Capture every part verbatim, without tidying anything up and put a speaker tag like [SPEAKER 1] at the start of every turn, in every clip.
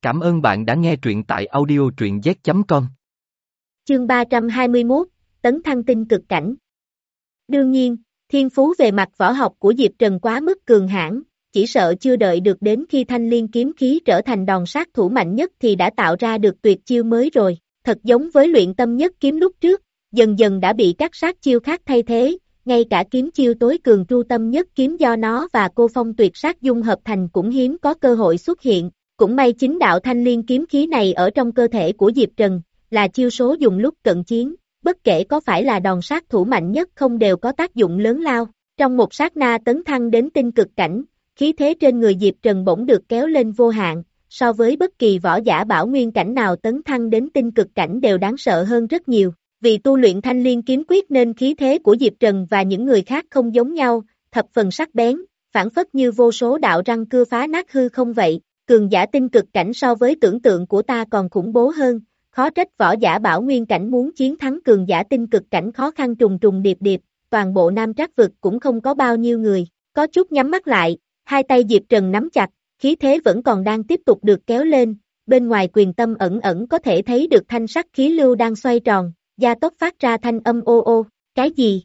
[SPEAKER 1] Cảm ơn bạn đã nghe truyện tại audio truyện z chấm com.
[SPEAKER 2] Chương ba trăm hai mươi mốt, Tấn thăng tinh cực cảnh. Đương nhiên, thiên phú về mặt võ học của Diệp Trần quá mức cường hãn, chỉ sợ chưa đợi được đến khi thanh liên kiếm khí trở thành đòn sát thủ mạnh nhất thì đã tạo ra được tuyệt chiêu mới rồi, thật giống với luyện tâm nhất kiếm lúc trước, dần dần đã bị các sát chiêu khác thay thế, ngay cả kiếm chiêu tối cường tru tâm nhất kiếm do nó và cô phong tuyệt sát dung hợp thành cũng hiếm có cơ hội xuất hiện. Cũng may chính đạo thanh liên kiếm khí này ở trong cơ thể của Diệp Trần, là chiêu số dùng lúc cận chiến, bất kể có phải là đòn sát thủ mạnh nhất không đều có tác dụng lớn lao. Trong một sát na tấn thăng đến tinh cực cảnh, khí thế trên người Diệp Trần bỗng được kéo lên vô hạn, so với bất kỳ võ giả bảo nguyên cảnh nào tấn thăng đến tinh cực cảnh đều đáng sợ hơn rất nhiều. Vì tu luyện thanh liên kiếm quyết nên khí thế của Diệp Trần và những người khác không giống nhau, thập phần sắc bén, phản phất như vô số đạo răng cưa phá nát hư không vậy. Cường giả tinh cực cảnh so với tưởng tượng của ta còn khủng bố hơn, khó trách võ giả bảo nguyên cảnh muốn chiến thắng cường giả tinh cực cảnh khó khăn trùng trùng điệp điệp, toàn bộ Nam Trác vực cũng không có bao nhiêu người, có chút nhắm mắt lại, hai tay Diệp Trần nắm chặt, khí thế vẫn còn đang tiếp tục được kéo lên, bên ngoài quyền tâm ẩn ẩn có thể thấy được thanh sắc khí lưu đang xoay tròn, gia tốc phát ra thanh âm ô ô, cái gì?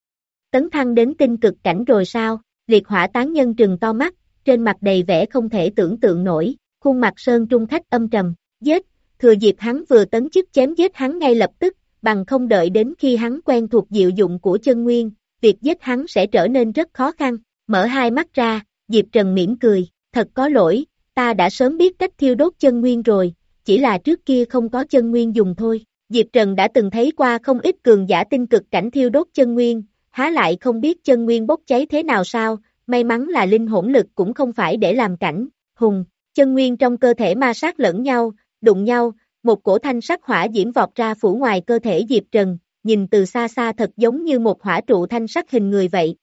[SPEAKER 2] Tấn thăng đến tinh cực cảnh rồi sao? Liệt hỏa tán nhân trừng to mắt, trên mặt đầy vẻ không thể tưởng tượng nổi, khuôn mặt Sơn Trung Khách âm trầm, giết, thừa dịp hắn vừa tấn chức chém giết hắn ngay lập tức, bằng không đợi đến khi hắn quen thuộc diệu dụng của chân nguyên, việc giết hắn sẽ trở nên rất khó khăn, mở hai mắt ra, Diệp Trần mỉm cười, thật có lỗi, ta đã sớm biết cách thiêu đốt chân nguyên rồi, chỉ là trước kia không có chân nguyên dùng thôi, Diệp Trần đã từng thấy qua không ít cường giả tinh cực cảnh thiêu đốt chân nguyên, há lại không biết chân nguyên bốc cháy thế nào sao? May mắn là linh hỗn lực cũng không phải để làm cảnh, hùng, chân nguyên trong cơ thể ma sát lẫn nhau, đụng nhau, một cổ thanh sắc hỏa diễm vọt ra phủ ngoài cơ thể Diệp Trần, nhìn từ xa xa thật giống như một hỏa trụ thanh sắc hình người vậy.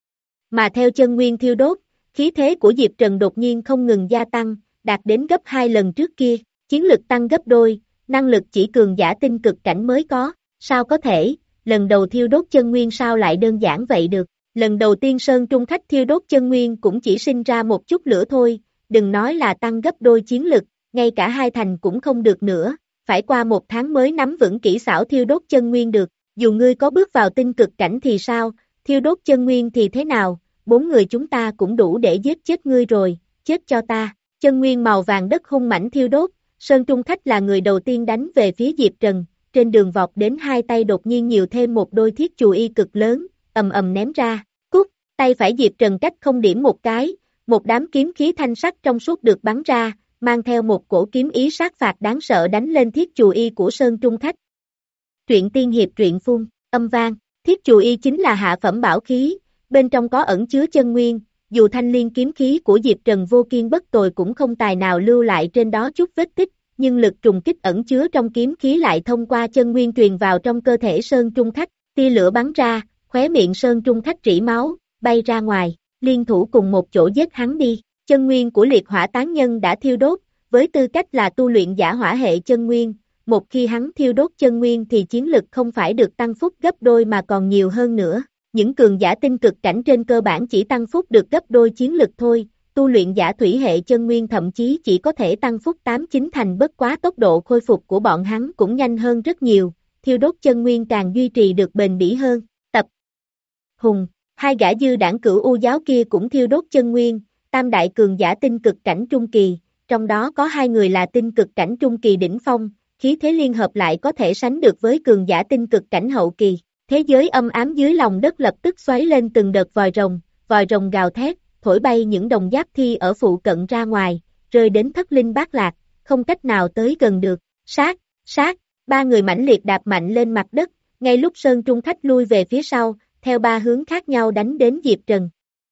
[SPEAKER 2] Mà theo chân nguyên thiêu đốt, khí thế của Diệp Trần đột nhiên không ngừng gia tăng, đạt đến gấp hai lần trước kia, chiến lực tăng gấp đôi, năng lực chỉ cường giả tinh cực cảnh mới có, sao có thể, lần đầu thiêu đốt chân nguyên sao lại đơn giản vậy được. Lần đầu tiên Sơn Trung Khách thiêu đốt chân nguyên cũng chỉ sinh ra một chút lửa thôi, đừng nói là tăng gấp đôi chiến lực, ngay cả hai thành cũng không được nữa, phải qua một tháng mới nắm vững kỹ xảo thiêu đốt chân nguyên được, dù ngươi có bước vào tinh cực cảnh thì sao, thiêu đốt chân nguyên thì thế nào, bốn người chúng ta cũng đủ để giết chết ngươi rồi, chết cho ta, chân nguyên màu vàng đất hung mãnh thiêu đốt, Sơn Trung Khách là người đầu tiên đánh về phía Diệp Trần, trên đường vọt đến hai tay đột nhiên nhiều thêm một đôi thiết chù y cực lớn, ầm ầm ném ra, cút, tay phải Diệp Trần cách không điểm một cái, một đám kiếm khí thanh sắc trong suốt được bắn ra, mang theo một cổ kiếm ý sát phạt đáng sợ đánh lên thiết chù y của Sơn Trung Khách. Truyện tiên hiệp truyện phun, âm vang, thiết chù y chính là hạ phẩm bảo khí, bên trong có ẩn chứa chân nguyên, dù thanh liên kiếm khí của Diệp Trần vô kiên bất tồi cũng không tài nào lưu lại trên đó chút vết tích, nhưng lực trùng kích ẩn chứa trong kiếm khí lại thông qua chân nguyên truyền vào trong cơ thể Sơn Trung Khách, tia lửa bắn ra, khóe miệng Sơn Trung Khách rỉ máu, bay ra ngoài, liên thủ cùng một chỗ giết hắn đi, chân nguyên của liệt hỏa tán nhân đã thiêu đốt, với tư cách là tu luyện giả hỏa hệ chân nguyên, một khi hắn thiêu đốt chân nguyên thì chiến lực không phải được tăng phúc gấp đôi mà còn nhiều hơn nữa, những cường giả tinh cực cảnh trên cơ bản chỉ tăng phúc được gấp đôi chiến lực thôi, tu luyện giả thủy hệ chân nguyên thậm chí chỉ có thể tăng phúc tám chín thành bất quá tốc độ khôi phục của bọn hắn cũng nhanh hơn rất nhiều, thiêu đốt chân nguyên càng duy trì được bền bỉ hơn, tập hùng, hai gã dư đảng cửu u giáo kia cũng thiêu đốt chân nguyên, tam đại cường giả tinh cực cảnh trung kỳ, trong đó có hai người là tinh cực cảnh trung kỳ đỉnh phong, khí thế liên hợp lại có thể sánh được với cường giả tinh cực cảnh hậu kỳ, thế giới âm ám dưới lòng đất lập tức xoáy lên từng đợt vòi rồng, vòi rồng gào thét, thổi bay những đồng giáp thi ở phụ cận ra ngoài, rơi đến thất linh bát lạc, không cách nào tới gần được, sát, sát, ba người mãnh liệt đạp mạnh lên mặt đất, ngay lúc Sơn Trung Khách lui về phía sau, theo ba hướng khác nhau đánh đến Diệp Trần.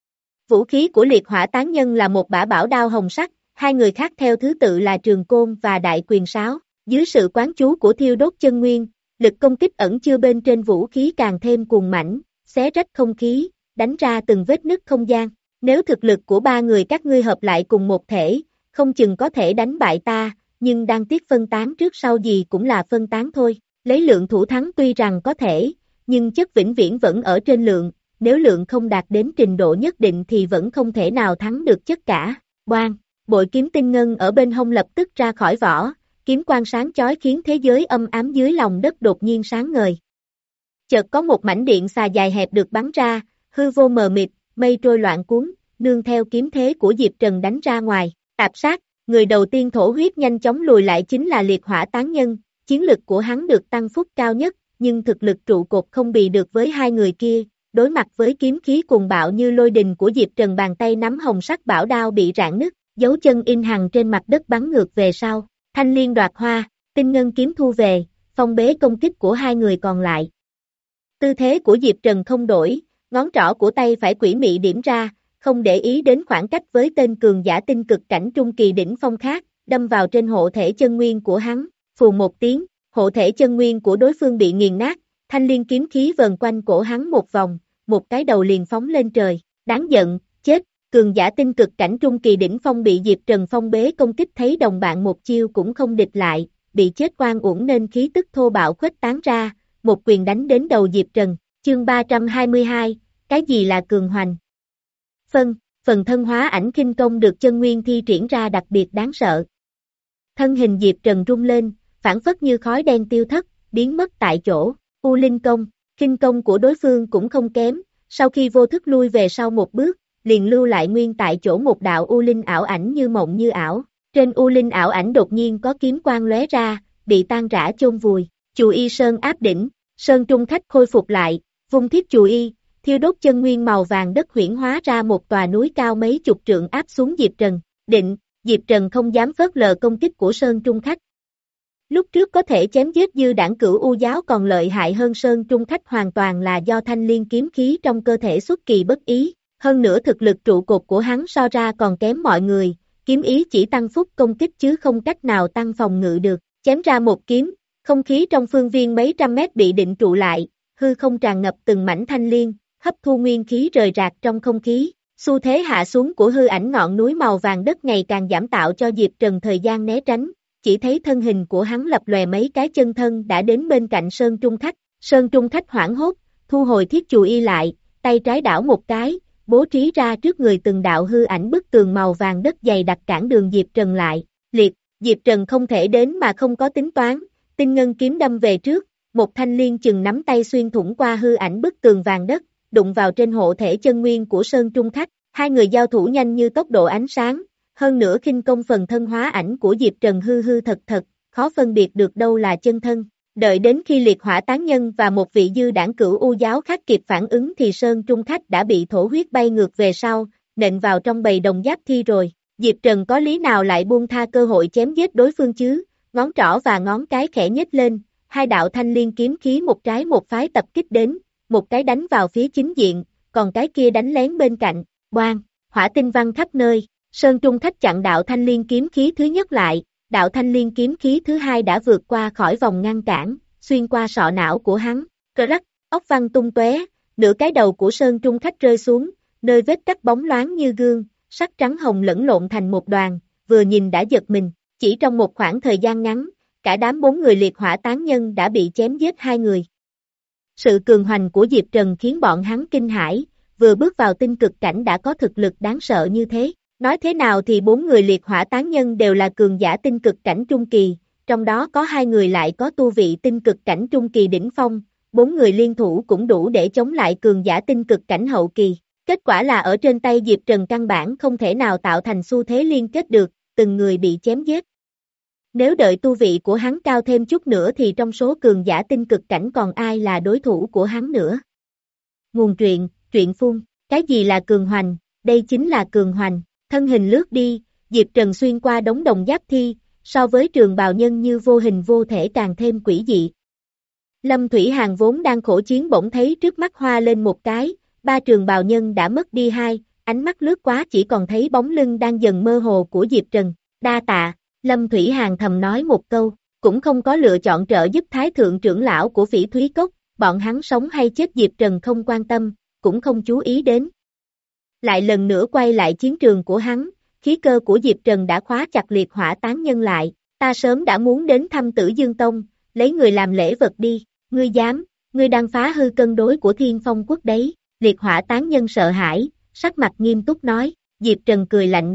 [SPEAKER 2] Vũ khí của liệt hỏa tán nhân là một bả bảo đao hồng sắc, hai người khác theo thứ tự là trường côn và đại quyền sáo, dưới sự quán chú của thiêu đốt chân nguyên, lực công kích ẩn chứa bên trên vũ khí càng thêm cuồng mãnh, xé rách không khí, đánh ra từng vết nứt không gian, nếu thực lực của ba người các ngươi hợp lại cùng một thể, không chừng có thể đánh bại ta, nhưng đang tiếc phân tán trước sau gì cũng là phân tán thôi, lấy lượng thủ thắng tuy rằng có thể, nhưng chất vĩnh viễn vẫn ở trên lượng, nếu lượng không đạt đến trình độ nhất định thì vẫn không thể nào thắng được chất cả, Boang, bội kiếm tinh ngân ở bên hông lập tức ra khỏi vỏ, kiếm quang sáng chói khiến thế giới âm ám dưới lòng đất đột nhiên sáng ngời. Chợt có một mảnh điện xà dài hẹp được bắn ra, hư vô mờ mịt, mây trôi loạn cuốn, nương theo kiếm thế của Diệp Trần đánh ra ngoài, tạp sát, người đầu tiên thổ huyết nhanh chóng lùi lại chính là liệt hỏa tán nhân, chiến lực của hắn được tăng phúc cao nhất, nhưng thực lực trụ cột không bì được với hai người kia, đối mặt với kiếm khí cuồng bạo như lôi đình của Diệp Trần, bàn tay nắm hồng sắc bảo đao bị rạn nứt, dấu chân in hằn trên mặt đất bắn ngược về sau, thanh liên đoạt hoa, tinh ngân kiếm thu về, phong bế công kích của hai người còn lại. Tư thế của Diệp Trần không đổi, ngón trỏ của tay phải quỷ mị điểm ra, không để ý đến khoảng cách với tên cường giả tinh cực cảnh trung kỳ đỉnh phong khác, đâm vào trên hộ thể chân nguyên của hắn, phù một tiếng, hộ thể chân nguyên của đối phương bị nghiền nát, thanh liên kiếm khí vờn quanh cổ hắn một vòng, một cái đầu liền phóng lên trời, đáng giận, chết, cường giả tinh cực cảnh trung kỳ đỉnh phong bị Diệp Trần phong bế công kích, thấy đồng bạn một chiêu cũng không địch lại, bị chết oan uổng nên khí tức thô bạo khuếch tán ra, một quyền đánh đến đầu Diệp Trần, chương ba trăm hai mươi hai, cái gì là cường hoành? Phân, phần thân hóa ảnh khinh công được chân nguyên thi triển ra đặc biệt đáng sợ. Thân hình Diệp Trần rung lên, phản phất như khói đen tiêu thất, biến mất tại chỗ, U Linh công, khinh công của đối phương cũng không kém, sau khi vô thức lui về sau một bước, liền lưu lại nguyên tại chỗ một đạo U Linh ảo ảnh như mộng như ảo, trên U Linh ảo ảnh đột nhiên có kiếm quang lóe ra, bị tan rã chôn vùi, Chù Y Sơn áp đỉnh, Sơn Trung Khách khôi phục lại, vung thiết Chù Y, thiêu đốt chân nguyên màu vàng đất huyễn hóa ra một tòa núi cao mấy chục trượng áp xuống Diệp Trần, định, Diệp Trần không dám phớt lờ công kích của Sơn Trung Khách. Lúc trước có thể chém giết dư đảng cửu U giáo còn lợi hại hơn Sơn Trung Khách hoàn toàn là do thanh liên kiếm khí trong cơ thể xuất kỳ bất ý, hơn nữa thực lực trụ cột của hắn so ra còn kém mọi người, kiếm ý chỉ tăng phúc công kích chứ không cách nào tăng phòng ngự được, chém ra một kiếm, không khí trong phương viên mấy trăm mét bị định trụ lại, hư không tràn ngập từng mảnh thanh liên, hấp thu nguyên khí rời rạc trong không khí, xu thế hạ xuống của hư ảnh ngọn núi màu vàng đất ngày càng giảm, tạo cho Diệp Trần thời gian né tránh, chỉ thấy thân hình của hắn lập lòe mấy cái chân thân đã đến bên cạnh Sơn Trung Khách, Sơn Trung Khách hoảng hốt, thu hồi thiết Chù Y lại, tay trái đảo một cái, bố trí ra trước người từng đạo hư ảnh bức tường màu vàng đất dày đặc cản đường Diệp Trần lại, liệt, Diệp Trần không thể đến mà không có tính toán, tinh ngân kiếm đâm về trước, một thanh liên chừng nắm tay xuyên thủng qua hư ảnh bức tường vàng đất, đụng vào trên hộ thể chân nguyên của Sơn Trung Khách, hai người giao thủ nhanh như tốc độ ánh sáng, hơn nữa khinh công phần thân hóa ảnh của Diệp Trần hư hư thật thật, khó phân biệt được đâu là chân thân. Đợi đến khi liệt hỏa tán nhân và một vị dư đảng cửu U giáo khác kịp phản ứng thì Sơn Trung Khách đã bị thổ huyết bay ngược về sau, nện vào trong bầy đồng giáp thi rồi. Diệp Trần có lý nào lại buông tha cơ hội chém giết đối phương chứ, ngón trỏ và ngón cái khẽ nhếch lên, hai đạo thanh liên kiếm khí một trái một phái tập kích đến, một cái đánh vào phía chính diện, còn cái kia đánh lén bên cạnh, boang, hỏa tinh văng khắp nơi, Sơn Trung Khách chặn đạo thanh liên kiếm khí thứ nhất lại, đạo thanh liên kiếm khí thứ hai đã vượt qua khỏi vòng ngăn cản, xuyên qua sọ não của hắn, cờ rắc, óc văng tung tóe, nửa cái đầu của Sơn Trung Khách rơi xuống, nơi vết cắt bóng loáng như gương, sắc trắng hồng lẫn lộn thành một đoàn, vừa nhìn đã giật mình, chỉ trong một khoảng thời gian ngắn, cả đám bốn người liệt hỏa tán nhân đã bị chém giết hai người. Sự cường hoành của Diệp Trần khiến bọn hắn kinh hãi, vừa bước vào tinh cực cảnh đã có thực lực đáng sợ như thế. Nói thế nào thì bốn người liệt hỏa tán nhân đều là cường giả tinh cực cảnh trung kỳ, trong đó có hai người lại có tu vị tinh cực cảnh trung kỳ đỉnh phong, bốn người liên thủ cũng đủ để chống lại cường giả tinh cực cảnh hậu kỳ. Kết quả là ở trên tay Diệp Trần căn bản không thể nào tạo thành xu thế liên kết được, từng người bị chém giết. Nếu đợi tu vị của hắn cao thêm chút nữa thì trong số cường giả tinh cực cảnh còn ai là đối thủ của hắn nữa. Nguồn truyện, truyện phun, cái gì là cường hoành, đây chính là cường hoành. Thân hình lướt đi, Diệp Trần xuyên qua đống đồng giáp thi, so với trường bào nhân như vô hình vô thể càng thêm quỷ dị. Lâm Thủy Hàn vốn đang khổ chiến bỗng thấy trước mắt hoa lên một cái, ba trường bào nhân đã mất đi hai, ánh mắt lướt quá chỉ còn thấy bóng lưng đang dần mơ hồ của Diệp Trần, đa tạ, Lâm Thủy Hàn thầm nói một câu, cũng không có lựa chọn trợ giúp Thái Thượng trưởng lão của Phỉ Thúy Cốc, bọn hắn sống hay chết Diệp Trần không quan tâm, cũng không chú ý đến. Lại lần nữa quay lại chiến trường của hắn, khí cơ của Diệp Trần đã khóa chặt liệt hỏa tán nhân lại, ta sớm đã muốn đến thăm Tử Dương Tông, lấy người làm lễ vật đi, ngươi dám, ngươi đang phá hư cân đối của Thiên Phong Quốc đấy, liệt hỏa tán nhân sợ hãi, sắc mặt nghiêm túc nói, Diệp Trần cười lạnh nói,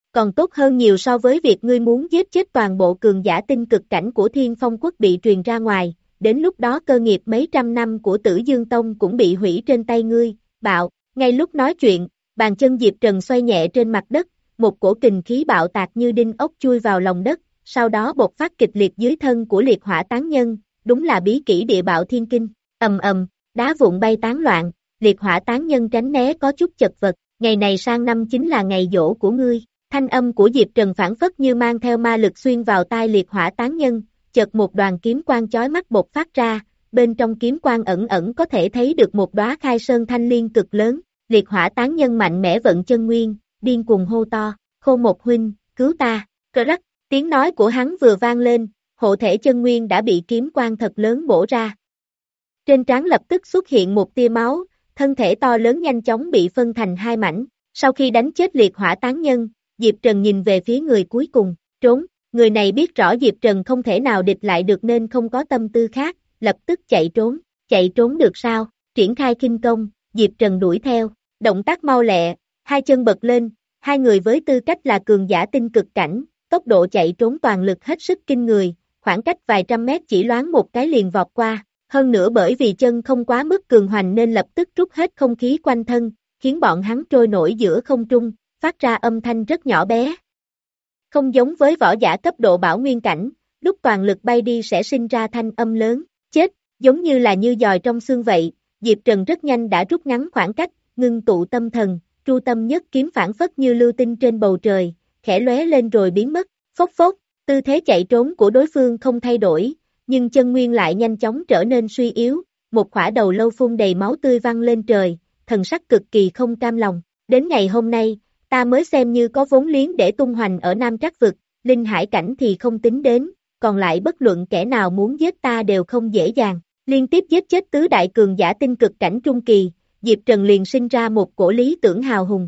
[SPEAKER 2] còn tốt hơn nhiều so với việc ngươi muốn giết chết toàn bộ cường giả tinh cực cảnh của Thiên Phong Quốc bị truyền ra ngoài, đến lúc đó cơ nghiệp mấy trăm năm của Tử Dương Tông cũng bị hủy trên tay ngươi, bạo, ngay lúc nói chuyện, bàn chân Diệp Trần xoay nhẹ trên mặt đất, một cổ kình khí bạo tạc như đinh ốc chui vào lòng đất, sau đó bộc phát kịch liệt dưới thân của liệt hỏa tán nhân, đúng là bí kỹ địa bạo thiên kinh, ầm ầm, đá vụn bay tán loạn, liệt hỏa tán nhân tránh né có chút chật vật, ngày này sang năm chính là ngày giỗ của ngươi. Thanh âm của Diệp Trần phảng phất như mang theo ma lực xuyên vào tai liệt hỏa tán nhân, chợt một đoàn kiếm quang chói mắt bộc phát ra, bên trong kiếm quang ẩn ẩn có thể thấy được một đóa khai sơn thanh liên cực lớn, liệt hỏa tán nhân mạnh mẽ vận chân nguyên, điên cuồng hô to, Khô Một huynh, cứu ta, cờ rắc, tiếng nói của hắn vừa vang lên, hộ thể chân nguyên đã bị kiếm quang thật lớn bổ ra. Trên trán lập tức xuất hiện một tia máu, thân thể to lớn nhanh chóng bị phân thành hai mảnh, sau khi đánh chết liệt hỏa tán nhân, Diệp Trần nhìn về phía người cuối cùng, trốn, người này biết rõ Diệp Trần không thể nào địch lại được nên không có tâm tư khác, lập tức chạy trốn, chạy trốn được sao, triển khai khinh công, Diệp Trần đuổi theo, động tác mau lẹ, hai chân bật lên, hai người với tư cách là cường giả tinh cực cảnh, tốc độ chạy trốn toàn lực hết sức kinh người, khoảng cách vài trăm mét chỉ loáng một cái liền vọt qua, hơn nữa bởi vì chân không quá mức cường hoành nên lập tức rút hết không khí quanh thân, khiến bọn hắn trôi nổi giữa không trung, phát ra âm thanh rất nhỏ bé. Không giống với võ giả cấp độ bảo nguyên cảnh, lúc toàn lực bay đi sẽ sinh ra thanh âm lớn, chết, giống như là như giòi trong xương vậy, Diệp Trần rất nhanh đã rút ngắn khoảng cách, ngưng tụ tâm thần, tru tâm nhất kiếm phản phất như lưu tinh trên bầu trời, khẽ lóe lên rồi biến mất, phốc phốc, tư thế chạy trốn của đối phương không thay đổi, nhưng chân nguyên lại nhanh chóng trở nên suy yếu, một khỏa đầu lâu phun đầy máu tươi văng lên trời, thần sắc cực kỳ không cam lòng, đến ngày hôm nay, ta mới xem như có vốn liếng để tung hoành ở Nam Trắc Vực, linh hải cảnh thì không tính đến, còn lại bất luận kẻ nào muốn giết ta đều không dễ dàng, liên tiếp giết chết tứ đại cường giả tinh cực cảnh trung kỳ, Diệp Trần liền sinh ra một cổ lý tưởng hào hùng.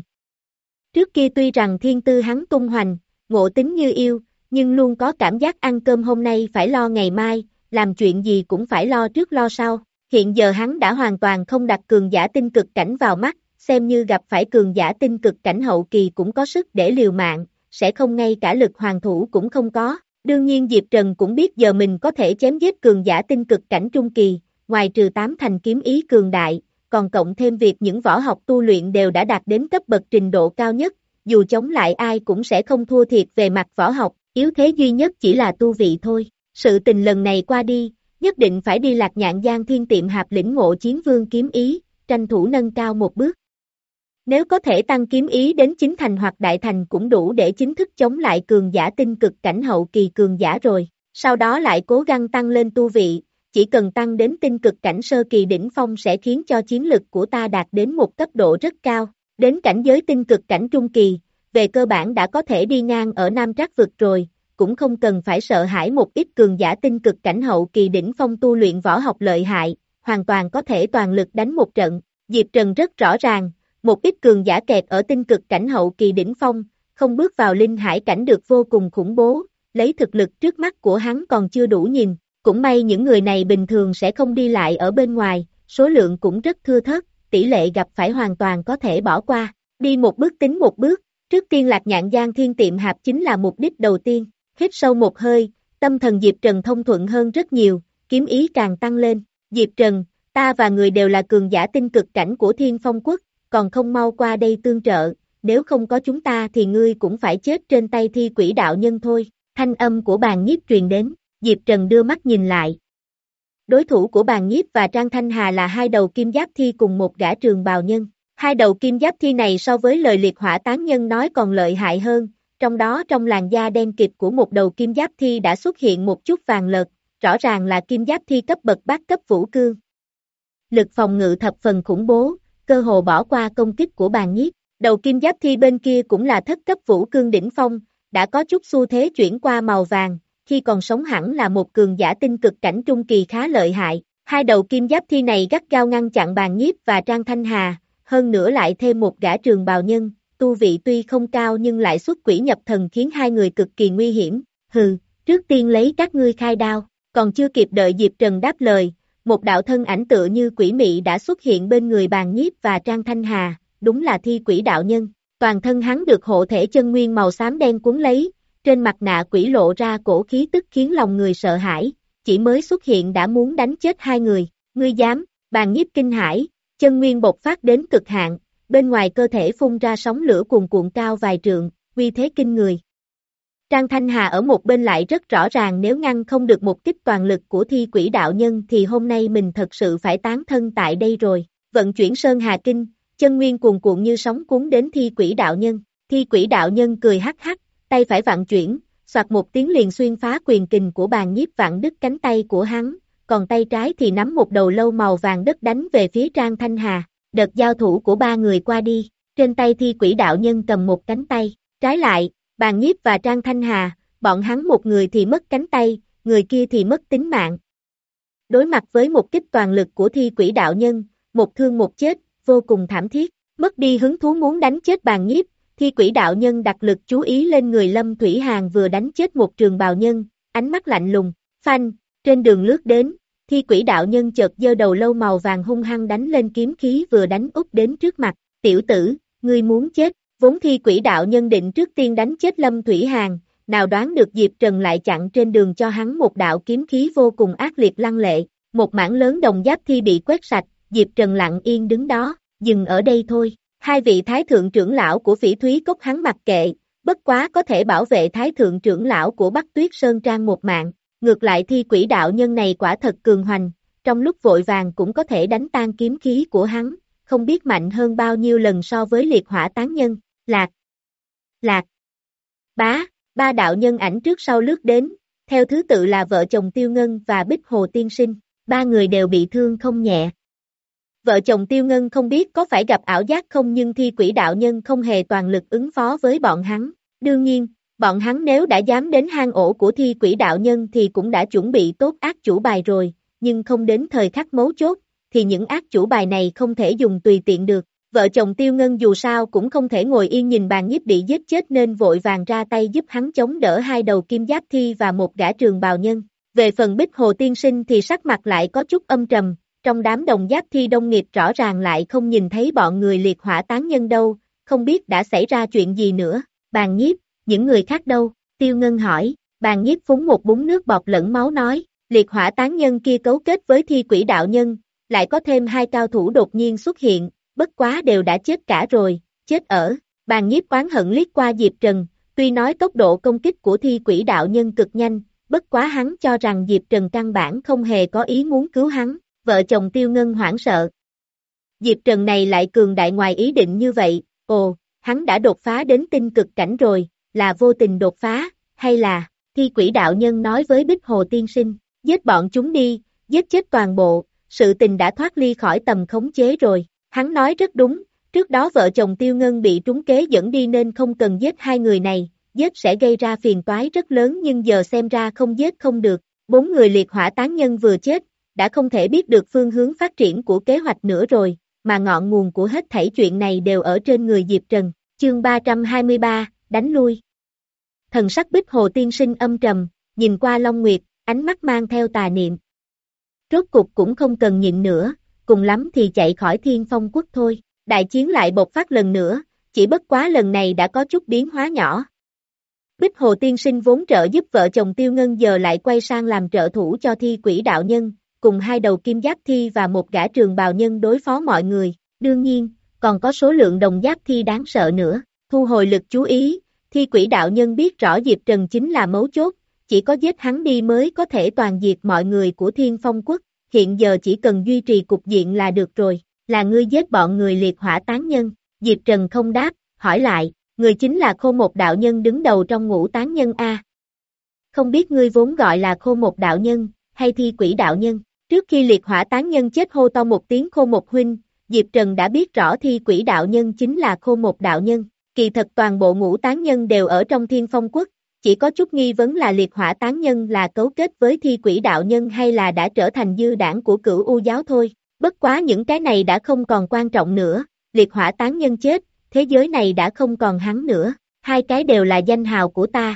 [SPEAKER 2] Trước kia tuy rằng thiên tư hắn tung hoành, ngộ tính như yêu, nhưng luôn có cảm giác ăn cơm hôm nay phải lo ngày mai, làm chuyện gì cũng phải lo trước lo sau, hiện giờ hắn đã hoàn toàn không đặt cường giả tinh cực cảnh vào mắt, xem như gặp phải cường giả tinh cực cảnh hậu kỳ cũng có sức để liều mạng, sẽ không ngay cả lực hoàn thủ cũng không có. Đương nhiên Diệp Trần cũng biết giờ mình có thể chém giết cường giả tinh cực cảnh trung kỳ, ngoài trừ tám thành kiếm ý cường đại, còn cộng thêm việc những võ học tu luyện đều đã đạt đến cấp bậc trình độ cao nhất, dù chống lại ai cũng sẽ không thua thiệt về mặt võ học, yếu thế duy nhất chỉ là tu vị thôi. Sự tình lần này qua đi, nhất định phải đi Lạc Nhạn Giang Thiên Tiệm Hạp lĩnh ngộ Chiến Vương kiếm ý, tranh thủ nâng cao một bước. Nếu có thể tăng kiếm ý đến chín thành hoặc đại thành cũng đủ để chính thức chống lại cường giả tinh cực cảnh hậu kỳ cường giả rồi, sau đó lại cố gắng tăng lên tu vị, chỉ cần tăng đến tinh cực cảnh sơ kỳ đỉnh phong sẽ khiến cho chiến lực của ta đạt đến một cấp độ rất cao, đến cảnh giới tinh cực cảnh trung kỳ, về cơ bản đã có thể đi ngang ở Nam Trắc Vực rồi, cũng không cần phải sợ hãi một ít cường giả tinh cực cảnh hậu kỳ đỉnh phong tu luyện võ học lợi hại, hoàn toàn có thể toàn lực đánh một trận, Diệp Trần rất rõ ràng. Một ít cường giả kẹt ở tinh cực cảnh hậu kỳ đỉnh phong, không bước vào linh hải cảnh được vô cùng khủng bố, lấy thực lực trước mắt của hắn còn chưa đủ nhìn, cũng may những người này bình thường sẽ không đi lại ở bên ngoài, số lượng cũng rất thưa thớt, tỷ lệ gặp phải hoàn toàn có thể bỏ qua, đi một bước tính một bước, trước tiên Lạc Nhạn Giang Thiên Tiệm Hạp chính là mục đích đầu tiên, hít sâu một hơi, tâm thần Diệp Trần thông thuận hơn rất nhiều, kiếm ý càng tăng lên, Diệp Trần, ta và người đều là cường giả tinh cực cảnh của Thiên Phong Quốc, còn không mau qua đây tương trợ, nếu không có chúng ta thì ngươi cũng phải chết trên tay thi quỷ đạo nhân thôi, thanh âm của Bàn Nhiếp truyền đến, Diệp Trần đưa mắt nhìn lại. Đối thủ của Bàn Nhiếp và Trang Thanh Hà là hai đầu kim giáp thi cùng một gã trường bào nhân, hai đầu kim giáp thi này so với lời liệt hỏa tán nhân nói còn lợi hại hơn, trong đó trong làn da đen kịt của một đầu kim giáp thi đã xuất hiện một chút vàng lợt, rõ ràng là kim giáp thi cấp bậc bát cấp vũ cương. Lực phòng ngự thập phần khủng bố, cơ hồ bỏ qua công kích của Bàn Nhiếp, đầu kim giáp thi bên kia cũng là thất cấp vũ cương đỉnh phong, đã có chút xu thế chuyển qua màu vàng, khi còn sống hẳn là một cường giả tinh cực cảnh trung kỳ khá lợi hại, hai đầu kim giáp thi này gắt gao ngăn chặn Bàn Nhiếp và Trang Thanh Hà, hơn nữa lại thêm một gã trường bào nhân, tu vị tuy không cao nhưng lại xuất quỷ nhập thần khiến hai người cực kỳ nguy hiểm, hừ, trước tiên lấy các ngươi khai đao, còn chưa kịp đợi Diệp Trần đáp lời. Một đạo thân ảnh tựa như quỷ mị đã xuất hiện bên người Bàn Nhiếp và Trang Thanh Hà, đúng là thi quỷ đạo nhân, Toàn thân hắn được hộ thể chân nguyên màu xám đen cuốn lấy, trên mặt nạ quỷ lộ ra cổ khí tức khiến lòng người sợ hãi, chỉ mới xuất hiện đã muốn đánh chết hai người, ngươi dám, Bàn Nhiếp kinh hãi, chân nguyên bộc phát đến cực hạn, bên ngoài cơ thể phun ra sóng lửa cuồn cuộn cao vài trượng, uy thế kinh người. Trang Thanh Hà ở một bên lại rất rõ ràng nếu ngăn không được một kích toàn lực của thi quỷ đạo nhân thì hôm nay mình thật sự phải tán thân tại đây rồi, vận chuyển Sơn Hà Kinh, chân nguyên cuồn cuộn như sóng cuốn đến thi quỷ đạo nhân, thi quỷ đạo nhân cười hắc hắc, tay phải vặn chuyển, soạt một tiếng liền xuyên phá quyền kình của Bàn Nhiếp vặn đứt cánh tay của hắn, còn tay trái thì nắm một đầu lâu màu vàng đất đánh về phía Trang Thanh Hà, đợt giao thủ của ba người qua đi, trên tay thi quỷ đạo nhân cầm một cánh tay, trái lại, Bàn Nhiếp và Trang Thanh Hà, bọn hắn một người thì mất cánh tay, người kia thì mất tính mạng. Đối mặt với một kích toàn lực của thi quỷ đạo nhân, một thương một chết, vô cùng thảm thiết, mất đi hứng thú muốn đánh chết Bàn Nhiếp, thi quỷ đạo nhân đặt lực chú ý lên người Lâm Thủy Hàn vừa đánh chết một trường bào nhân, ánh mắt lạnh lùng, phanh, trên đường lướt đến, thi quỷ đạo nhân chợt giơ đầu lâu màu vàng hung hăng đánh lên kiếm khí vừa đánh úp đến trước mặt, tiểu tử, ngươi muốn chết, vốn thi quỷ đạo nhân định trước tiên đánh chết Lâm Thủy Hàn, nào đoán được Diệp Trần lại chặn trên đường cho hắn một đạo kiếm khí vô cùng ác liệt lăng lệ, một mảng lớn đồng giáp thi bị quét sạch, Diệp Trần lặng yên đứng đó, dừng ở đây thôi. Hai vị thái thượng trưởng lão của Phỉ Thúy Cốc hắn mặc kệ, bất quá có thể bảo vệ thái thượng trưởng lão của Bắc Tuyết Sơn Trang một mạng, ngược lại thi quỷ đạo nhân này quả thật cường hoành, trong lúc vội vàng cũng có thể đánh tan kiếm khí của hắn, không biết mạnh hơn bao nhiêu lần so với liệt hỏa tán nhân, lạc, lạc, bá, ba đạo nhân ảnh trước sau lướt đến, theo thứ tự là vợ chồng Tiêu Ngân và Bích Hồ Tiên Sinh, ba người đều bị thương không nhẹ. Vợ chồng Tiêu Ngân không biết có phải gặp ảo giác không nhưng thi quỷ đạo nhân không hề toàn lực ứng phó với bọn hắn. Đương nhiên, bọn hắn nếu đã dám đến hang ổ của thi quỷ đạo nhân thì cũng đã chuẩn bị tốt ác chủ bài rồi, nhưng không đến thời khắc mấu chốt, thì những ác chủ bài này không thể dùng tùy tiện được. Vợ chồng Tiêu Ngân dù sao cũng không thể ngồi yên nhìn Bàn Nhiếp bị giết chết nên vội vàng ra tay giúp hắn chống đỡ hai đầu kim giáp thi và một gã trường bào nhân. Về phần Bích Hồ Tiên Sinh thì sắc mặt lại có chút âm trầm. Trong đám đồng giáp thi đông nghịt rõ ràng lại không nhìn thấy bọn người liệt hỏa tán nhân đâu, không biết đã xảy ra chuyện gì nữa. Bàn Nhiếp, những người khác đâu? Tiêu Ngân hỏi. Bàn Nhiếp phúng một búng nước bọt lẫn máu nói, liệt hỏa tán nhân kia cấu kết với thi quỷ đạo nhân, lại có thêm hai cao thủ đột nhiên xuất hiện, bất quá đều đã chết cả rồi, chết ở. Bàn Nhiếp oán hận liếc qua Diệp Trần, tuy nói tốc độ công kích của thi quỷ đạo nhân cực nhanh, bất quá hắn cho rằng Diệp Trần căn bản không hề có ý muốn cứu hắn. Vợ chồng Tiêu Ngân hoảng sợ. Diệp Trần này lại cường đại ngoài ý định như vậy, ồ, hắn đã đột phá đến tinh cực cảnh rồi, là vô tình đột phá, hay là, thi quỷ đạo nhân nói với Bích Hồ Tiên Sinh, giết bọn chúng đi, giết chết toàn bộ, sự tình đã thoát ly khỏi tầm khống chế rồi, hắn nói rất đúng, trước đó vợ chồng Tiêu Ngân bị trúng kế dẫn đi nên không cần giết hai người này, giết sẽ gây ra phiền toái rất lớn nhưng giờ xem ra không giết không được, bốn người liệt hỏa tán nhân vừa chết, đã không thể biết được phương hướng phát triển của kế hoạch nữa rồi, mà ngọn nguồn của hết thảy chuyện này đều ở trên người Diệp Trần. Chương ba trăm hai mươi ba, đánh lui. Thần sắc Bích Hồ Tiên Sinh âm trầm, nhìn qua Long Nguyệt, ánh mắt mang theo tà niệm. Rốt cục cũng không cần nhịn nữa, cùng lắm thì chạy khỏi Thiên Phong Quốc thôi. Đại chiến lại bộc phát lần nữa, chỉ bất quá lần này đã có chút biến hóa nhỏ. Bích Hồ Tiên Sinh vốn trợ giúp vợ chồng Tiêu Ngân giờ lại quay sang làm trợ thủ cho thi quỷ đạo nhân, cùng hai đầu kim giáp thi và một gã trường bào nhân đối phó mọi người, đương nhiên, còn có số lượng đồng giáp thi đáng sợ nữa, thu hồi lực chú ý, thi quỷ đạo nhân biết rõ Diệp Trần chính là mấu chốt, chỉ có giết hắn đi mới có thể toàn diệt mọi người của Thiên Phong Quốc, hiện giờ chỉ cần duy trì cục diện là được rồi, là ngươi giết bọn người liệt hỏa tán nhân, Diệp Trần không đáp, hỏi lại, người chính là Khô Một đạo nhân đứng đầu trong ngũ tán nhân A. Không biết ngươi vốn gọi là Khô Một đạo nhân, hay thi quỷ đạo nhân? Trước khi liệt hỏa tán nhân chết hô to một tiếng Khô Một huynh, Diệp Trần đã biết rõ thi quỷ đạo nhân chính là Khô Một đạo nhân. Kỳ thật toàn bộ ngũ tán nhân đều ở trong Thiên Phong Quốc, chỉ có chút nghi vấn là liệt hỏa tán nhân là cấu kết với thi quỷ đạo nhân hay là đã trở thành dư đảng của Cửu U giáo thôi. Bất quá những cái này đã không còn quan trọng nữa, liệt hỏa tán nhân chết, thế giới này đã không còn hắn nữa, hai cái đều là danh hào của ta.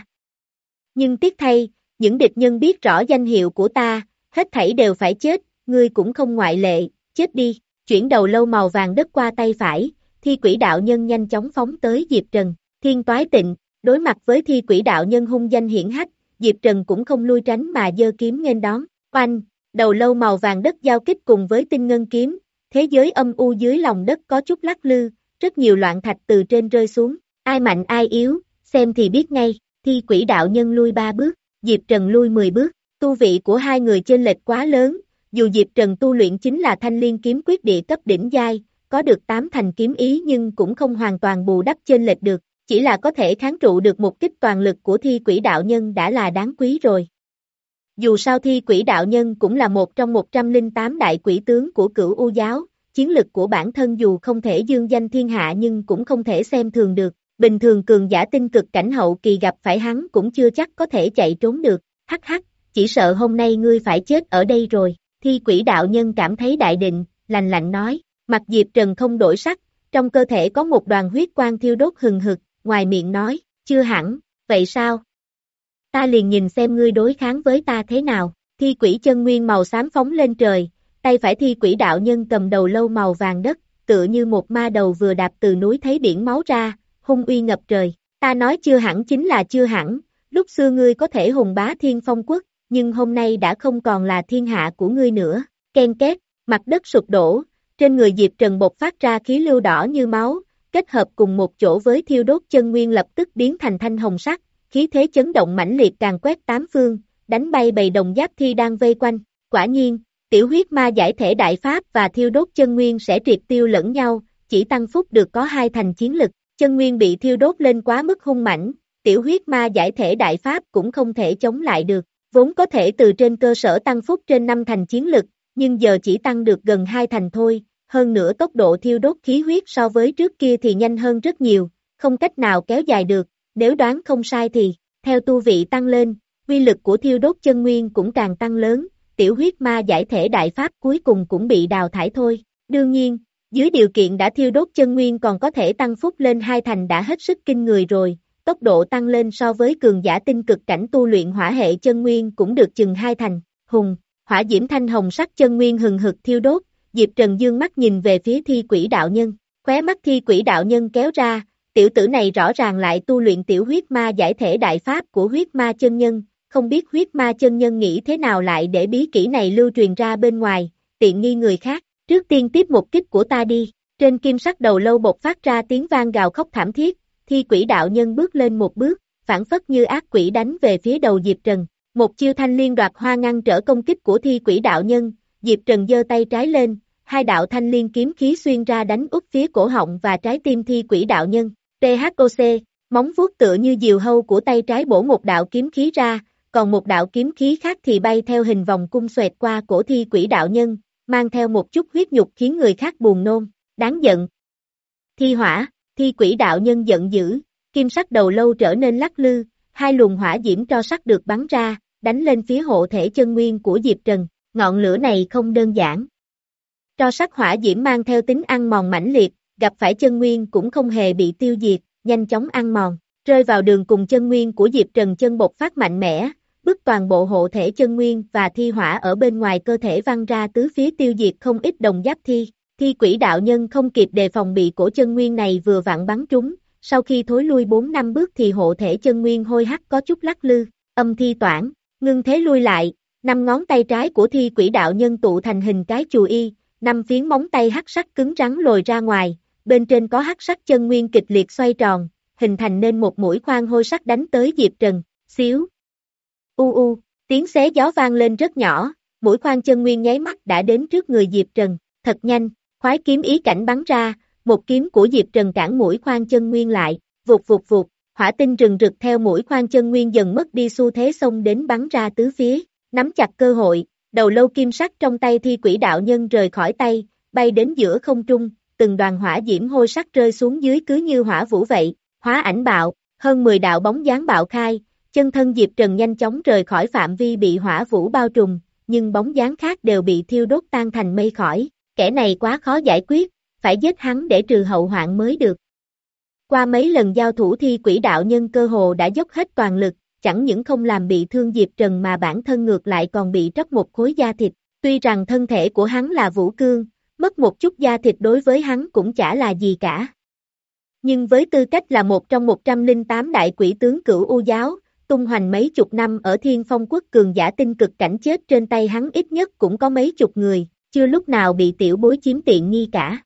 [SPEAKER 2] Nhưng tiếc thay, những địch nhân biết rõ danh hiệu của ta, hết thảy đều phải chết, ngươi cũng không ngoại lệ, chết đi, chuyển đầu lâu màu vàng đất qua tay phải, thi quỷ đạo nhân nhanh chóng phóng tới Diệp Trần. Thiên Toái Tịnh, đối mặt với thi quỷ đạo nhân hung danh hiển hách, Diệp Trần cũng không lui tránh mà giơ kiếm nghênh đón. Oanh, đầu lâu màu vàng đất giao kích cùng với tinh ngân kiếm, thế giới âm u dưới lòng đất có chút lắc lư, rất nhiều loạn thạch từ trên rơi xuống. Ai mạnh ai yếu, xem thì biết ngay. Thi quỷ đạo nhân lui ba bước, Diệp Trần lui mười bước. Tu vị của hai người chênh lệch quá lớn, dù Diệp Trần tu luyện chính là Thanh Liên kiếm quyết địa cấp đỉnh giai, có được tám thành kiếm ý nhưng cũng không hoàn toàn bù đắp chênh lệch được, chỉ là có thể kháng trụ được một kích toàn lực của thi quỷ đạo nhân đã là đáng quý rồi. Dù sao thi quỷ đạo nhân cũng là một trong một trăm lẻ tám đại quỷ tướng của Cửu U giáo, chiến lực của bản thân dù không thể dương danh thiên hạ nhưng cũng không thể xem thường được, bình thường cường giả tinh cực cảnh hậu kỳ gặp phải hắn cũng chưa chắc có thể chạy trốn được, hắc hắc, chỉ sợ hôm nay ngươi phải chết ở đây rồi. Thi quỷ đạo nhân cảm thấy đại định, lạnh lạnh nói, mặt Diệp Trần không đổi sắc, trong cơ thể có một đoàn huyết quang thiêu đốt hừng hực, ngoài miệng nói, chưa hẳn, vậy sao? Ta liền nhìn xem ngươi đối kháng với ta thế nào. Thi quỷ chân nguyên màu xám phóng lên trời, tay phải thi quỷ đạo nhân cầm đầu lâu màu vàng đất, tựa như một ma đầu vừa đạp từ núi thấy biển máu ra, hung uy ngập trời. Ta nói chưa hẳn chính là chưa hẳn, lúc xưa ngươi có thể hùng bá thiên phong quốc, nhưng hôm nay đã không còn là thiên hạ của ngươi nữa. Ken két, mặt đất sụp đổ, trên người Diệp Trần bộc phát ra khí lưu đỏ như máu, kết hợp cùng một chỗ với thiêu đốt chân nguyên lập tức biến thành thanh hồng sắc, khí thế chấn động mãnh liệt càng quét tám phương, đánh bay bầy đồng giáp thi đang vây quanh. Quả nhiên, tiểu huyết ma giải thể đại pháp và thiêu đốt chân nguyên sẽ triệt tiêu lẫn nhau, chỉ tăng phúc được có hai thành chiến lực, chân nguyên bị thiêu đốt lên quá mức hung mãnh, tiểu huyết ma giải thể đại pháp cũng không thể chống lại được, vốn có thể từ trên cơ sở tăng phúc trên năm thành chiến lực, nhưng giờ chỉ tăng được gần hai thành thôi, hơn nữa tốc độ thiêu đốt khí huyết so với trước kia thì nhanh hơn rất nhiều, không cách nào kéo dài được, nếu đoán không sai thì, theo tu vị tăng lên, uy lực của thiêu đốt chân nguyên cũng càng tăng lớn, tiểu huyết ma giải thể đại pháp cuối cùng cũng bị đào thải thôi. Đương nhiên, dưới điều kiện đã thiêu đốt chân nguyên còn có thể tăng phúc lên hai thành đã hết sức kinh người rồi, tốc độ tăng lên so với cường giả tinh cực cảnh tu luyện hỏa hệ chân nguyên cũng được chừng hai thành. Hùng, hỏa diễm thanh hồng sắc chân nguyên hừng hực thiêu đốt, Diệp Trần dương mắt nhìn về phía thi quỷ đạo nhân, khóe mắt thi quỷ đạo nhân kéo ra, tiểu tử này rõ ràng lại tu luyện tiểu huyết ma giải thể đại pháp của huyết ma chân nhân, không biết huyết ma chân nhân nghĩ thế nào lại để bí kỹ này lưu truyền ra bên ngoài, tiện nghi người khác, trước tiên tiếp một kích của ta đi. Trên kim sắc đầu lâu bộc phát ra tiếng vang gào khóc thảm thiết, thi quỷ đạo nhân bước lên một bước, phản phất như ác quỷ đánh về phía đầu Diệp Trần, một chiêu thanh liên đoạt hoa ngăn trở công kích của thi quỷ đạo nhân, Diệp Trần giơ tay trái lên, hai đạo thanh liên kiếm khí xuyên ra đánh úp phía cổ họng và trái tim thi quỷ đạo nhân. tê hát o xê, móng vuốt tựa như diều hâu của tay trái bổ một đạo kiếm khí ra, còn một đạo kiếm khí khác thì bay theo hình vòng cung xoẹt qua cổ thi quỷ đạo nhân, mang theo một chút huyết nhục khiến người khác buồn nôn, đáng giận. Thi hỏa, thi quỷ đạo nhân giận dữ, kim sắc đầu lâu trở nên lắc lư, hai luồng hỏa diễm tro sắc được bắn ra, đánh lên phía hộ thể chân nguyên của Diệp Trần, ngọn lửa này không đơn giản. Tro sắc hỏa diễm mang theo tính ăn mòn mãnh liệt, gặp phải chân nguyên cũng không hề bị tiêu diệt, nhanh chóng ăn mòn, rơi vào đường cùng chân nguyên của Diệp Trần chân bộc phát mạnh mẽ, bức toàn bộ hộ thể chân nguyên và thi hỏa ở bên ngoài cơ thể văng ra tứ phía tiêu diệt không ít đồng giáp thi. Thi quỷ đạo nhân không kịp đề phòng bị cổ chân nguyên này vừa vặn bắn trúng, sau khi thối lui bốn năm bước thì hộ thể chân nguyên hôi hắc có chút lắc lư, âm thi toản, ngưng thế lui lại, năm ngón tay trái của thi quỷ đạo nhân tụ thành hình cái chù y, năm phiến móng tay hắc sắc cứng rắn lồi ra ngoài, bên trên có hắc sắc chân nguyên kịch liệt xoay tròn, hình thành nên một mũi khoan hôi sắc đánh tới Diệp Trần, xíu. U u, tiếng xé gió vang lên rất nhỏ, mũi khoan chân nguyên nháy mắt đã đến trước người Diệp Trần, thật nhanh, khoái kiếm ý cảnh bắn ra, một kiếm của Diệp Trần cản mũi khoan chân nguyên lại, vụt vụt vụt, hỏa tinh rừng rực theo mũi khoan chân nguyên dần mất đi xu thế xông đến bắn ra tứ phía, nắm chặt cơ hội, đầu lâu kim sắc trong tay thi quỷ đạo nhân rời khỏi tay, bay đến giữa không trung, từng đoàn hỏa diễm hôi sắc rơi xuống dưới cứ như hỏa vũ vậy, hóa ảnh bạo, hơn mười đạo bóng dáng bạo khai, chân thân Diệp Trần nhanh chóng rời khỏi phạm vi bị hỏa vũ bao trùm, nhưng bóng dáng khác đều bị thiêu đốt tan thành mây khói, kẻ này quá khó giải quyết, phải giết hắn để trừ hậu hoạn mới được. Qua mấy lần giao thủ thi quỷ đạo nhân cơ hồ đã dốc hết toàn lực, chẳng những không làm bị thương Diệp Trần mà bản thân ngược lại còn bị tróc một khối da thịt, tuy rằng thân thể của hắn là vũ cương, mất một chút da thịt đối với hắn cũng chả là gì cả, Nhưng với tư cách là một trong một trăm lẻ tám đại quỷ tướng Cửu U giáo, tung hoành mấy chục năm ở Thiên Phong quốc, cường giả tinh cực cảnh chết trên tay hắn ít nhất cũng có mấy chục người, chưa lúc nào bị tiểu bối chiếm tiện nghi cả.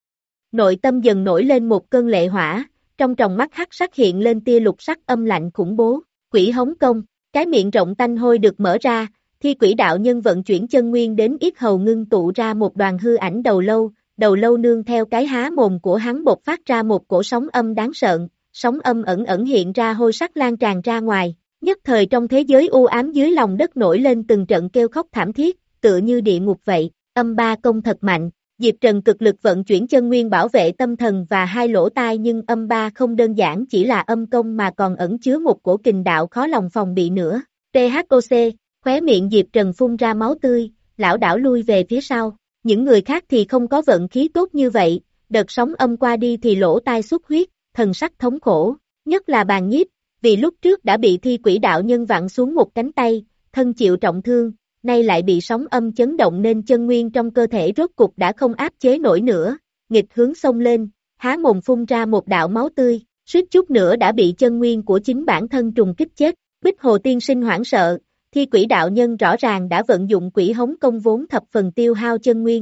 [SPEAKER 2] Nội tâm dần nổi lên một cơn lệ hỏa, trong tròng mắt hắc sắc hiện lên tia lục sắc âm lạnh khủng bố. Quỷ hống công, cái miệng rộng tanh hôi được mở ra, thi quỷ đạo nhân vận chuyển chân nguyên đến yết hầu ngưng tụ ra một đoàn hư ảnh đầu lâu, đầu lâu nương theo cái há mồm của hắn bộc phát ra một cổ sóng âm đáng sợ, sóng âm ẩn ẩn hiện ra hôi sắc lan tràn ra ngoài, nhất thời trong thế giới u ám dưới lòng đất nổi lên từng trận kêu khóc thảm thiết, tựa như địa ngục vậy. Âm ba công thật mạnh. Diệp Trần cực lực vận chuyển chân nguyên bảo vệ tâm thần và hai lỗ tai, nhưng âm ba không đơn giản chỉ là âm công mà còn ẩn chứa một cổ kình đạo khó lòng phòng bị nữa. tê hát o xê, khóe miệng Diệp Trần phun ra máu tươi, lảo đảo lui về phía sau. Những người khác thì không có vận khí tốt như vậy, đợt sóng âm qua đi thì lỗ tai xuất huyết, thần sắc thống khổ, nhất là Bàn Nhiếp, vì lúc trước đã bị thi quỷ đạo nhân vặn xuống một cánh tay, thân chịu trọng thương, nay lại bị sóng âm chấn động nên chân nguyên trong cơ thể rốt cục đã không áp chế nổi nữa, nghịch hướng xông lên, há mồm phun ra một đạo máu tươi, suýt chút nữa đã bị chân nguyên của chính bản thân trùng kích chết. Bích Hồ tiên sinh hoảng sợ, thi quỷ đạo nhân rõ ràng đã vận dụng quỷ hống công vốn thập phần tiêu hao chân nguyên.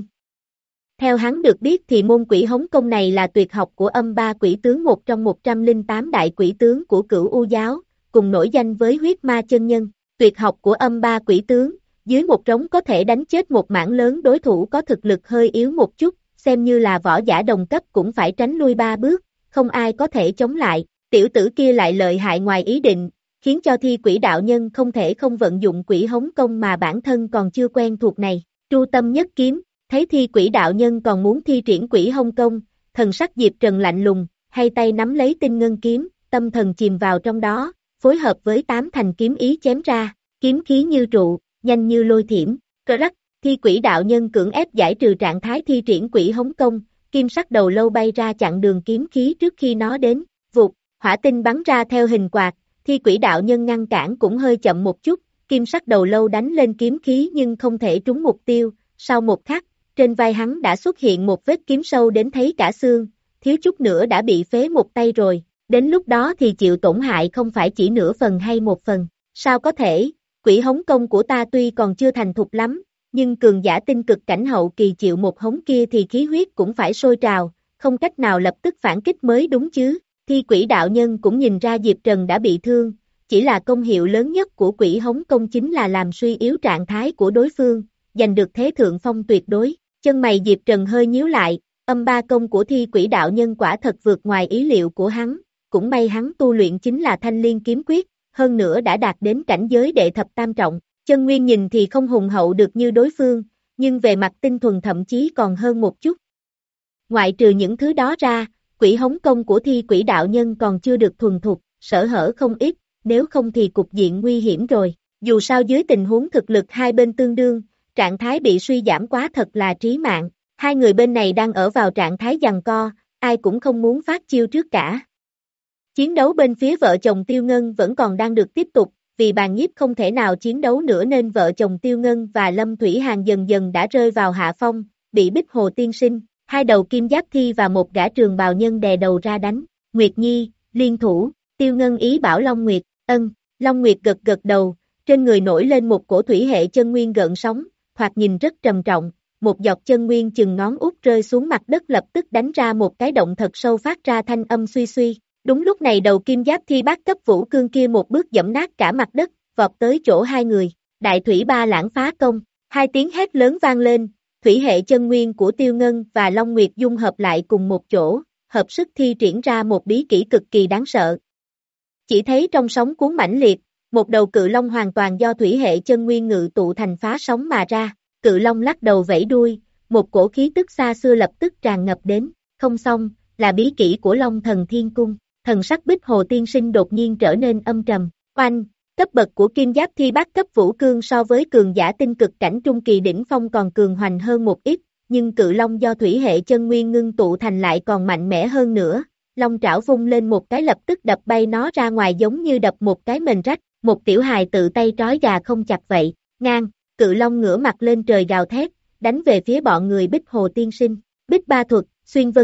[SPEAKER 2] Theo hắn được biết thì môn quỷ hống công này là tuyệt học của âm ba quỷ tướng, một trong một trăm lẻ tám đại quỷ tướng của Cửu U giáo, cùng nổi danh với huyết ma chân nhân. Tuyệt học của âm ba quỷ tướng, dưới một trống có thể đánh chết một mảng lớn đối thủ có thực lực hơi yếu một chút, xem như là võ giả đồng cấp cũng phải tránh lui ba bước, không ai có thể chống lại. Tiểu tử kia lại lợi hại ngoài ý định, khiến cho thi quỷ đạo nhân không thể không vận dụng quỷ hống công mà bản thân còn chưa quen thuộc này. Tru tâm nhất kiếm, thấy thi quỷ đạo nhân còn muốn thi triển quỷ hống công, thần sắc Diệp Trần lạnh lùng, hay tay nắm lấy tinh ngân kiếm, tâm thần chìm vào trong đó, phối hợp với tám thành kiếm ý chém ra, kiếm khí như trụ, nhanh như lôi thiểm. Cơ rắc, thi quỷ đạo nhân cưỡng ép giải trừ trạng thái thi triển quỷ hống công, kim sắc đầu lâu bay ra chặn đường kiếm khí trước khi nó đến, vụt, hỏa tinh bắn ra theo hình quạt, thi quỷ đạo nhân ngăn cản cũng hơi chậm một chút, kim sắc đầu lâu đánh lên kiếm khí nhưng không thể trúng mục tiêu, sau một khắc, trên vai hắn đã xuất hiện một vết kiếm sâu đến thấy cả xương, thiếu chút nữa đã bị phế một tay rồi, đến lúc đó thì chịu tổn hại không phải chỉ nửa phần hay một phần, sao có thể, quỷ hống công của ta tuy còn chưa thành thục lắm, nhưng cường giả tinh cực cảnh hậu kỳ chịu một hống kia thì khí huyết cũng phải sôi trào, không cách nào lập tức phản kích mới đúng chứ. Thi quỷ đạo nhân cũng nhìn ra Diệp Trần đã bị thương, chỉ là công hiệu lớn nhất của quỷ hống công chính là làm suy yếu trạng thái của đối phương, giành được thế thượng phong tuyệt đối. Chân mày Diệp Trần hơi nhíu lại, âm ba công của thi quỷ đạo nhân quả thật vượt ngoài ý liệu của hắn, cũng may hắn tu luyện chính là thanh liên kiếm quyết, hơn nữa đã đạt đến cảnh giới đệ thập tam trọng, chân nguyên nhìn thì không hùng hậu được như đối phương, nhưng về mặt tinh thuần thậm chí còn hơn một chút. Ngoại trừ những thứ đó ra, quỷ hống công của thi quỷ đạo nhân còn chưa được thuần thục, sở hở không ít, nếu không thì cục diện nguy hiểm rồi. Dù sao dưới tình huống thực lực hai bên tương đương, trạng thái bị suy giảm quá thật là trí mạng. Hai người bên này đang ở vào trạng thái giằng co, ai cũng không muốn phát chiêu trước cả. Chiến đấu bên phía vợ chồng Tiêu Ngân vẫn còn đang được tiếp tục, vì Bàn Nhiếp không thể nào chiến đấu nữa nên vợ chồng Tiêu Ngân và Lâm Thủy Hàn dần dần đã rơi vào hạ phong, bị Bích Hồ tiên sinh, hai đầu kim giáp thi và một gã trường bào nhân đè đầu ra đánh. Nguyệt Nhi, liên thủ, Tiêu Ngân ý bảo Long Nguyệt, ân, Long Nguyệt gật gật đầu, trên người nổi lên một cổ thủy hệ chân nguyên gợn sóng, thoạt nhìn rất trầm trọng, một giọt chân nguyên chừng ngón út rơi xuống mặt đất lập tức đánh ra một cái động thật sâu phát ra thanh âm suy suy. Đúng lúc này đầu kim giáp thi bát cấp vũ cương kia một bước dẫm nát cả mặt đất, vọt tới chỗ hai người, đại thủy ba lãng phá công, hai tiếng hét lớn vang lên, thủy hệ chân nguyên của Tiêu Ngân và Long Nguyệt dung hợp lại cùng một chỗ, hợp sức thi triển ra một bí kỹ cực kỳ đáng sợ. Chỉ thấy trong sóng cuốn mãnh liệt, một đầu cự long hoàn toàn do thủy hệ chân nguyên ngự tụ thành phá sóng mà ra, cự long lắc đầu vẫy đuôi, một cổ khí tức xa xưa lập tức tràn ngập đến, không xong, là bí kỹ của Long Thần Thiên Cung. Thần sắc Bích Hồ tiên sinh đột nhiên trở nên âm trầm, oanh, cấp bậc của kim giáp thi bát cấp vũ cương so với cường giả tinh cực cảnh trung kỳ đỉnh phong còn cường hoành hơn một ít, nhưng cự long do thủy hệ chân nguyên ngưng tụ thành lại còn mạnh mẽ hơn nữa, long trảo vung lên một cái lập tức đập bay nó ra ngoài giống như đập một cái mền rách, một tiểu hài tự tay trói gà không chặt vậy, ngang, cự long ngửa mặt lên trời gào thét, đánh về phía bọn người Bích Hồ tiên sinh, Bích Ba thuật, xuyên vân kích.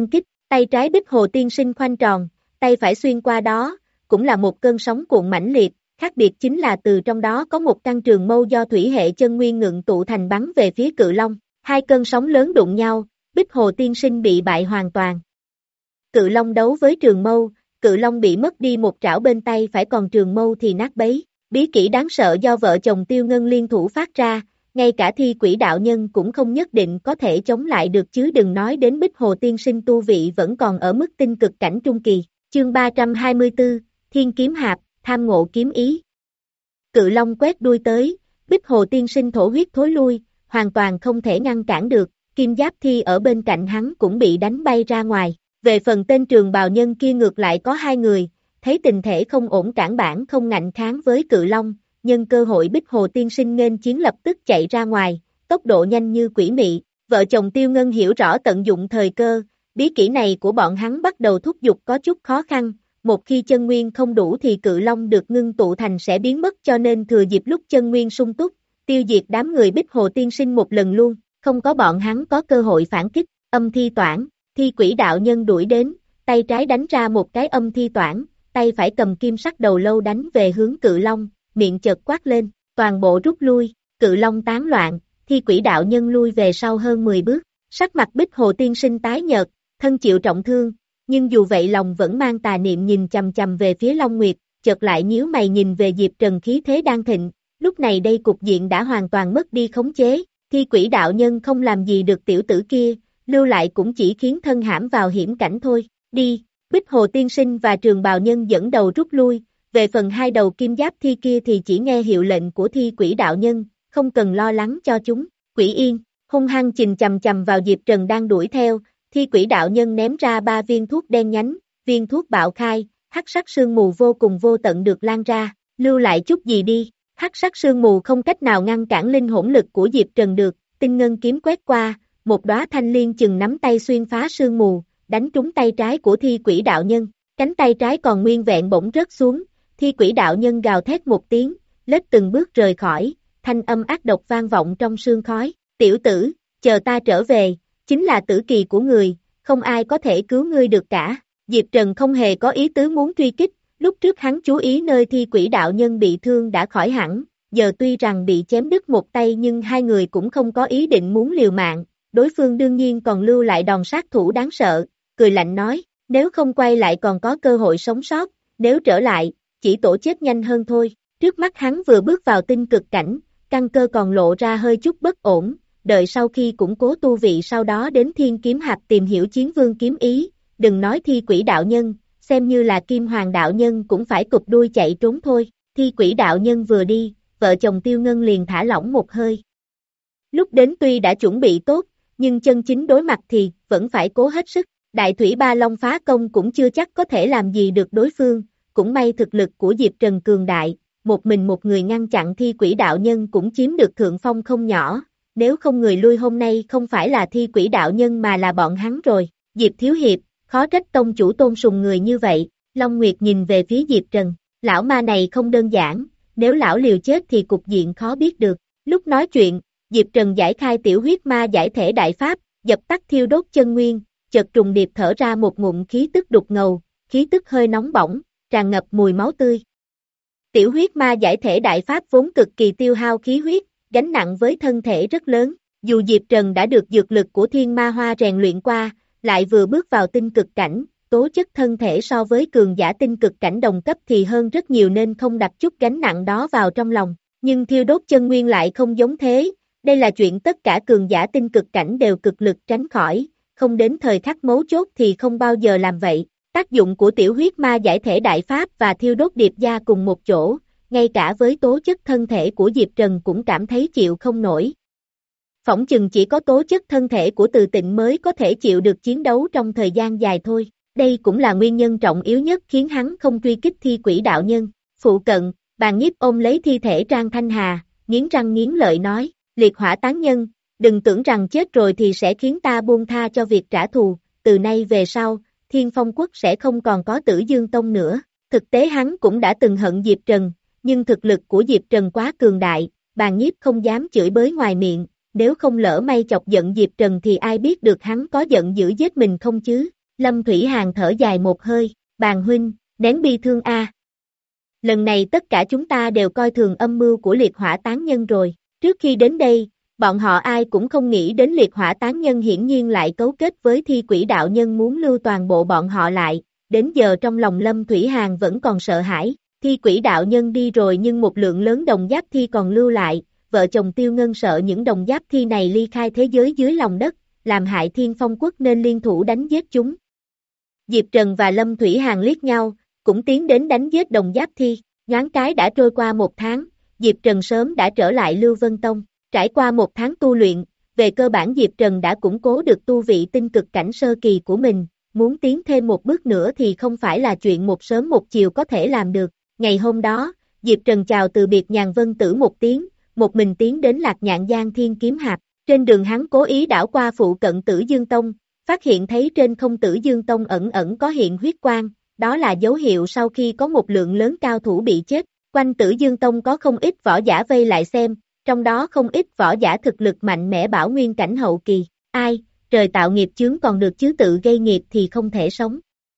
[SPEAKER 2] Tay trái Bích Hồ Tiên Sinh khoanh tròn, tay phải xuyên qua đó, cũng là một cơn sóng cuộn mãnh liệt, khác biệt chính là từ trong đó có một căn trường mâu do thủy hệ chân nguyên ngưng tụ thành bắn về phía Cự Long, hai cơn sóng lớn đụng nhau, Bích Hồ Tiên Sinh bị bại hoàn toàn. Cự Long đấu với trường mâu, Cự Long bị mất đi một trảo bên tay phải còn trường mâu thì nát bấy, bí kỹ đáng sợ do vợ chồng Tiêu Ngân liên thủ phát ra, ngay cả Thi Quỷ đạo nhân cũng không nhất định có thể chống lại được chứ đừng nói đến Bích Hồ Tiên Sinh tu vị vẫn còn ở mức tinh cực cảnh trung kỳ. Chương ba trăm hai mươi tư, Thiên Kiếm Hạp, tham ngộ kiếm ý. Cự Long quét đuôi tới, Bích Hồ Tiên Sinh thổ huyết thối lui, hoàn toàn không thể ngăn cản được, Kim Giáp Thi ở bên cạnh hắn cũng bị đánh bay ra ngoài. Về phần tên trường bào nhân kia ngược lại có hai người, thấy tình thể không ổn cản bản không ngạnh kháng với Cự Long, nhân cơ hội Bích Hồ Tiên Sinh nghênh chiến lập tức chạy ra ngoài, tốc độ nhanh như quỷ mị, vợ chồng Tiêu Ngân hiểu rõ tận dụng thời cơ, bí kỹ này của bọn hắn bắt đầu thúc giục có chút khó khăn, một khi chân nguyên không đủ thì Cự Long được ngưng tụ thành sẽ biến mất cho nên thừa dịp lúc chân nguyên sung túc, tiêu diệt đám người Bích Hồ Tiên Sinh một lần luôn, không có bọn hắn có cơ hội phản kích, âm thi toản, Thi Quỷ đạo nhân đuổi đến, tay trái đánh ra một cái âm thi toản, tay phải cầm kim sắc đầu lâu đánh về hướng Cự Long, miệng chợt quát lên, toàn bộ rút lui, Cự Long tán loạn, Thi Quỷ đạo nhân lui về sau hơn mười bước, sắc mặt Bích Hồ Tiên Sinh tái nhợt, thân chịu trọng thương, nhưng dù vậy lòng vẫn mang tà niệm nhìn chằm chằm về phía Long Nguyệt, chợt lại nhíu mày nhìn về Diệp Trần khí thế đang thịnh, lúc này đây cục diện đã hoàn toàn mất đi khống chế, Thi Quỷ đạo nhân không làm gì được tiểu tử kia, lưu lại cũng chỉ khiến thân hãm vào hiểm cảnh thôi, đi, Bích Hồ Tiên Sinh và Trường Bào Nhân dẫn đầu rút lui, về phần hai đầu kim giáp thi kia thì chỉ nghe hiệu lệnh của Thi Quỷ đạo nhân, không cần lo lắng cho chúng, Quỷ Yên, hung hăng chình chầm chầm vào Diệp Trần đang đuổi theo, Thi Quỷ đạo nhân ném ra ba viên thuốc đen nhánh, viên thuốc bạo khai, hắc sắc sương mù vô cùng vô tận được lan ra, lưu lại chút gì đi, hắc sắc sương mù không cách nào ngăn cản linh hỗn lực của Diệp Trần được, tinh ngân kiếm quét qua, một đóa thanh liên chừng nắm tay xuyên phá sương mù, đánh trúng tay trái của Thi Quỷ đạo nhân, cánh tay trái còn nguyên vẹn bỗng rớt xuống, Thi Quỷ đạo nhân gào thét một tiếng, lết từng bước rời khỏi, thanh âm ác độc vang vọng trong sương khói, tiểu tử, chờ ta trở về, chính là tử kỳ của người, không ai có thể cứu ngươi được cả, Diệp Trần không hề có ý tứ muốn truy kích, lúc trước hắn chú ý nơi Thi Quỷ đạo nhân bị thương đã khỏi hẳn, giờ tuy rằng bị chém đứt một tay nhưng hai người cũng không có ý định muốn liều mạng, đối phương đương nhiên còn lưu lại đòn sát thủ đáng sợ, cười lạnh nói, nếu không quay lại còn có cơ hội sống sót, nếu trở lại, chỉ tổ chết nhanh hơn thôi, trước mắt hắn vừa bước vào tinh cực cảnh, căn cơ còn lộ ra hơi chút bất ổn, đợi sau khi củng cố tu vị sau đó đến Thiên Kiếm Hạp tìm hiểu chiến vương kiếm ý, đừng nói Thi Quỷ đạo nhân, xem như là Kim Hoàng đạo nhân cũng phải cụp đuôi chạy trốn thôi, Thi Quỷ đạo nhân vừa đi, vợ chồng Tiêu Ngân liền thả lỏng một hơi. Lúc đến tuy đã chuẩn bị tốt, nhưng chân chính đối mặt thì vẫn phải cố hết sức, Đại Thủy Ba Long phá công cũng chưa chắc có thể làm gì được đối phương, cũng may thực lực của Diệp Trần cường đại, một mình một người ngăn chặn Thi Quỷ đạo nhân cũng chiếm được thượng phong không nhỏ, nếu không người lui hôm nay không phải là Thi Quỷ đạo nhân mà là bọn hắn rồi, Diệp Thiếu Hiệp, khó trách tông chủ tôn sùng người như vậy, Long Nguyệt nhìn về phía Diệp Trần, lão ma này không đơn giản, nếu lão liều chết thì cục diện khó biết được, lúc nói chuyện, Diệp Trần giải khai tiểu huyết ma giải thể đại pháp, dập tắt thiêu đốt chân nguyên, chợt trùng điệp thở ra một ngụm khí tức đục ngầu, khí tức hơi nóng bỏng, tràn ngập mùi máu tươi. Tiểu huyết ma giải thể đại pháp vốn cực kỳ tiêu hao khí huyết, gánh nặng với thân thể rất lớn, dù Diệp Trần đã được dược lực của thiên ma hoa rèn luyện qua, lại vừa bước vào tinh cực cảnh, tố chất thân thể so với cường giả tinh cực cảnh đồng cấp thì hơn rất nhiều nên không đặt chút gánh nặng đó vào trong lòng, nhưng thiêu đốt chân nguyên lại không giống thế, đây là chuyện tất cả cường giả tinh cực cảnh đều cực lực tránh khỏi, không đến thời khắc mấu chốt thì không bao giờ làm vậy. Tác dụng của tiểu huyết ma giải thể đại pháp và thiêu đốt điệp gia cùng một chỗ, ngay cả với tố chất thân thể của Diệp Trần cũng cảm thấy chịu không nổi. Phỏng chừng chỉ có tố chất thân thể của Từ Tịnh mới có thể chịu được chiến đấu trong thời gian dài thôi. Đây cũng là nguyên nhân trọng yếu nhất khiến hắn không truy kích Thi Quỷ đạo nhân. Phụ cận, Bàn Nhiếp ôm lấy thi thể Trang Thanh Hà, nghiến răng nghiến lợi nói, liệt hỏa tán nhân, đừng tưởng rằng chết rồi thì sẽ khiến ta buông tha cho việc trả thù, từ nay về sau, Thiên Phong Quốc sẽ không còn có Tử Dương Tông nữa. Thực tế hắn cũng đã từng hận Diệp Trần, nhưng thực lực của Diệp Trần quá cường đại, Bàn Nhiếp không dám chửi bới ngoài miệng, nếu không lỡ may chọc giận Diệp Trần thì ai biết được hắn có giận dữ giết mình không chứ. Lâm Thủy Hàn thở dài một hơi, Bàn huynh, nén bi thương a. Lần này tất cả chúng ta đều coi thường âm mưu của liệt hỏa tán nhân rồi, trước khi đến đây, bọn họ ai cũng không nghĩ đến liệt hỏa tán nhân hiển nhiên lại cấu kết với thi quỷ đạo nhân muốn lưu toàn bộ bọn họ lại, đến giờ trong lòng Lâm Thủy Hàn vẫn còn sợ hãi, thi quỷ đạo nhân đi rồi nhưng một lượng lớn đồng giáp thi còn lưu lại, vợ chồng Tiêu Ngân sợ những đồng giáp thi này ly khai thế giới dưới lòng đất, làm hại Thiên Phong Quốc nên liên thủ đánh giết chúng. Diệp Trần và Lâm Thủy Hàn liếc nhau, cũng tiến đến đánh giết đồng giáp thi, nhoáng cái đã trôi qua một tháng, Diệp Trần sớm đã trở lại Lưu Vân Tông, trải qua một tháng tu luyện, về cơ bản Diệp Trần đã củng cố được tu vị tinh cực cảnh sơ kỳ của mình, muốn tiến thêm một bước nữa thì không phải là chuyện một sớm một chiều có thể làm được. Ngày hôm đó, Diệp Trần chào từ biệt Nhàn Vân Tử một tiếng, một mình tiến đến Lạc Nhạn Giang Thiên Kiếm Hạp, trên đường hắn cố ý đảo qua phụ cận Tử Dương Tông, phát hiện thấy trên không Tử Dương Tông ẩn ẩn có hiện huyết quang, đó là dấu hiệu sau khi có một lượng lớn cao thủ bị chết, quanh Tử Dương Tông có không ít võ giả vây lại xem, trong đó không ít võ giả thực lực mạnh mẽ bảo nguyên cảnh hậu kỳ, ai, trời tạo nghiệp chướng còn được chứ tự gây nghiệp thì không thể sống.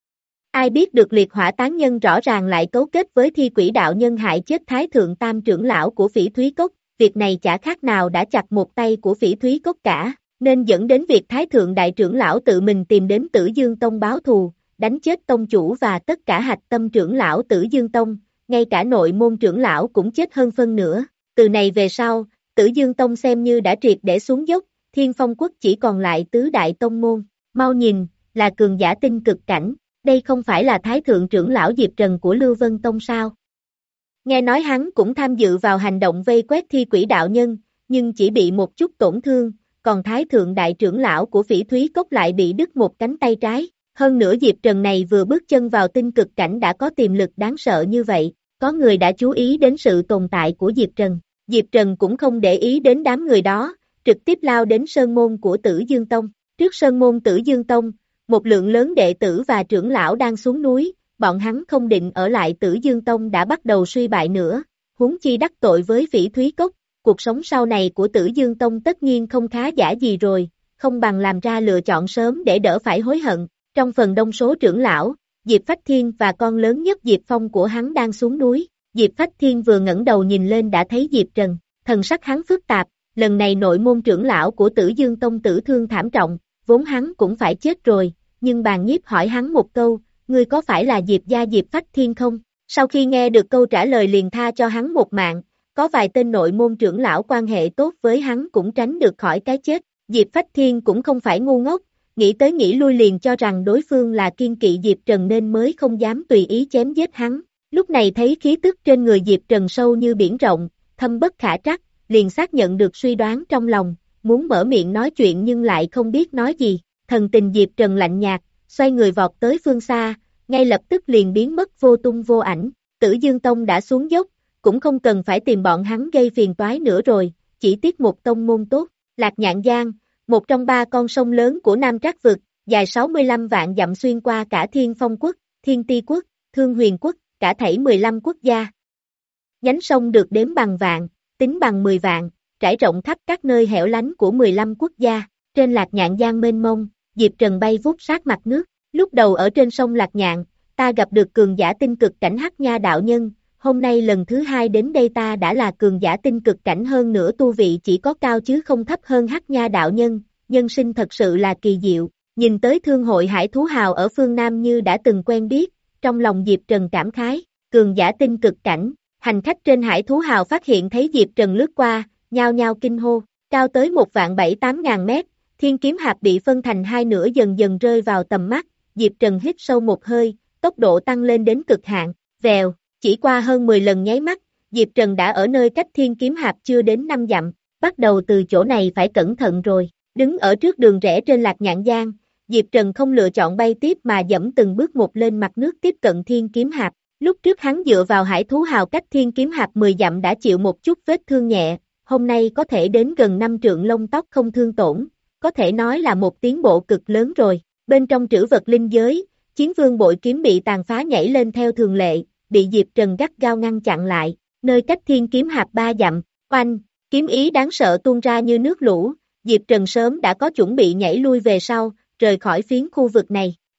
[SPEAKER 2] Ai biết được liệt hỏa tán nhân rõ ràng lại cấu kết với thi quỷ đạo nhân hại chết Thái Thượng Tam trưởng lão của Phỉ Thúy Cốc, việc này chả khác nào đã chặt một tay của Phỉ Thúy Cốc cả, nên dẫn đến việc Thái Thượng Đại trưởng lão tự mình tìm đến Tử Dương Tông báo thù, đánh chết tông chủ và tất cả hạch tâm trưởng lão Tử Dương Tông, ngay cả nội môn trưởng lão cũng chết hơn phân nửa. Từ này về sau, Tử Dương Tông xem như đã triệt để xuống dốc, Thiên Phong Quốc chỉ còn lại tứ đại tông môn, mau nhìn, là cường giả tinh cực cảnh, đây không phải là Thái Thượng trưởng lão Diệp Trần của Lưu Vân Tông sao? Nghe nói hắn cũng tham dự vào hành động vây quét thi quỷ đạo nhân, nhưng chỉ bị một chút tổn thương, còn Thái Thượng Đại trưởng lão của Phỉ Thúy Cốc lại bị đứt một cánh tay trái. Hơn nữa Diệp Trần này vừa bước chân vào tinh cực cảnh đã có tiềm lực đáng sợ như vậy, có người đã chú ý đến sự tồn tại của Diệp Trần. Diệp Trần cũng không để ý đến đám người đó, trực tiếp lao đến sơn môn của Tử Dương Tông. Trước sơn môn Tử Dương Tông, một lượng lớn đệ tử và trưởng lão đang xuống núi, bọn hắn không định ở lại Tử Dương Tông đã bắt đầu suy bại nữa, huống chi đắc tội với Phỉ Thúy Cốc, cuộc sống sau này của Tử Dương Tông tất nhiên không khá giả gì rồi, không bằng làm ra lựa chọn sớm để đỡ phải hối hận. Trong phần đông số trưởng lão, Diệp Phách Thiên và con lớn nhất Diệp Phong của hắn đang xuống núi, Diệp Phách Thiên vừa ngẩng đầu nhìn lên đã thấy Diệp Trần, thần sắc hắn phức tạp, lần này nội môn trưởng lão của Tử Dương Tông tử thương thảm trọng, vốn hắn cũng phải chết rồi, nhưng Bàn Nhiếp hỏi hắn một câu, ngươi có phải là Diệp gia Diệp Phách Thiên không? Sau khi nghe được câu trả lời liền tha cho hắn một mạng, có vài tên nội môn trưởng lão quan hệ tốt với hắn cũng tránh được khỏi cái chết, Diệp Phách Thiên cũng không phải ngu ngốc, nghĩ tới nghĩ lui liền cho rằng đối phương là kiên kỵ Diệp Trần nên mới không dám tùy ý chém giết hắn, lúc này thấy khí tức trên người Diệp Trần sâu như biển rộng, thâm bất khả trắc, liền xác nhận được suy đoán trong lòng, muốn mở miệng nói chuyện nhưng lại không biết nói gì, thần tình Diệp Trần lạnh nhạt, xoay người vọt tới phương xa, ngay lập tức liền biến mất vô tung vô ảnh, Tử Dương Tông đã xuống dốc, cũng không cần phải tìm bọn hắn gây phiền toái nữa rồi, chỉ tiếc một tông môn tốt, Lạc Nhạn Giang, một trong ba con sông lớn của Nam Trác Vực, dài sáu mươi lăm vạn dặm xuyên qua cả Thiên Phong Quốc, Thiên Ti Quốc, Thương Huyền Quốc, cả thảy mười lăm quốc gia. Nhánh sông được đếm bằng vạn, tính bằng mười vạn, trải rộng khắp các nơi hẻo lánh của mười lăm quốc gia, trên Lạc Nhạn Giang mênh mông, Diệp Trần bay vút sát mặt nước, lúc đầu ở trên sông Lạc Nhạn, ta gặp được cường giả tinh cực cảnh Hắc Nha đạo nhân, hôm nay lần thứ hai đến đây ta đã là cường giả tinh cực cảnh hơn nữa tu vị chỉ có cao chứ không thấp hơn Hắc Nha đạo nhân, nhân sinh thật sự là kỳ diệu, nhìn tới thương hội hải thú hào ở phương Nam như đã từng quen biết, trong lòng Diệp Trần cảm khái, cường giả tinh cực cảnh, hành khách trên hải thú hào phát hiện thấy Diệp Trần lướt qua, nhao nhao kinh hô, cao tới một vạn bảy tám ngàn mét, Thiên Kiếm Hạp bị phân thành hai nửa dần dần rơi vào tầm mắt, Diệp Trần hít sâu một hơi, tốc độ tăng lên đến cực hạn, vèo. Chỉ qua hơn mười lần nháy mắt, Diệp Trần đã ở nơi cách Thiên Kiếm Hạp chưa đến năm dặm, bắt đầu từ chỗ này phải cẩn thận rồi, đứng ở trước đường rẽ trên Lạc Nhạn Giang, Diệp Trần không lựa chọn bay tiếp mà dẫm từng bước một lên mặt nước tiếp cận Thiên Kiếm Hạp, lúc trước hắn dựa vào hải thú hào cách Thiên Kiếm Hạp mười dặm đã chịu một chút vết thương nhẹ, hôm nay có thể đến gần năm trượng lông tóc không thương tổn, có thể nói là một tiến bộ cực lớn rồi, bên trong trữ vật linh giới, Chiến Vương bội kiếm bị tàn phá nhảy lên theo thường lệ, bị Diệp Trần gắt gao ngăn chặn lại, nơi cách Thiên Kiếm Hạp ba dặm, oanh, kiếm ý đáng sợ tuôn ra như nước lũ, Diệp Trần sớm đã có chuẩn bị nhảy lui về sau, rời khỏi phiến khu vực này,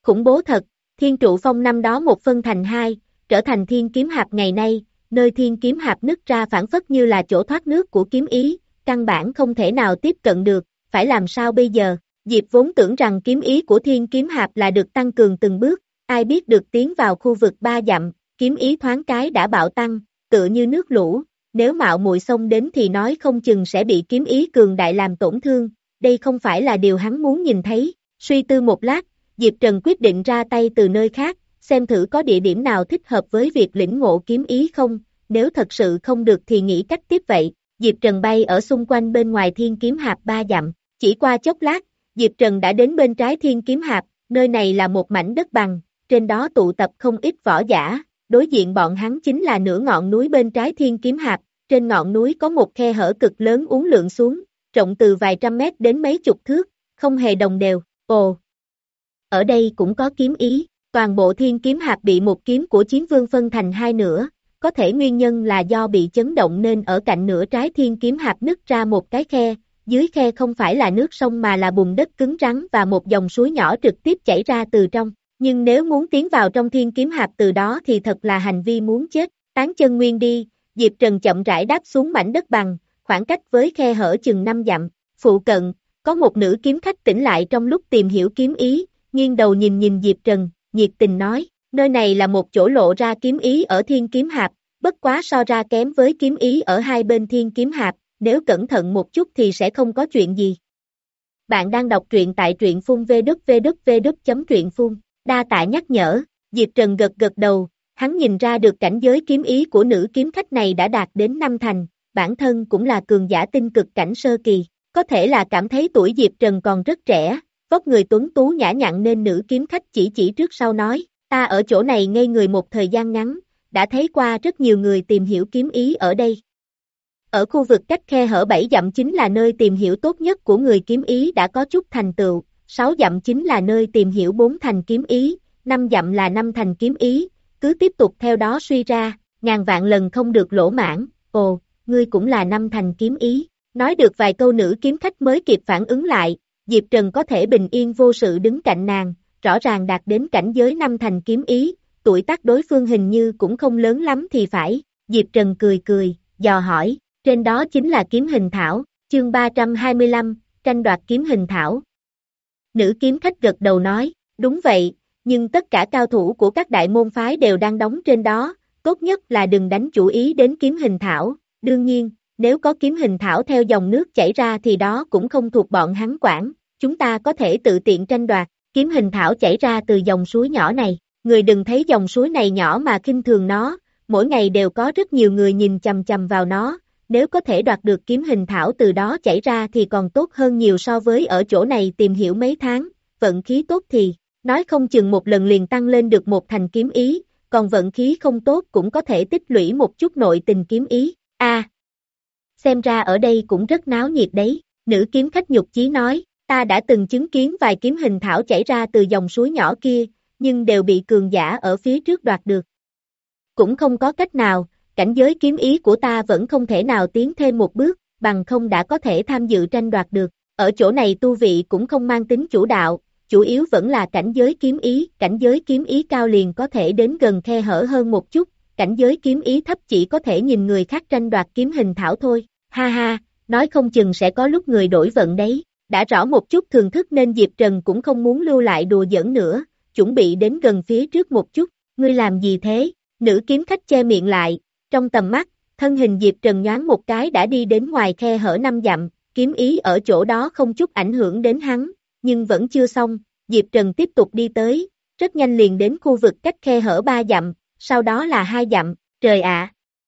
[SPEAKER 2] Khủng bố thật, Thiên Trụ Phong năm đó một phân thành hai, trở thành Thiên Kiếm Hạp ngày nay, nơi Thiên Kiếm Hạp nứt ra phản phất như là chỗ thoát nước của kiếm ý, căn bản không thể nào tiếp cận được, phải làm sao bây giờ? Diệp vốn tưởng rằng kiếm ý của Thiên Kiếm Hạp là được tăng cường từng bước, ai biết được tiến vào khu vực ba dặm, kiếm ý thoáng cái đã bạo tăng, tựa như nước lũ, nếu mạo muội xông đến thì nói không chừng sẽ bị kiếm ý cường đại làm tổn thương, đây không phải là điều hắn muốn nhìn thấy. Suy tư một lát, Diệp Trần quyết định ra tay từ nơi khác, xem thử có địa điểm nào thích hợp với việc lĩnh ngộ kiếm ý không, nếu thật sự không được thì nghĩ cách tiếp vậy. Diệp Trần bay ở xung quanh bên ngoài Thiên Kiếm Hạp ba dặm, chỉ qua chốc lát, Diệp Trần đã đến bên trái Thiên Kiếm Hạp, nơi này là một mảnh đất bằng, trên đó tụ tập không ít võ giả, đối diện bọn hắn chính là nửa ngọn núi bên trái Thiên Kiếm Hạp, trên ngọn núi có một khe hở cực lớn uốn lượn xuống, rộng từ vài trăm mét đến mấy chục thước, không hề đồng đều. Ồ! Ở đây cũng có kiếm ý, toàn bộ Thiên Kiếm Hạp bị một kiếm của Chiến Vương phân thành hai nửa, có thể nguyên nhân là do bị chấn động nên ở cạnh nửa trái Thiên Kiếm Hạp nứt ra một cái khe, dưới khe không phải là nước sông mà là bùn đất cứng rắn và một dòng suối nhỏ trực tiếp chảy ra từ trong, nhưng nếu muốn tiến vào trong Thiên Kiếm Hạp từ đó thì thật là hành vi muốn chết, tán chân nguyên đi. Diệp Trần chậm rãi đáp xuống mảnh đất bằng, khoảng cách với khe hở chừng năm dặm, phụ cận, có một nữ kiếm khách tỉnh lại trong lúc tìm hiểu kiếm ý, nghiêng đầu nhìn nhìn Diệp Trần, nhiệt tình nói, nơi này là một chỗ lộ ra kiếm ý ở Thiên Kiếm Hạp, bất quá so ra kém với kiếm ý ở hai bên Thiên Kiếm Hạp, nếu cẩn thận một chút thì sẽ không có chuyện gì. Bạn đang đọc truyện tại truyện phun vê kép vê kép vê kép chấm truyện phun, đa tạ nhắc nhở, Diệp Trần gật gật đầu. Hắn nhìn ra được cảnh giới kiếm ý của nữ kiếm khách này đã đạt đến năm thành, bản thân cũng là cường giả tinh cực cảnh sơ kỳ, có thể là cảm thấy tuổi Diệp Trần còn rất trẻ, vóc người tuấn tú nhã nhặn nên nữ kiếm khách chỉ chỉ trước sau nói, ta ở chỗ này ngây người một thời gian ngắn, đã thấy qua rất nhiều người tìm hiểu kiếm ý ở đây. Ở khu vực cách khe hở bảy dặm chính là nơi tìm hiểu tốt nhất của người kiếm ý đã có chút thành tựu, sáu dặm chính là nơi tìm hiểu bốn thành kiếm ý, năm dặm là năm thành kiếm ý. Cứ tiếp tục theo đó suy ra, ngàn vạn lần không được lỗ mãn, ồ, ngươi cũng là năm thành kiếm ý. Nói được vài câu nữ kiếm khách mới kịp phản ứng lại, Diệp Trần có thể bình yên vô sự đứng cạnh nàng, rõ ràng đạt đến cảnh giới năm thành kiếm ý, tuổi tác đối phương hình như cũng không lớn lắm thì phải. Diệp Trần cười cười, dò hỏi, trên đó chính là kiếm hình thảo, chương ba trăm hai mươi lăm, tranh đoạt kiếm hình thảo. Nữ kiếm khách gật đầu nói, đúng vậy. Nhưng tất cả cao thủ của các đại môn phái đều đang đóng trên đó, tốt nhất là đừng đánh chủ ý đến kiếm hình thảo, đương nhiên, nếu có kiếm hình thảo theo dòng nước chảy ra thì đó cũng không thuộc bọn hắn quản, chúng ta có thể tự tiện tranh đoạt, kiếm hình thảo chảy ra từ dòng suối nhỏ này, người đừng thấy dòng suối này nhỏ mà khinh thường nó, mỗi ngày đều có rất nhiều người nhìn chằm chằm vào nó, nếu có thể đoạt được kiếm hình thảo từ đó chảy ra thì còn tốt hơn nhiều so với ở chỗ này tìm hiểu mấy tháng, vận khí tốt thì nói không chừng một lần liền tăng lên được một thành kiếm ý, còn vận khí không tốt cũng có thể tích lũy một chút nội tình kiếm ý. A, à, xem ra ở đây cũng rất náo nhiệt đấy, nữ kiếm khách nhục chí nói, ta đã từng chứng kiến vài kiếm hình thảo chảy ra từ dòng suối nhỏ kia, nhưng đều bị cường giả ở phía trước đoạt được. Cũng không có cách nào, cảnh giới kiếm ý của ta vẫn không thể nào tiến thêm một bước, bằng không đã có thể tham dự tranh đoạt được. Ở chỗ này tu vị cũng không mang tính chủ đạo, chủ yếu vẫn là cảnh giới kiếm ý, cảnh giới kiếm ý cao liền có thể đến gần khe hở hơn một chút, cảnh giới kiếm ý thấp chỉ có thể nhìn người khác tranh đoạt kiếm hình thảo thôi, ha ha, nói không chừng sẽ có lúc người đổi vận đấy, đã rõ một chút thường thức nên Diệp Trần cũng không muốn lưu lại đùa giỡn nữa, chuẩn bị đến gần phía trước một chút, ngươi làm gì thế, nữ kiếm khách che miệng lại, trong tầm mắt, thân hình Diệp Trần nhoáng một cái đã đi đến ngoài khe hở năm dặm, kiếm ý ở chỗ đó không chút ảnh hưởng đến hắn. Nhưng vẫn chưa xong, Diệp Trần tiếp tục đi tới, rất nhanh liền đến khu vực cách khe hở ba dặm, sau đó là hai dặm, trời ạ!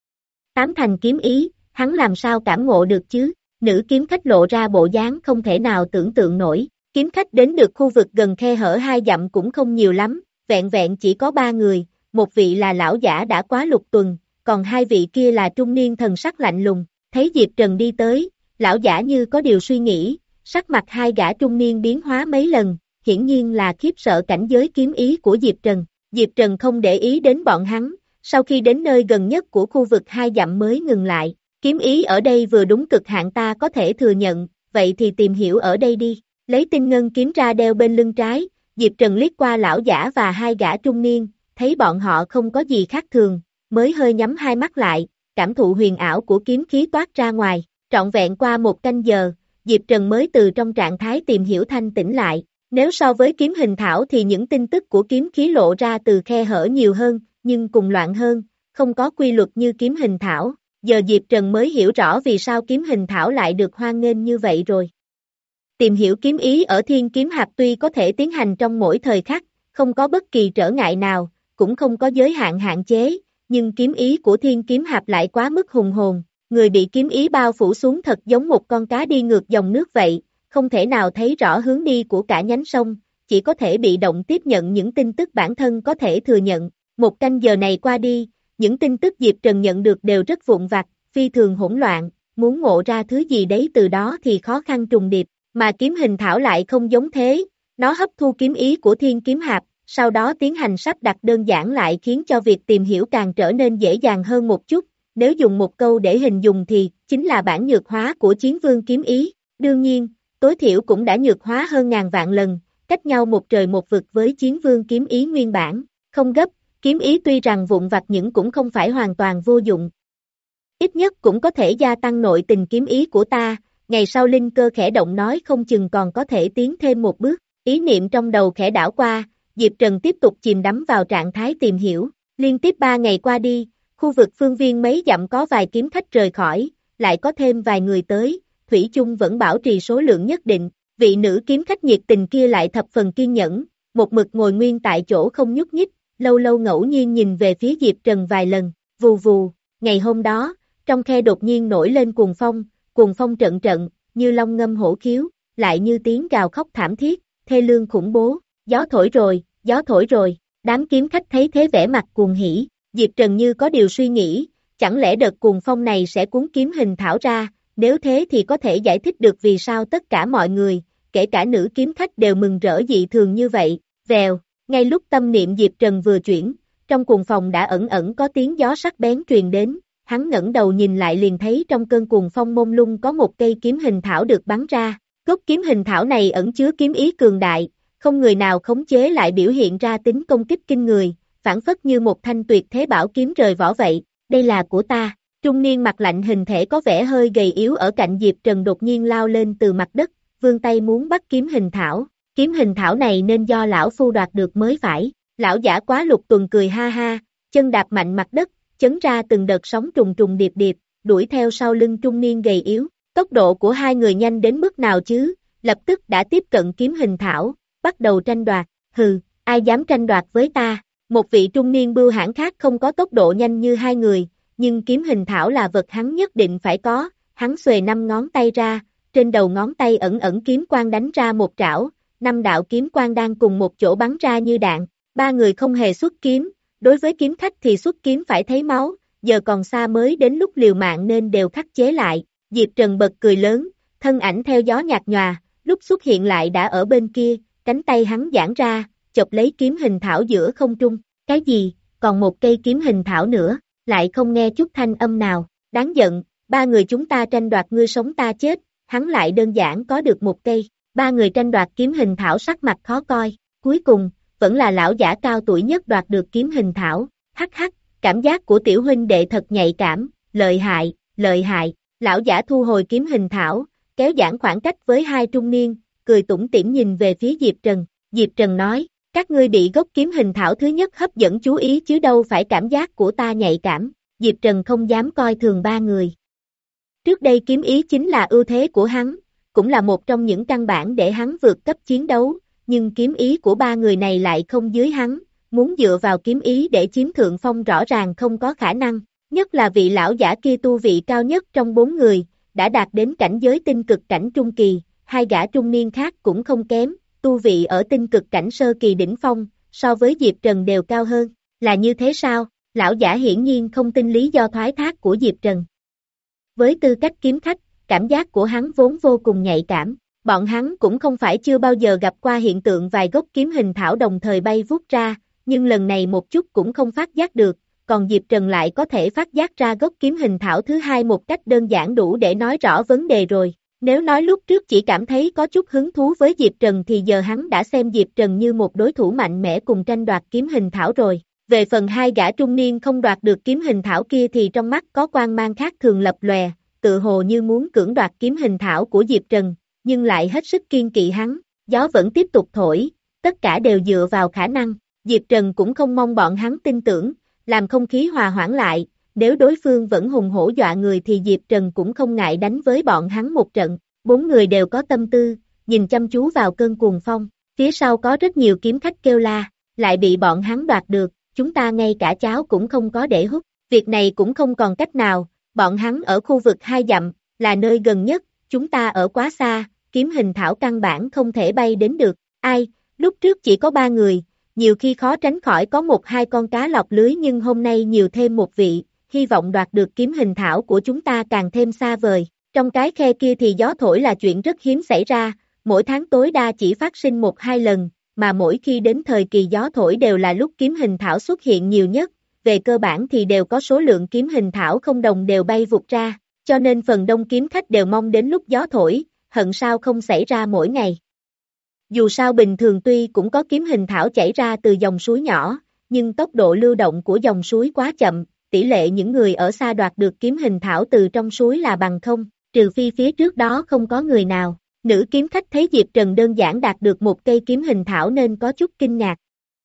[SPEAKER 2] Tám thành kiếm ý, hắn làm sao cảm ngộ được chứ? Nữ kiếm khách lộ ra bộ dáng không thể nào tưởng tượng nổi, kiếm khách đến được khu vực gần khe hở hai dặm cũng không nhiều lắm, vẹn vẹn chỉ có ba người, một vị là lão giả đã quá lục tuần, còn hai vị kia là trung niên thần sắc lạnh lùng, thấy Diệp Trần đi tới, lão giả như có điều suy nghĩ, sắc mặt hai gã trung niên biến hóa mấy lần, hiển nhiên là khiếp sợ cảnh giới kiếm ý của Diệp Trần. Diệp Trần không để ý đến bọn hắn, sau khi đến nơi gần nhất của khu vực hai dặm mới ngừng lại, kiếm ý ở đây vừa đúng cực hạn ta có thể thừa nhận, vậy thì tìm hiểu ở đây đi, lấy tinh ngân kiếm ra đeo bên lưng trái, Diệp Trần liếc qua lão giả và hai gã trung niên, thấy bọn họ không có gì khác thường, mới hơi nhắm hai mắt lại, cảm thụ huyền ảo của kiếm khí toát ra ngoài, trọn vẹn qua một canh giờ, Diệp Trần mới từ trong trạng thái tìm hiểu thanh tĩnh lại, nếu so với kiếm hình thảo thì những tin tức của kiếm khí lộ ra từ khe hở nhiều hơn, nhưng cùng loạn hơn, không có quy luật như kiếm hình thảo, giờ Diệp Trần mới hiểu rõ vì sao kiếm hình thảo lại được hoan nghênh như vậy rồi. Tìm hiểu kiếm ý ở Thiên Kiếm Hạp tuy có thể tiến hành trong mỗi thời khắc, không có bất kỳ trở ngại nào, cũng không có giới hạn hạn chế, nhưng kiếm ý của Thiên Kiếm Hạp lại quá mức hùng hồn, người bị kiếm ý bao phủ xuống thật giống một con cá đi ngược dòng nước vậy, không thể nào thấy rõ hướng đi của cả nhánh sông, chỉ có thể bị động tiếp nhận những tin tức bản thân có thể thừa nhận. Một canh giờ này qua đi, những tin tức Diệp Trần nhận được đều rất vụn vặt, phi thường hỗn loạn, muốn ngộ ra thứ gì đấy từ đó thì khó khăn trùng điệp, mà kiếm hình thảo lại không giống thế, nó hấp thu kiếm ý của Thiên Kiếm Hạp, sau đó tiến hành sắp đặt đơn giản lại khiến cho việc tìm hiểu càng trở nên dễ dàng hơn một chút, nếu dùng một câu để hình dung thì chính là bản nhược hóa của Chiến Vương kiếm ý, đương nhiên, tối thiểu cũng đã nhược hóa hơn ngàn vạn lần, cách nhau một trời một vực với Chiến Vương kiếm ý nguyên bản, không gấp, kiếm ý tuy rằng vụn vặt nhưng cũng không phải hoàn toàn vô dụng. Ít nhất cũng có thể gia tăng nội tình kiếm ý của ta, ngày sau linh cơ khẽ động nói không chừng còn có thể tiến thêm một bước, ý niệm trong đầu khẽ đảo qua, Diệp Trần tiếp tục chìm đắm vào trạng thái tìm hiểu, liên tiếp ba ngày qua đi, khu vực phương viên mấy dặm có vài kiếm khách rời khỏi, lại có thêm vài người tới, Thủy chung vẫn bảo trì số lượng nhất định, vị nữ kiếm khách nhiệt tình kia lại thập phần kiên nhẫn, một mực ngồi nguyên tại chỗ không nhúc nhích, lâu lâu ngẫu nhiên nhìn về phía Diệp Trần vài lần, vù vù, ngày hôm đó, trong khe đột nhiên nổi lên cuồng phong, cuồng phong trận trận, như long ngâm hổ khiếu, lại như tiếng gào khóc thảm thiết, thê lương khủng bố, gió thổi rồi, gió thổi rồi, đám kiếm khách thấy thế vẻ mặt cuồng hỉ, Diệp Trần như có điều suy nghĩ, chẳng lẽ đợt cuồng phong này sẽ cuốn kiếm hình thảo ra, nếu thế thì có thể giải thích được vì sao tất cả mọi người, kể cả nữ kiếm khách đều mừng rỡ dị thường như vậy, vèo, ngay lúc tâm niệm Diệp Trần vừa chuyển, trong cuồng phong đã ẩn ẩn có tiếng gió sắc bén truyền đến, hắn ngẩng đầu nhìn lại liền thấy trong cơn cuồng phong mông lung có một cây kiếm hình thảo được bắn ra, gốc kiếm hình thảo này ẩn chứa kiếm ý cường đại, không người nào khống chế lại biểu hiện ra tính công kích kinh người, phản phất như một thanh tuyệt thế bảo kiếm rời vỏ vậy, đây là của ta, trung niên mặt lạnh hình thể có vẻ hơi gầy yếu ở cạnh Diệp Trần đột nhiên lao lên từ mặt đất, vươn tay muốn bắt kiếm hình thảo, kiếm hình thảo này nên do lão phu đoạt được mới phải, lão giả Quá Lục Tuần cười ha ha, chân đạp mạnh mặt đất, chấn ra từng đợt sóng trùng trùng điệp điệp, đuổi theo sau lưng trung niên gầy yếu, tốc độ của hai người nhanh đến mức nào chứ, lập tức đã tiếp cận kiếm hình thảo, bắt đầu tranh đoạt, hừ, ai dám tranh đoạt với ta, một vị trung niên bưu hãn khác không có tốc độ nhanh như hai người, nhưng kiếm hình thảo là vật hắn nhất định phải có, hắn xuề năm ngón tay ra, trên đầu ngón tay ẩn ẩn kiếm quang đánh ra một trảo, năm đạo kiếm quang đang cùng một chỗ bắn ra như đạn, ba người không hề xuất kiếm, đối với kiếm khách thì xuất kiếm phải thấy máu, giờ còn xa mới đến lúc liều mạng nên đều khắc chế lại, Diệp Trần bật cười lớn, thân ảnh theo gió nhạt nhòa, lúc xuất hiện lại đã ở bên kia, cánh tay hắn giãn ra, chộp lấy kiếm hình thảo giữa không trung, cái gì, còn một cây kiếm hình thảo nữa, lại không nghe chút thanh âm nào, đáng giận, ba người chúng ta tranh đoạt ngươi sống ta chết, hắn lại đơn giản có được một cây, ba người tranh đoạt kiếm hình thảo sắc mặt khó coi, cuối cùng, vẫn là lão giả cao tuổi nhất đoạt được kiếm hình thảo, hắc hắc, cảm giác của tiểu huynh đệ thật nhạy cảm, lợi hại, lợi hại, lão giả thu hồi kiếm hình thảo, kéo giãn khoảng cách với hai trung niên, cười tủm tỉm nhìn về phía Diệp Trần, Diệp Trần nói, các ngươi bị gốc kiếm hình thảo thứ nhất hấp dẫn chú ý chứ đâu phải cảm giác của ta nhạy cảm, Diệp Trần không dám coi thường ba người. Trước đây kiếm ý chính là ưu thế của hắn, cũng là một trong những căn bản để hắn vượt cấp chiến đấu, nhưng kiếm ý của ba người này lại không dưới hắn, muốn dựa vào kiếm ý để chiếm thượng phong rõ ràng không có khả năng, nhất là vị lão giả kia tu vị cao nhất trong bốn người, đã đạt đến cảnh giới tinh cực cảnh trung kỳ, hai gã trung niên khác cũng không kém, tu vị ở tinh cực cảnh sơ kỳ đỉnh phong, so với Diệp Trần đều cao hơn, là như thế sao? Lão giả hiển nhiên không tin lý do thoái thác của Diệp Trần. Với tư cách kiếm khách, cảm giác của hắn vốn vô cùng nhạy cảm, bọn hắn cũng không phải chưa bao giờ gặp qua hiện tượng vài gốc kiếm hình thảo đồng thời bay vút ra, nhưng lần này một chút cũng không phát giác được, còn Diệp Trần lại có thể phát giác ra gốc kiếm hình thảo thứ hai một cách đơn giản đủ để nói rõ vấn đề rồi, Nếu nói lúc trước chỉ cảm thấy có chút hứng thú với Diệp Trần thì giờ hắn đã xem Diệp Trần như một đối thủ mạnh mẽ cùng tranh đoạt kiếm hình thảo rồi. Về phần hai gã trung niên không đoạt được kiếm hình thảo kia thì trong mắt có quang mang khác thường lập lòe, tự hồ như muốn cưỡng đoạt kiếm hình thảo của Diệp Trần, nhưng lại hết sức kiên kỵ hắn. Gió vẫn tiếp tục thổi, tất cả đều dựa vào khả năng. Diệp Trần cũng không mong bọn hắn tin tưởng, làm không khí hòa hoãn lại, nếu đối phương vẫn hùng hổ dọa người thì Diệp Trần cũng không ngại đánh với bọn hắn một trận. Bốn người đều có tâm tư, nhìn chăm chú vào cơn cuồng phong, phía sau có rất nhiều kiếm khách kêu la, lại bị bọn hắn đoạt được, chúng ta ngay cả cháo cũng không có để hút, việc này cũng không còn cách nào, bọn hắn ở khu vực hai dặm, là nơi gần nhất, chúng ta ở quá xa, kiếm hình thảo căn bản không thể bay đến được, ai, lúc trước chỉ có ba người, nhiều khi khó tránh khỏi có một hai con cá lọt lưới nhưng hôm nay nhiều thêm một vị, hy vọng đoạt được kiếm hình thảo của chúng ta càng thêm xa vời. Trong cái khe kia thì gió thổi là chuyện rất hiếm xảy ra, mỗi tháng tối đa chỉ phát sinh một hai lần, mà mỗi khi đến thời kỳ gió thổi đều là lúc kiếm hình thảo xuất hiện nhiều nhất, về cơ bản thì đều có số lượng kiếm hình thảo không đồng đều bay vụt ra, cho nên phần đông kiếm khách đều mong đến lúc gió thổi, hận sao không xảy ra mỗi ngày. Dù sao bình thường tuy cũng có kiếm hình thảo chảy ra từ dòng suối nhỏ, nhưng tốc độ lưu động của dòng suối quá chậm, tỷ lệ những người ở xa đoạt được kiếm hình thảo từ trong suối là bằng không. Trừ phi phía trước đó không có người nào. Nữ kiếm khách thấy Diệp Trần đơn giản đạt được một cây kiếm hình thảo nên có chút kinh ngạc.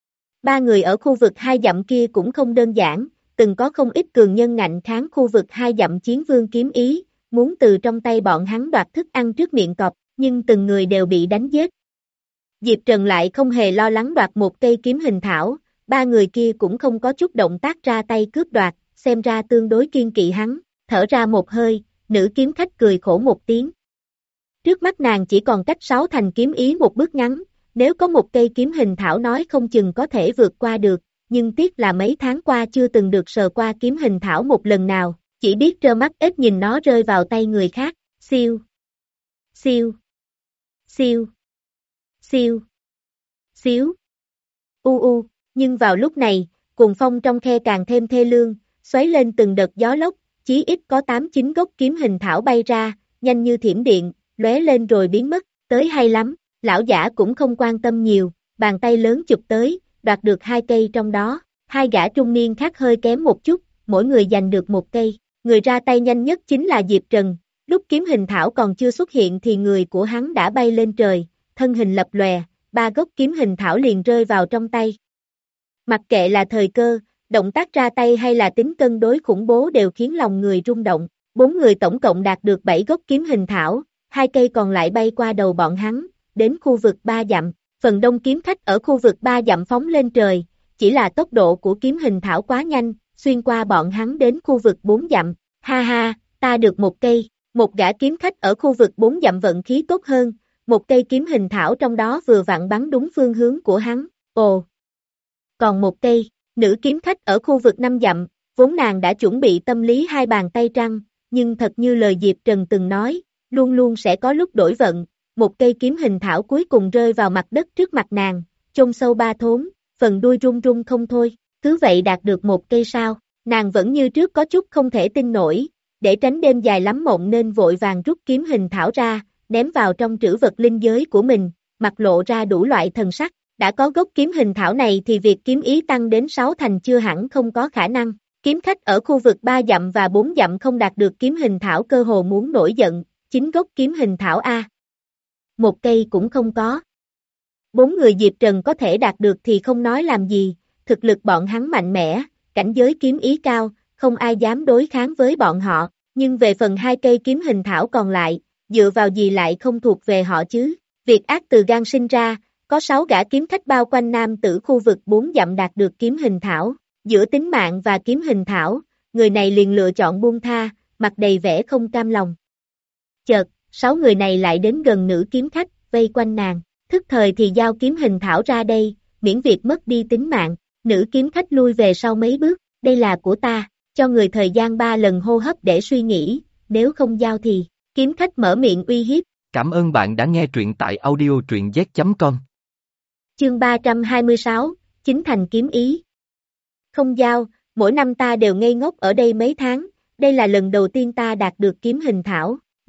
[SPEAKER 2] Ba người ở khu vực hai dặm kia cũng không đơn giản, từng có không ít cường nhân ngạnh kháng khu vực hai dặm chiến vương kiếm ý, muốn từ trong tay bọn hắn đoạt thức ăn trước miệng cọp, nhưng từng người đều bị đánh giết. Diệp Trần lại không hề lo lắng đoạt một cây kiếm hình thảo, ba người kia cũng không có chút động tác ra tay cướp đoạt, xem ra tương đối kiên kỵ hắn, thở ra một hơi. Nữ kiếm khách cười khổ một tiếng. Trước mắt nàng chỉ còn cách sáu thành kiếm ý một bước ngắn, nếu có một cây kiếm hình thảo nói không chừng có thể vượt qua được, nhưng tiếc là mấy tháng qua chưa từng được sờ qua kiếm hình thảo một lần nào, chỉ biết trơ mắt ít nhìn nó rơi vào tay người khác, siêu, siêu, siêu, siêu, xíu, u u, nhưng vào lúc này, cuồng phong trong khe càng thêm thê lương, xoáy lên từng đợt gió lốc, chí ít có tám chín gốc kiếm hình thảo bay ra, nhanh như thiểm điện, lóe lên rồi biến mất, tới hay lắm, lão giả cũng không quan tâm nhiều, bàn tay lớn chụp tới, đoạt được hai cây trong đó, hai gã trung niên khác hơi kém một chút, mỗi người giành được một cây, người ra tay nhanh nhất chính là Diệp Trần, lúc kiếm hình thảo còn chưa xuất hiện thì người của hắn đã bay lên trời, thân hình lập lòe, ba gốc kiếm hình thảo liền rơi vào trong tay. Mặc kệ là thời cơ, động tác ra tay hay là tính cân đối khủng bố đều khiến lòng người rung động, bốn người tổng cộng đạt được bảy gốc kiếm hình thảo, hai cây còn lại bay qua đầu bọn hắn, đến khu vực ba dặm, phần đông kiếm khách ở khu vực ba dặm phóng lên trời, chỉ là tốc độ của kiếm hình thảo quá nhanh, xuyên qua bọn hắn đến khu vực bốn dặm, ha ha, ta được một cây, một gã kiếm khách ở khu vực bốn dặm vận khí tốt hơn, một cây kiếm hình thảo trong đó vừa vặn bắn đúng phương hướng của hắn, ồ, còn một cây. Nữ kiếm khách ở khu vực năm dặm, vốn nàng đã chuẩn bị tâm lý hai bàn tay trăng, nhưng thật như lời Diệp Trần từng nói, luôn luôn sẽ có lúc đổi vận, một cây kiếm hình thảo cuối cùng rơi vào mặt đất trước mặt nàng, chôn sâu ba thốn, phần đuôi run run không thôi, cứ vậy đạt được một cây sao, nàng vẫn như trước có chút không thể tin nổi, để tránh đêm dài lắm mộng nên vội vàng rút kiếm hình thảo ra, ném vào trong trữ vật linh giới của mình, mặt lộ ra đủ loại thần sắc. Đã có gốc kiếm hình thảo này thì việc kiếm ý tăng đến sáu thành chưa hẳn không có khả năng. Kiếm khách ở khu vực ba dặm và bốn dặm không đạt được kiếm hình thảo cơ hồ muốn nổi giận, chính gốc kiếm hình thảo A. Một cây cũng không có. Bốn người Diệp Trần có thể đạt được thì không nói làm gì, thực lực bọn hắn mạnh mẽ, cảnh giới kiếm ý cao, không ai dám đối kháng với bọn họ, nhưng về phần hai cây kiếm hình thảo còn lại, dựa vào gì lại không thuộc về họ chứ. Việc ác từ gan sinh ra, có sáu gã kiếm khách bao quanh nam tử khu vực bốn dặm đạt được kiếm hình thảo, giữa tính mạng và kiếm hình thảo, người này liền lựa chọn buông tha, mặt đầy vẻ không cam lòng. Chợt, sáu người này lại đến gần nữ kiếm khách, vây quanh nàng, thức thời thì giao kiếm hình thảo ra đây, miễn việc mất đi tính mạng, nữ kiếm khách lui về sau mấy bước, đây là của ta, cho người thời gian ba lần hô hấp để suy nghĩ, nếu không giao thì, kiếm khách mở miệng uy hiếp.
[SPEAKER 1] Cảm ơn bạn đã nghe truyện tại audio truyện z chấm com.
[SPEAKER 2] Chương ba trăm hai mươi sáu, Chính thành kiếm ý. Không giao, mỗi năm ta đều ngây ngốc ở đây mấy tháng, đây là lần đầu tiên ta đạt được kiếm hình thảo,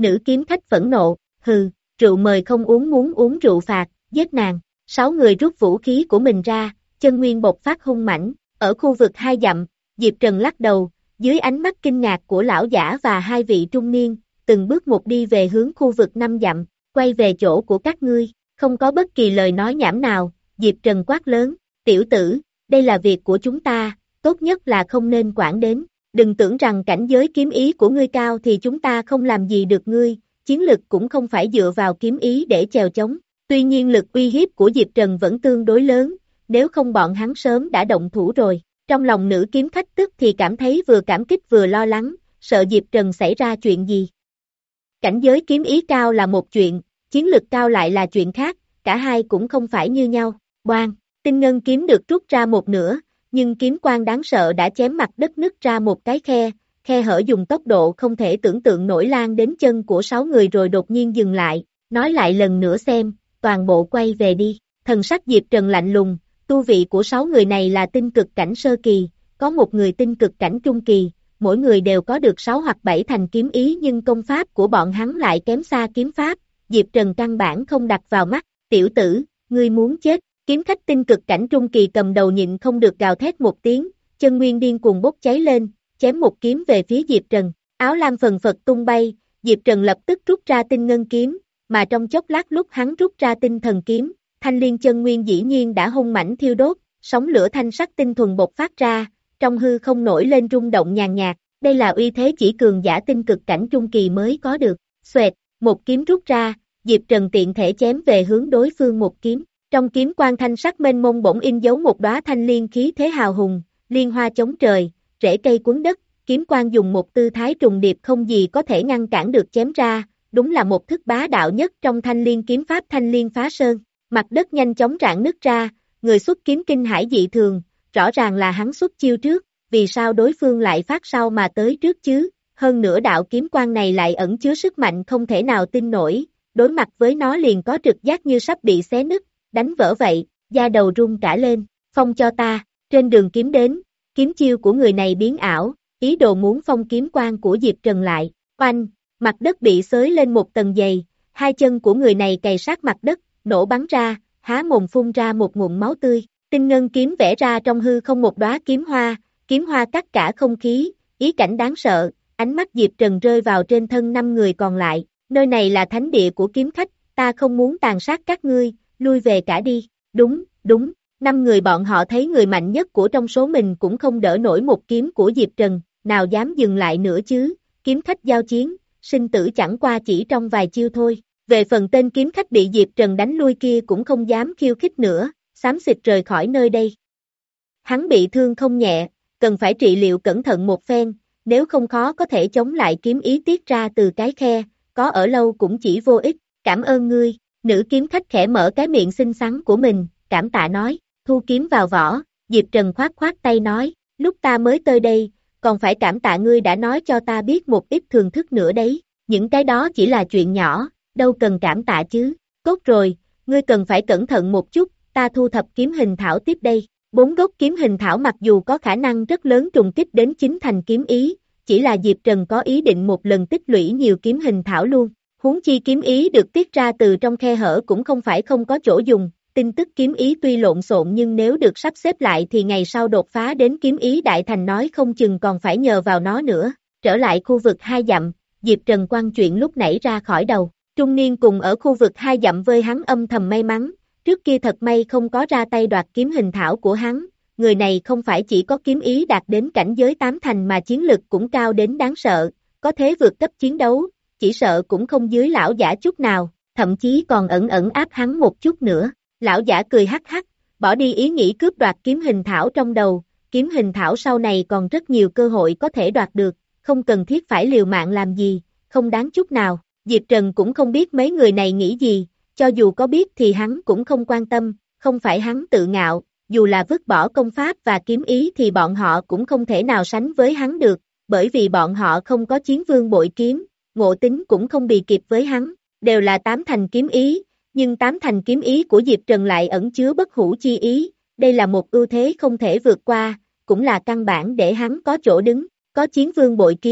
[SPEAKER 2] Nữ kiếm khách phẫn nộ, hừ, rượu mời không uống muốn uống rượu phạt, giết nàng. Sáu người rút vũ khí của mình ra, chân nguyên bộc phát hung mãnh, ở khu vực hai dặm, Diệp Trần lắc đầu, dưới ánh mắt kinh ngạc của lão giả và hai vị trung niên, từng bước một đi về hướng khu vực năm dặm, quay về chỗ của các ngươi, không có bất kỳ lời nói nhảm nào, Diệp Trần quát lớn, tiểu tử, đây là việc của chúng ta, tốt nhất là không nên quản đến, đừng tưởng rằng cảnh giới kiếm ý của ngươi cao thì chúng ta không làm gì được ngươi, chiến lực cũng không phải dựa vào kiếm ý để chèo chống, tuy nhiên lực uy hiếp của Diệp Trần vẫn tương đối lớn, nếu không bọn hắn sớm đã động thủ rồi. Trong lòng nữ kiếm khách tức thì cảm thấy vừa cảm kích vừa lo lắng, sợ Diệp Trần xảy ra chuyện gì. Cảnh giới kiếm ý cao là một chuyện, chiến lực cao lại là chuyện khác, cả hai cũng không phải như nhau. Boang, tinh ngân kiếm được rút ra một nửa, nhưng kiếm quang đáng sợ đã chém mặt đất nứt ra một cái khe, khe hở dùng tốc độ không thể tưởng tượng nổi lan đến chân của sáu người rồi đột nhiên dừng lại, nói lại lần nữa xem, toàn bộ quay về đi. Thần sắc Diệp Trần lạnh lùng. Tu vị của sáu người này là tinh cực cảnh sơ kỳ, có một người tinh cực cảnh trung kỳ, mỗi người đều có được sáu hoặc bảy thành kiếm ý nhưng công pháp của bọn hắn lại kém xa kiếm pháp, Diệp Trần căn bản không đặt vào mắt, tiểu tử, ngươi muốn chết, kiếm khách tinh cực cảnh trung kỳ cầm đầu nhịn không được gào thét một tiếng, chân nguyên điên cuồng bốc cháy lên, chém một kiếm về phía Diệp Trần, áo lam phần phật tung bay, Diệp Trần lập tức rút ra tinh ngân kiếm, mà trong chốc lát lúc hắn rút ra tinh thần kiếm, thanh liên chân nguyên dĩ nhiên đã hung mãnh thiêu đốt, sóng lửa thanh sắc tinh thuần bộc phát ra, trong hư không nổi lên rung động nhàn nhạt, đây là uy thế chỉ cường giả tinh cực cảnh trung kỳ mới có được. Xoẹt, một kiếm rút ra, Diệp Trần tiện thể chém về hướng đối phương một kiếm, trong kiếm quang thanh sắc mênh mông bỗng in dấu một đóa thanh liên khí thế hào hùng, liên hoa chống trời, rễ cây cuốn đất, kiếm quang dùng một tư thái trùng điệp không gì có thể ngăn cản được chém ra, đúng là một thức bá đạo nhất trong thanh liên kiếm pháp thanh liên phá sơn. Mặt đất nhanh chóng rạn nứt ra, người xuất kiếm kinh hãi dị thường, rõ ràng là hắn xuất chiêu trước, vì sao đối phương lại phát sau mà tới trước chứ, hơn nữa đạo kiếm quang này lại ẩn chứa sức mạnh không thể nào tin nổi, đối mặt với nó liền có trực giác như sắp bị xé nứt, đánh vỡ vậy, da đầu rung cả lên, phong cho ta, trên đường kiếm đến, kiếm chiêu của người này biến ảo, ý đồ muốn phong kiếm quang của Diệp Trần lại, oanh, mặt đất bị xới lên một tầng dày, hai chân của người này cày sát mặt đất, nổ bắn ra, há mồm phun ra một ngụm máu tươi, tinh ngân kiếm vẽ ra trong hư không một đóa kiếm hoa, kiếm hoa cắt cả không khí, ý cảnh đáng sợ, ánh mắt Diệp Trần rơi vào trên thân năm người còn lại, nơi này là thánh địa của kiếm khách, ta không muốn tàn sát các ngươi, lui về cả đi, đúng, đúng, năm người bọn họ thấy người mạnh nhất của trong số mình cũng không đỡ nổi một kiếm của Diệp Trần, nào dám dừng lại nữa chứ, kiếm khách giao chiến, sinh tử chẳng qua chỉ trong vài chiêu thôi. Về phần tên kiếm khách bị Diệp Trần đánh lui kia cũng không dám khiêu khích nữa, xám xịt rời khỏi nơi đây. Hắn bị thương không nhẹ, cần phải trị liệu cẩn thận một phen, nếu không khó có thể chống lại kiếm ý tiết ra từ cái khe, có ở lâu cũng chỉ vô ích, cảm ơn ngươi, nữ kiếm khách khẽ mở cái miệng xinh xắn của mình, cảm tạ nói, thu kiếm vào vỏ, Diệp Trần khoát khoát tay nói, lúc ta mới tới đây, còn phải cảm tạ ngươi đã nói cho ta biết một ít thường thức nữa đấy, những cái đó chỉ là chuyện nhỏ. Đâu cần cảm tạ chứ, tốt rồi, ngươi cần phải cẩn thận một chút, ta thu thập kiếm hình thảo tiếp đây, bốn gốc kiếm hình thảo mặc dù có khả năng rất lớn trùng kích đến chính thành kiếm ý, chỉ là Diệp Trần có ý định một lần tích lũy nhiều kiếm hình thảo luôn, huống chi kiếm ý được tiết ra từ trong khe hở cũng không phải không có chỗ dùng, tin tức kiếm ý tuy lộn xộn nhưng nếu được sắp xếp lại thì ngày sau đột phá đến kiếm ý đại thành nói không chừng còn phải nhờ vào nó nữa, trở lại khu vực hai dặm, Diệp Trần quăng chuyện lúc nãy ra khỏi đầu. Trung niên cùng ở khu vực hai dặm với hắn âm thầm may mắn, trước kia thật may không có ra tay đoạt kiếm hình thảo của hắn, người này không phải chỉ có kiếm ý đạt đến cảnh giới tám thành mà chiến lực cũng cao đến đáng sợ, có thế vượt cấp chiến đấu, chỉ sợ cũng không dưới lão giả chút nào, thậm chí còn ẩn ẩn áp hắn một chút nữa, lão giả cười hắc hắc, bỏ đi ý nghĩ cướp đoạt kiếm hình thảo trong đầu, kiếm hình thảo sau này còn rất nhiều cơ hội có thể đoạt được, không cần thiết phải liều mạng làm gì, không đáng chút nào. Diệp Trần cũng không biết mấy người này nghĩ gì, cho dù có biết thì hắn cũng không quan tâm, không phải hắn tự ngạo, dù là vứt bỏ công pháp và kiếm ý thì bọn họ cũng không thể nào sánh với hắn được, bởi vì bọn họ không có chiến vương bội kiếm, ngộ tính cũng không bì kịp với hắn, đều là tám thành kiếm ý, nhưng tám thành kiếm ý của Diệp Trần lại ẩn chứa bất hủ chi ý, đây là một ưu thế không thể vượt qua, cũng là căn bản để hắn có chỗ đứng, có chiến vương bội kiếm,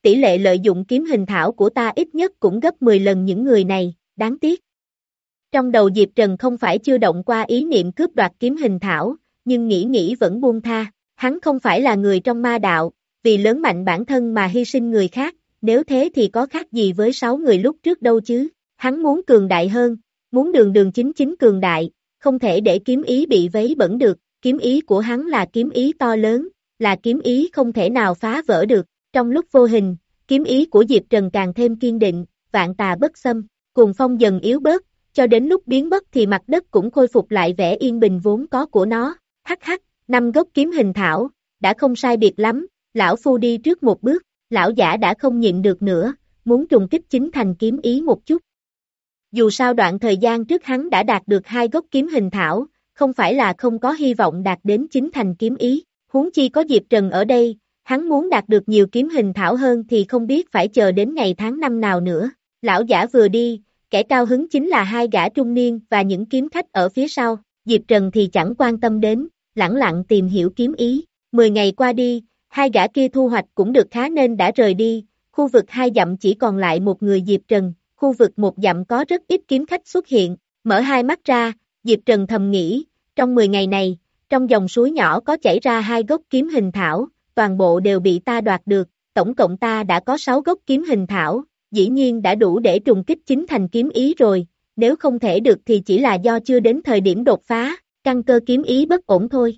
[SPEAKER 2] tỷ lệ lợi dụng kiếm hình thảo của ta ít nhất cũng gấp mười lần những người này, đáng tiếc. Trong đầu Diệp Trần không phải chưa động qua ý niệm cướp đoạt kiếm hình thảo, nhưng nghĩ nghĩ vẫn buông tha, hắn không phải là người trong ma đạo, vì lớn mạnh bản thân mà hy sinh người khác, nếu thế thì có khác gì với sáu người lúc trước đâu chứ, hắn muốn cường đại hơn, muốn đường đường chính chính cường đại, không thể để kiếm ý bị vấy bẩn được, kiếm ý của hắn là kiếm ý to lớn, là kiếm ý không thể nào phá vỡ được, trong lúc vô hình, kiếm ý của Diệp Trần càng thêm kiên định, vạn tà bất xâm, cuồng phong dần yếu bớt, cho đến lúc biến mất thì mặt đất cũng khôi phục lại vẻ yên bình vốn có của nó, hắc hắc, năm gốc kiếm hình thảo, đã không sai biệt lắm, lão phu đi trước một bước, lão giả đã không nhịn được nữa, muốn trùng kích chính thành kiếm ý một chút. Dù sao đoạn thời gian trước hắn đã đạt được hai gốc kiếm hình thảo, không phải là không có hy vọng đạt đến chính thành kiếm ý, huống chi có Diệp Trần ở đây, hắn muốn đạt được nhiều kiếm hình thảo hơn thì không biết phải chờ đến ngày tháng năm nào nữa. Lão giả vừa đi, kẻ cao hứng chính là hai gã trung niên và những kiếm khách ở phía sau, Diệp Trần thì chẳng quan tâm đến, lẳng lặng tìm hiểu kiếm ý. Mười ngày qua đi, hai gã kia thu hoạch cũng được khá nên đã rời đi, khu vực hai dặm chỉ còn lại một người Diệp Trần, khu vực một dặm có rất ít kiếm khách xuất hiện, mở hai mắt ra, Diệp Trần thầm nghĩ, trong mười ngày này, trong dòng suối nhỏ có chảy ra hai gốc kiếm hình thảo, toàn bộ đều bị ta đoạt được, tổng cộng ta đã có sáu gốc kiếm hình thảo, dĩ nhiên đã đủ để trùng kích chính thành kiếm ý rồi, nếu không thể được thì chỉ là do chưa đến thời điểm đột phá, căn cơ kiếm ý bất ổn thôi.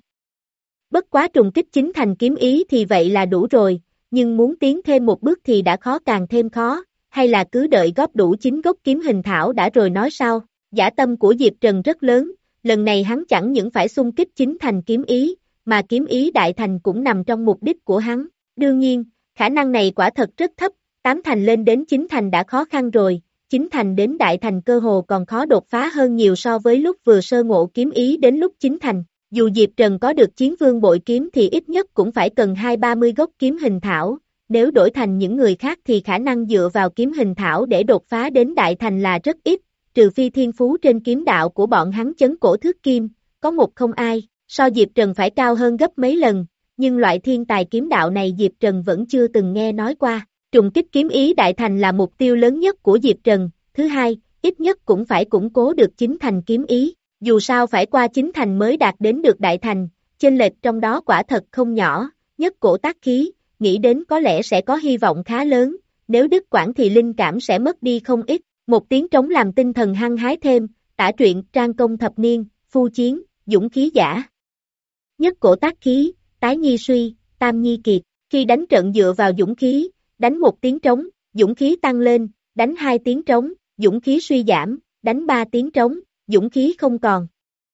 [SPEAKER 2] Bất quá trùng kích chính thành kiếm ý thì vậy là đủ rồi, nhưng muốn tiến thêm một bước thì đã khó càng thêm khó, hay là cứ đợi góp đủ chín gốc kiếm hình thảo đã rồi nói sau. Dã tâm của Diệp Trần rất lớn, lần này hắn chẳng những phải xung kích chính thành kiếm ý, mà kiếm ý đại thành cũng nằm trong mục đích của hắn. Đương nhiên, khả năng này quả thật rất thấp, tám thành lên đến chín thành đã khó khăn rồi, chín thành đến đại thành cơ hồ còn khó đột phá hơn nhiều so với lúc vừa sơ ngộ kiếm ý đến lúc chín thành. Dù Diệp Trần có được chiến vương bội kiếm thì ít nhất cũng phải cần hai ba mươi gốc kiếm hình thảo, nếu đổi thành những người khác thì khả năng dựa vào kiếm hình thảo để đột phá đến đại thành là rất ít, trừ phi thiên phú trên kiếm đạo của bọn hắn chấn cổ thước kim, có một không ai, so Diệp Trần phải cao hơn gấp mấy lần, nhưng loại thiên tài kiếm đạo này Diệp Trần vẫn chưa từng nghe nói qua. Trùng kích kiếm ý đại thành là mục tiêu lớn nhất của Diệp Trần, thứ hai, ít nhất cũng phải củng cố được chính thành kiếm ý, dù sao phải qua chính thành mới đạt đến được đại thành, chênh lệch trong đó quả thật không nhỏ, nhất cổ tác khí, nghĩ đến có lẽ sẽ có hy vọng khá lớn, nếu đứt quãng thì linh cảm sẽ mất đi không ít, một tiếng trống làm tinh thần hăng hái thêm, tả truyện trang công thập niên, phu chiến, dũng khí giả. Nhất cổ tác khí, tái nhi suy, tam nhi kiệt, khi đánh trận dựa vào dũng khí, đánh một tiếng trống, dũng khí tăng lên, đánh hai tiếng trống, dũng khí suy giảm, đánh ba tiếng trống, dũng khí không còn.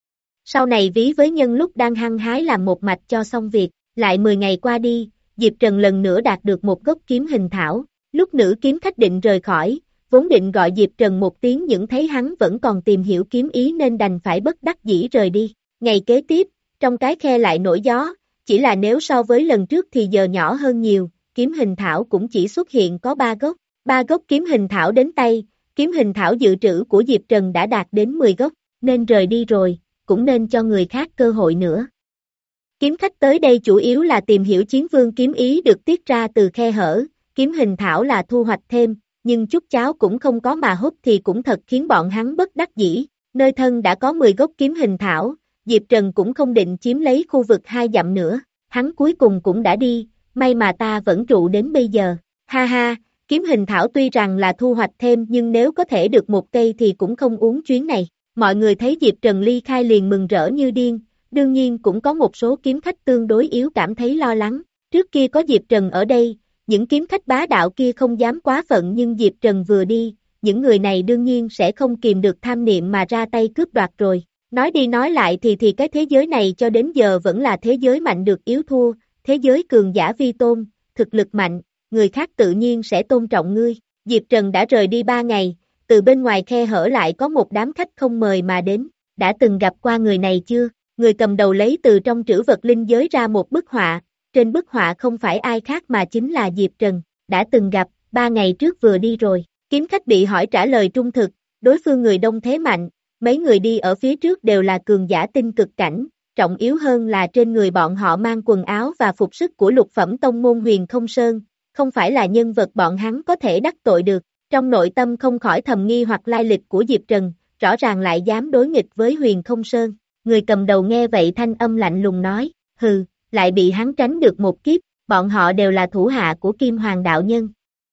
[SPEAKER 2] Sau này ví với nhân lúc đang hăng hái làm một mạch cho xong việc, lại mười ngày qua đi, Diệp Trần lần nữa đạt được một gốc kiếm hình thảo, lúc nữ kiếm khách định rời khỏi, vốn định gọi Diệp Trần một tiếng nhưng thấy hắn vẫn còn tìm hiểu kiếm ý nên đành phải bất đắc dĩ rời đi. Ngày kế tiếp, trong cái khe lại nổi gió, chỉ là nếu so với lần trước thì giờ nhỏ hơn nhiều, kiếm hình thảo cũng chỉ xuất hiện có ba gốc, ba gốc kiếm hình thảo đến tay, kiếm hình thảo dự trữ của Diệp Trần đã đạt đến mười gốc, nên rời đi rồi, cũng nên cho người khác cơ hội nữa. Kiếm khách tới đây chủ yếu là tìm hiểu chiến vương kiếm ý được tiết ra từ khe hở, kiếm hình thảo là thu hoạch thêm, nhưng chút cháo cũng không có mà hút thì cũng thật khiến bọn hắn bất đắc dĩ, nơi thân đã có mười gốc kiếm hình thảo, Diệp Trần cũng không định chiếm lấy khu vực hai dặm nữa, hắn cuối cùng cũng đã đi, may mà ta vẫn trụ đến bây giờ, ha ha, kiếm hình thảo tuy rằng là thu hoạch thêm nhưng nếu có thể được một cây thì cũng không uống chuyến này, mọi người thấy Diệp Trần ly khai liền mừng rỡ như điên, đương nhiên cũng có một số kiếm khách tương đối yếu cảm thấy lo lắng, trước kia có Diệp Trần ở đây, những kiếm khách bá đạo kia không dám quá phận nhưng Diệp Trần vừa đi, những người này đương nhiên sẽ không kìm được tham niệm mà ra tay cướp đoạt rồi. Nói đi nói lại thì thì cái thế giới này cho đến giờ vẫn là thế giới mạnh được yếu thua, thế giới cường giả vi tôn, thực lực mạnh, người khác tự nhiên sẽ tôn trọng ngươi. Diệp Trần đã rời đi ba ngày, từ bên ngoài khe hở lại có một đám khách không mời mà đến, đã từng gặp qua người này chưa? Người cầm đầu lấy từ trong trữ vật linh giới ra một bức họa, trên bức họa không phải ai khác mà chính là Diệp Trần, đã từng gặp, ba ngày trước vừa đi rồi. Kiếm khách bị hỏi trả lời trung thực, đối phương người đông thế mạnh, mấy người đi ở phía trước đều là cường giả tinh cực cảnh, trọng yếu hơn là trên người bọn họ mang quần áo và phục sức của lục phẩm tông môn Huyền Không Sơn, không phải là nhân vật bọn hắn có thể đắc tội được. Trong nội tâm không khỏi thầm nghi hoặc lai lịch của Diệp Trần, rõ ràng lại dám đối nghịch với Huyền Không Sơn. Người cầm đầu nghe vậy thanh âm lạnh lùng nói, hừ, lại bị hắn tránh được một kiếp, bọn họ đều là thủ hạ của Kim Hoàng Đạo Nhân.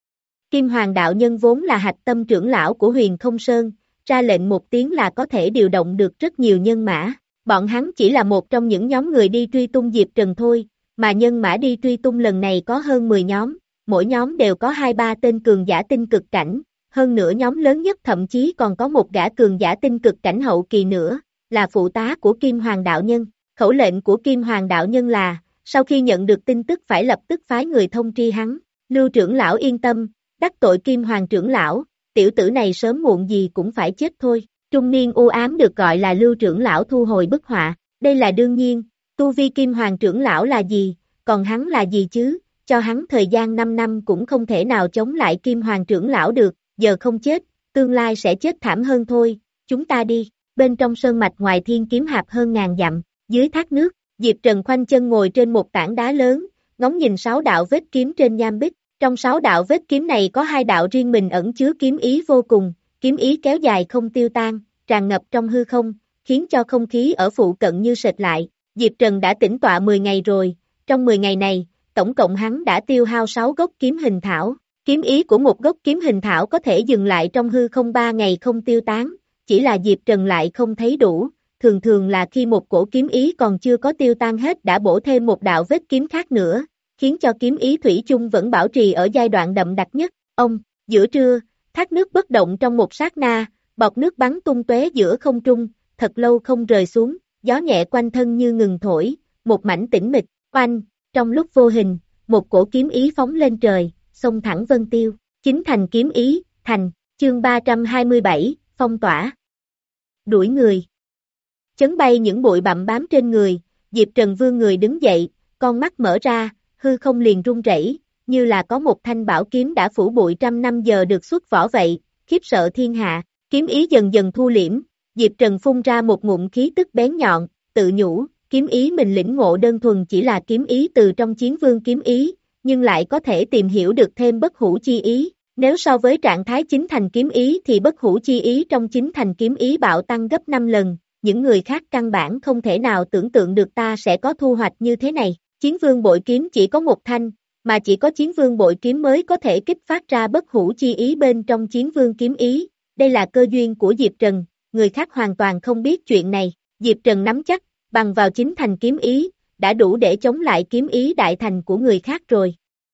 [SPEAKER 2] Kim Hoàng Đạo Nhân vốn là hạch tâm trưởng lão của Huyền Không Sơn, ra lệnh một tiếng là có thể điều động được rất nhiều nhân mã. Bọn hắn chỉ là một trong những nhóm người đi truy tung Diệp Trần thôi, mà nhân mã đi truy tung lần này có hơn mười nhóm, mỗi nhóm đều có hai ba tên cường giả tinh cực cảnh, hơn nữa nhóm lớn nhất thậm chí còn có một gã cường giả tinh cực cảnh hậu kỳ nữa, là phụ tá của Kim Hoàng Đạo Nhân. Khẩu lệnh của Kim Hoàng Đạo Nhân là, sau khi nhận được tin tức phải lập tức phái người thông tri hắn. Lưu trưởng lão yên tâm, đắc tội Kim Hoàng trưởng lão, tiểu tử này sớm muộn gì cũng phải chết thôi. Trung niên u ám được gọi là Lưu trưởng lão thu hồi bức họa, đây là đương nhiên, tu vi Kim Hoàng trưởng lão là gì, còn hắn là gì chứ, cho hắn thời gian năm năm cũng không thể nào chống lại Kim Hoàng trưởng lão được, giờ không chết, tương lai sẽ chết thảm hơn thôi, chúng ta đi. Bên trong sơn mạch ngoài thiên kiếm hạp hơn ngàn dặm, dưới thác nước, Diệp Trần khoanh chân ngồi trên một tảng đá lớn, ngóng nhìn sáu đạo vết kiếm trên nham bích. Trong sáu đạo vết kiếm này có hai đạo riêng mình ẩn chứa kiếm ý vô cùng, kiếm ý kéo dài không tiêu tan, tràn ngập trong hư không, khiến cho không khí ở phụ cận như sệt lại. Diệp Trần đã tĩnh tọa mười ngày rồi, trong mười ngày này, tổng cộng hắn đã tiêu hao sáu gốc kiếm hình thảo. Kiếm ý của một gốc kiếm hình thảo có thể dừng lại trong hư không ba ngày không tiêu tán, chỉ là Diệp Trần lại không thấy đủ, thường thường là khi một cổ kiếm ý còn chưa có tiêu tan hết đã bổ thêm một đạo vết kiếm khác nữa, khiến cho kiếm ý thủy chung vẫn bảo trì ở giai đoạn đậm đặc nhất. Ông, giữa trưa, thác nước bất động trong một sát na, bọt nước bắn tung tóe giữa không trung, thật lâu không rời xuống, gió nhẹ quanh thân như ngừng thổi, một mảnh tĩnh mịch, oanh, trong lúc vô hình, một cổ kiếm ý phóng lên trời, xông thẳng vân tiêu, chính thành kiếm ý, thành, chương ba trăm hai mươi bảy, phong tỏa, đuổi người, chấn bay những bụi bặm bám trên người, Diệp Trần vươn người đứng dậy, con mắt mở ra, hư không liền rung rẩy, như là có một thanh bảo kiếm đã phủ bụi trăm năm giờ được xuất vỏ vậy, khiếp sợ thiên hạ. Kiếm ý dần dần thu liễm, Diệp Trần phun ra một ngụm khí tức bén nhọn, tự nhủ, kiếm ý mình lĩnh ngộ đơn thuần chỉ là kiếm ý từ trong chiến vương kiếm ý, nhưng lại có thể tìm hiểu được thêm bất hủ chi ý. Nếu so với trạng thái chính thành kiếm ý thì bất hủ chi ý trong chính thành kiếm ý bạo tăng gấp năm lần, những người khác căn bản không thể nào tưởng tượng được ta sẽ có thu hoạch như thế này. Chiến vương bội kiếm chỉ có một thanh, mà chỉ có chiến vương bội kiếm mới có thể kích phát ra bất hủ chi ý bên trong chiến vương kiếm ý. Đây là cơ duyên của Diệp Trần, người khác hoàn toàn không biết chuyện này. Diệp Trần nắm chắc, bằng vào chính thành kiếm ý, đã đủ để chống lại kiếm ý đại thành của người khác rồi.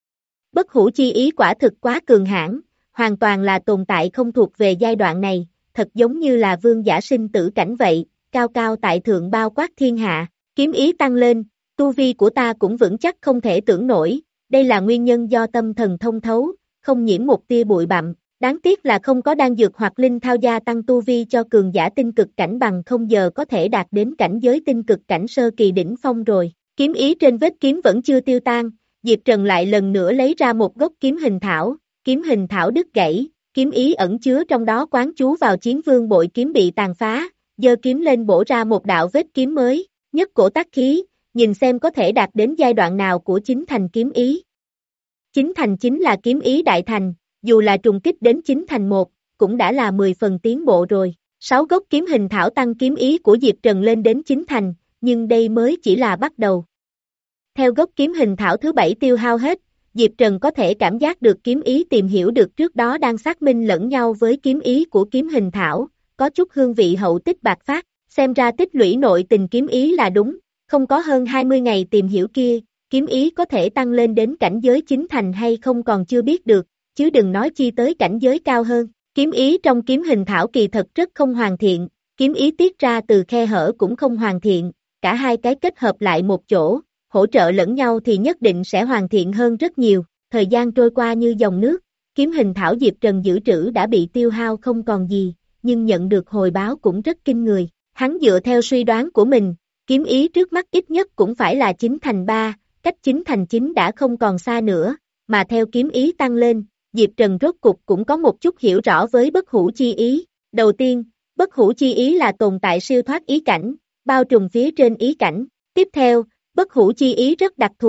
[SPEAKER 2] Bất hủ chi ý quả thực quá cường hãn, hoàn toàn là tồn tại không thuộc về giai đoạn này, thật giống như là vương giả sinh tử cảnh vậy, cao cao tại thượng bao quát thiên hạ. Kiếm ý tăng lên, tu vi của ta cũng vững chắc không thể tưởng nổi, đây là nguyên nhân do tâm thần thông thấu, không nhiễm một tia bụi bặm. Đáng tiếc là không có đan dược hoặc linh thao gia tăng tu vi cho cường giả tinh cực cảnh bằng không giờ có thể đạt đến cảnh giới tinh cực cảnh sơ kỳ đỉnh phong rồi. Kiếm ý trên vết kiếm vẫn chưa tiêu tan, Diệp Trần lại lần nữa lấy ra một gốc kiếm hình thảo, kiếm hình thảo đứt gãy, kiếm ý ẩn chứa trong đó quán chú vào chiến vương bội kiếm bị tàn phá, giơ kiếm lên bổ ra một đạo vết kiếm mới, nhất cổ tác khí, nhìn xem có thể đạt đến giai đoạn nào của chính thành kiếm ý. Chính thành chính là kiếm ý đại thành. Dù là trùng kích đến chín thành một, cũng đã là mười phần tiến bộ rồi. Sáu gốc kiếm hình thảo tăng kiếm ý của Diệp Trần lên đến chín thành, nhưng đây mới chỉ là bắt đầu. Theo gốc kiếm hình thảo thứ bảy tiêu hao hết, Diệp Trần có thể cảm giác được kiếm ý tìm hiểu được trước đó đang xác minh lẫn nhau với kiếm ý của kiếm hình thảo, có chút hương vị hậu tích bạc phát, xem ra tích lũy nội tình kiếm ý là đúng, không có hơn hai mươi ngày tìm hiểu kia, kiếm ý có thể tăng lên đến cảnh giới chín thành hay không còn chưa biết được. Chứ đừng nói chi tới cảnh giới cao hơn. Kiếm ý trong kiếm hình thảo kỳ thật rất không hoàn thiện, kiếm ý tiết ra từ khe hở cũng không hoàn thiện, cả hai cái kết hợp lại một chỗ, hỗ trợ lẫn nhau thì nhất định sẽ hoàn thiện hơn rất nhiều. Thời gian trôi qua như dòng nước, kiếm hình thảo Diệp Trần dự trữ đã bị tiêu hao không còn gì, nhưng nhận được hồi báo cũng rất kinh người. Hắn dựa theo suy đoán của mình, kiếm ý trước mắt ít nhất cũng phải là chín thành ba, cách chín thành chín đã không còn xa nữa, mà theo kiếm ý tăng lên, Diệp Trần rốt cục cũng có một chút hiểu rõ với bất hủ chi ý. Đầu tiên, bất hủ chi ý là tồn tại siêu thoát ý cảnh, bao trùm phía trên ý cảnh. Tiếp theo, bất hủ chi ý rất đặc thù,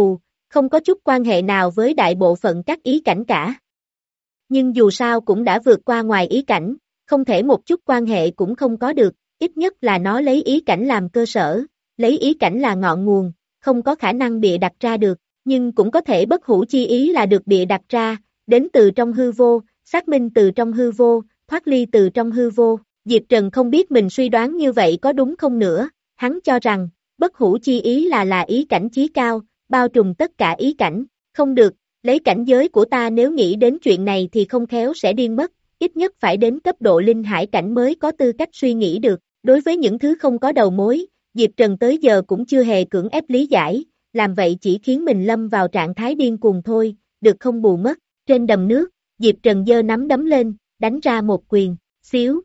[SPEAKER 2] không có chút quan hệ nào với đại bộ phận các ý cảnh cả. Nhưng dù sao cũng đã vượt qua ngoài ý cảnh, không thể một chút quan hệ cũng không có được, ít nhất là nó lấy ý cảnh làm cơ sở, lấy ý cảnh là ngọn nguồn, không có khả năng bịa đặt ra được, nhưng cũng có thể bất hủ chi ý là được bịa đặt ra, đến từ trong hư vô, xác minh từ trong hư vô, thoát ly từ trong hư vô. Diệp Trần không biết mình suy đoán như vậy có đúng không nữa, hắn cho rằng, bất hủ chi ý là là ý cảnh chí cao, bao trùm tất cả ý cảnh, không được, lấy cảnh giới của ta nếu nghĩ đến chuyện này thì không khéo sẽ điên mất, ít nhất phải đến cấp độ linh hải cảnh mới có tư cách suy nghĩ được, đối với những thứ không có đầu mối, Diệp Trần tới giờ cũng chưa hề cưỡng ép lý giải, làm vậy chỉ khiến mình lâm vào trạng thái điên cuồng thôi, được không bù mất, trên đầm nước, Diệp Trần giơ nắm đấm lên, đánh ra một quyền, xíu.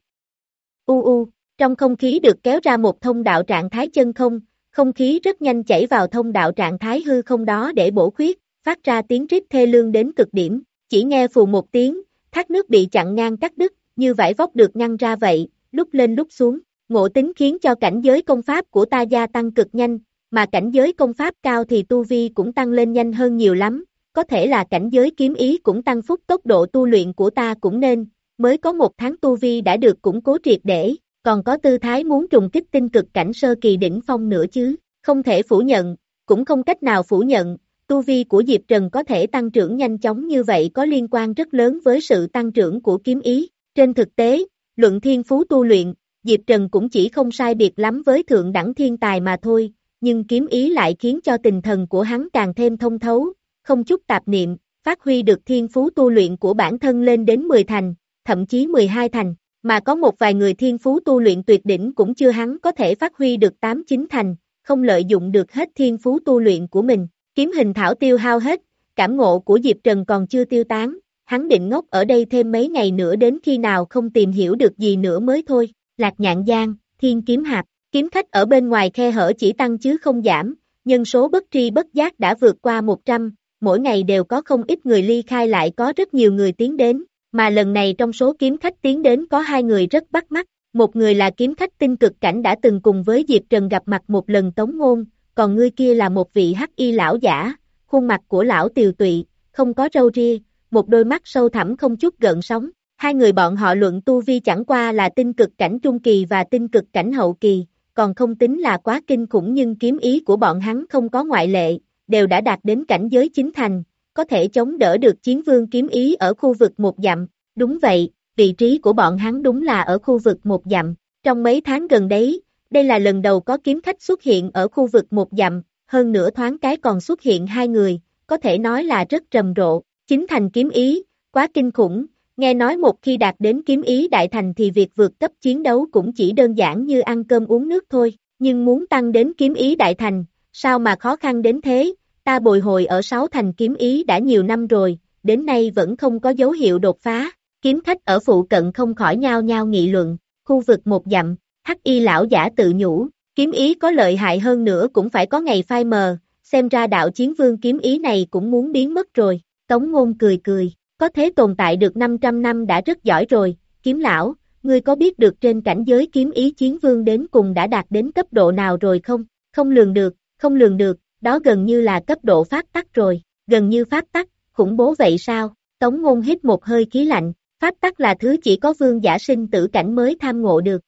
[SPEAKER 2] U u, trong không khí được kéo ra một thông đạo trạng thái chân không, không khí rất nhanh chảy vào thông đạo trạng thái hư không đó để bổ khuyết, phát ra tiếng rít thê lương đến cực điểm, chỉ nghe phù một tiếng, thác nước bị chặn ngang cắt đứt, như vải vóc được ngăn ra vậy, lúc lên lúc xuống, ngộ tính khiến cho cảnh giới công pháp của ta gia tăng cực nhanh, mà cảnh giới công pháp cao thì tu vi cũng tăng lên nhanh hơn nhiều lắm, có thể là cảnh giới kiếm ý cũng tăng phúc tốc độ tu luyện của ta cũng nên, mới có một tháng tu vi đã được củng cố triệt để, còn có tư thái muốn trùng kích tinh cực cảnh sơ kỳ đỉnh phong nữa chứ, không thể phủ nhận, cũng không cách nào phủ nhận, tu vi của Diệp Trần có thể tăng trưởng nhanh chóng như vậy có liên quan rất lớn với sự tăng trưởng của kiếm ý, trên thực tế, luận thiên phú tu luyện, Diệp Trần cũng chỉ không sai biệt lắm với thượng đẳng thiên tài mà thôi, nhưng kiếm ý lại khiến cho tinh thần của hắn càng thêm thông thấu, không chút tạp niệm, phát huy được thiên phú tu luyện của bản thân lên đến mười thành, thậm chí mười hai thành, mà có một vài người thiên phú tu luyện tuyệt đỉnh cũng chưa hắn có thể phát huy được tám chín thành, không lợi dụng được hết thiên phú tu luyện của mình, kiếm hình thảo tiêu hao hết, cảm ngộ của Diệp Trần còn chưa tiêu tán, hắn định ngốc ở đây thêm mấy ngày nữa đến khi nào không tìm hiểu được gì nữa mới thôi, Lạc Nhạn Giang, Thiên Kiếm Hạp, kiếm khách ở bên ngoài khe hở chỉ tăng chứ không giảm, nhân số bất tri bất giác đã vượt qua một trăm, mỗi ngày đều có không ít người ly khai lại có rất nhiều người tiến đến, mà lần này trong số kiếm khách tiến đến có hai người rất bắt mắt, một người là kiếm khách tinh cực cảnh đã từng cùng với Diệp Trần gặp mặt một lần Tống Ngôn, còn người kia là một vị hắc y lão giả, khuôn mặt của lão tiều tụy, không có râu ria, một đôi mắt sâu thẳm không chút gợn sóng, hai người bọn họ luận tu vi chẳng qua là tinh cực cảnh trung kỳ và tinh cực cảnh hậu kỳ, còn không tính là quá kinh khủng nhưng kiếm ý của bọn hắn không có ngoại lệ, đều đã đạt đến cảnh giới chính thành, có thể chống đỡ được chiến vương kiếm ý ở khu vực một dặm, đúng vậy, vị trí của bọn hắn đúng là ở khu vực một dặm, trong mấy tháng gần đấy, đây là lần đầu có kiếm khách xuất hiện ở khu vực một dặm, hơn nữa thoáng cái còn xuất hiện hai người, có thể nói là rất trầm rộ, chính thành kiếm ý, quá kinh khủng, nghe nói một khi đạt đến kiếm ý đại thành thì việc vượt cấp chiến đấu cũng chỉ đơn giản như ăn cơm uống nước thôi, nhưng muốn tăng đến kiếm ý đại thành, sao mà khó khăn đến thế, ta bồi hồi ở sáu thành kiếm ý đã nhiều năm rồi, đến nay vẫn không có dấu hiệu đột phá, kiếm khách ở phụ cận không khỏi nhao nhao nghị luận, khu vực một dặm, hắc y lão giả tự nhủ, kiếm ý có lợi hại hơn nữa cũng phải có ngày phai mờ, xem ra đạo chiến vương kiếm ý này cũng muốn biến mất rồi, Tống Ngôn cười cười, có thế tồn tại được năm trăm năm đã rất giỏi rồi, kiếm lão, ngươi có biết được trên cảnh giới kiếm ý chiến vương đến cùng đã đạt đến cấp độ nào rồi không? Không lường được, không lường được, đó gần như là cấp độ pháp tắc rồi, gần như pháp tắc, khủng bố vậy sao? Tống Ngôn hít một hơi khí lạnh, pháp tắc là thứ chỉ có vương giả sinh tử cảnh mới tham ngộ được.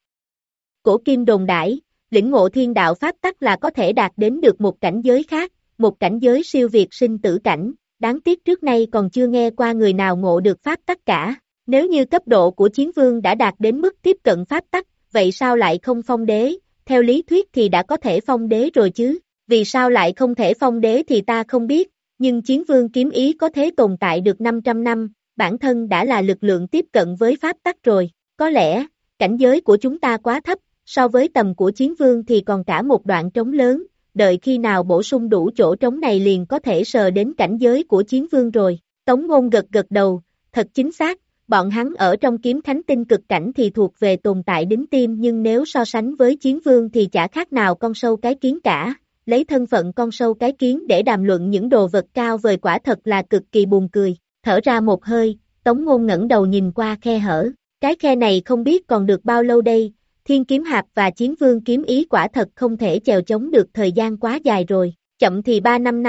[SPEAKER 2] Cổ kim đồn đãi, lĩnh ngộ thiên đạo pháp tắc là có thể đạt đến được một cảnh giới khác, một cảnh giới siêu việt sinh tử cảnh, đáng tiếc trước nay còn chưa nghe qua người nào ngộ được pháp tắc cả. Nếu như cấp độ của chiến vương đã đạt đến mức tiếp cận pháp tắc, vậy sao lại không phong đế? Theo lý thuyết thì đã có thể phong đế rồi chứ, vì sao lại không thể phong đế thì ta không biết, nhưng chiến vương kiếm ý có thế tồn tại được năm trăm năm, bản thân đã là lực lượng tiếp cận với pháp tắc rồi, có lẽ, cảnh giới của chúng ta quá thấp, so với tầm của chiến vương thì còn cả một đoạn trống lớn, đợi khi nào bổ sung đủ chỗ trống này liền có thể sờ đến cảnh giới của chiến vương rồi. Tống Ngôn gật gật đầu, thật chính xác, bọn hắn ở trong kiếm thánh tinh cực cảnh thì thuộc về tồn tại đỉnh tim nhưng nếu so sánh với chiến vương thì chả khác nào con sâu cái kiến cả, lấy thân phận con sâu cái kiến để đàm luận những đồ vật cao vời quả thật là cực kỳ buồn cười, thở ra một hơi, Tống Ngôn ngẩng đầu nhìn qua khe hở, cái khe này không biết còn được bao lâu đây. Thiên kiếm hạp và chiến vương kiếm ý quả thật không thể chèo chống được thời gian quá dài rồi, chậm thì ba năm năm,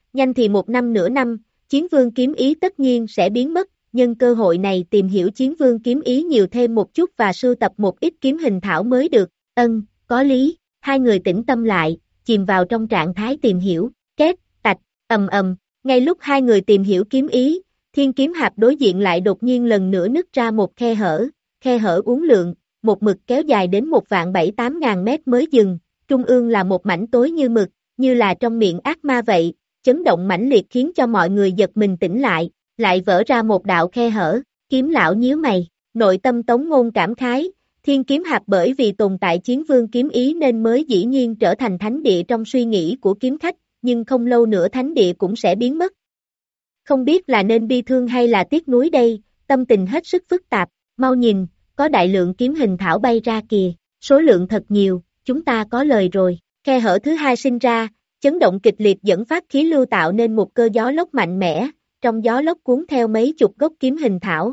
[SPEAKER 2] nhanh thì một năm nửa năm, chiến vương kiếm ý tất nhiên sẽ biến mất, nhân cơ hội này tìm hiểu chiến vương kiếm ý nhiều thêm một chút và sưu tập một ít kiếm hình thảo mới được, ân, có lý, hai người tĩnh tâm lại, chìm vào trong trạng thái tìm hiểu, két, tạch, ầm ầm, ngay lúc hai người tìm hiểu kiếm ý, thiên kiếm hạp đối diện lại đột nhiên lần nữa nứt ra một khe hở, khe hở uốn lượn, một mực kéo dài đến một vạn bảy tám ngàn mét mới dừng, trung ương là một mảnh tối như mực, như là trong miệng ác ma vậy, chấn động mãnh liệt khiến cho mọi người giật mình tỉnh lại, lại vỡ ra một đạo khe hở, kiếm lão nhíu mày, nội tâm Tống Ngôn cảm khái, thiên kiếm hạp bởi vì tồn tại chiến vương kiếm ý nên mới dĩ nhiên trở thành thánh địa trong suy nghĩ của kiếm khách, nhưng không lâu nữa thánh địa cũng sẽ biến mất. Không biết là nên bi thương hay là tiếc nuối đây, tâm tình hết sức phức tạp, mau nhìn, có đại lượng kiếm hình thảo bay ra kìa, số lượng thật nhiều, chúng ta có lời rồi, khe hở thứ hai sinh ra, chấn động kịch liệt dẫn phát khí lưu tạo nên một cơ gió lốc mạnh mẽ, trong gió lốc cuốn theo mấy chục gốc kiếm hình thảo.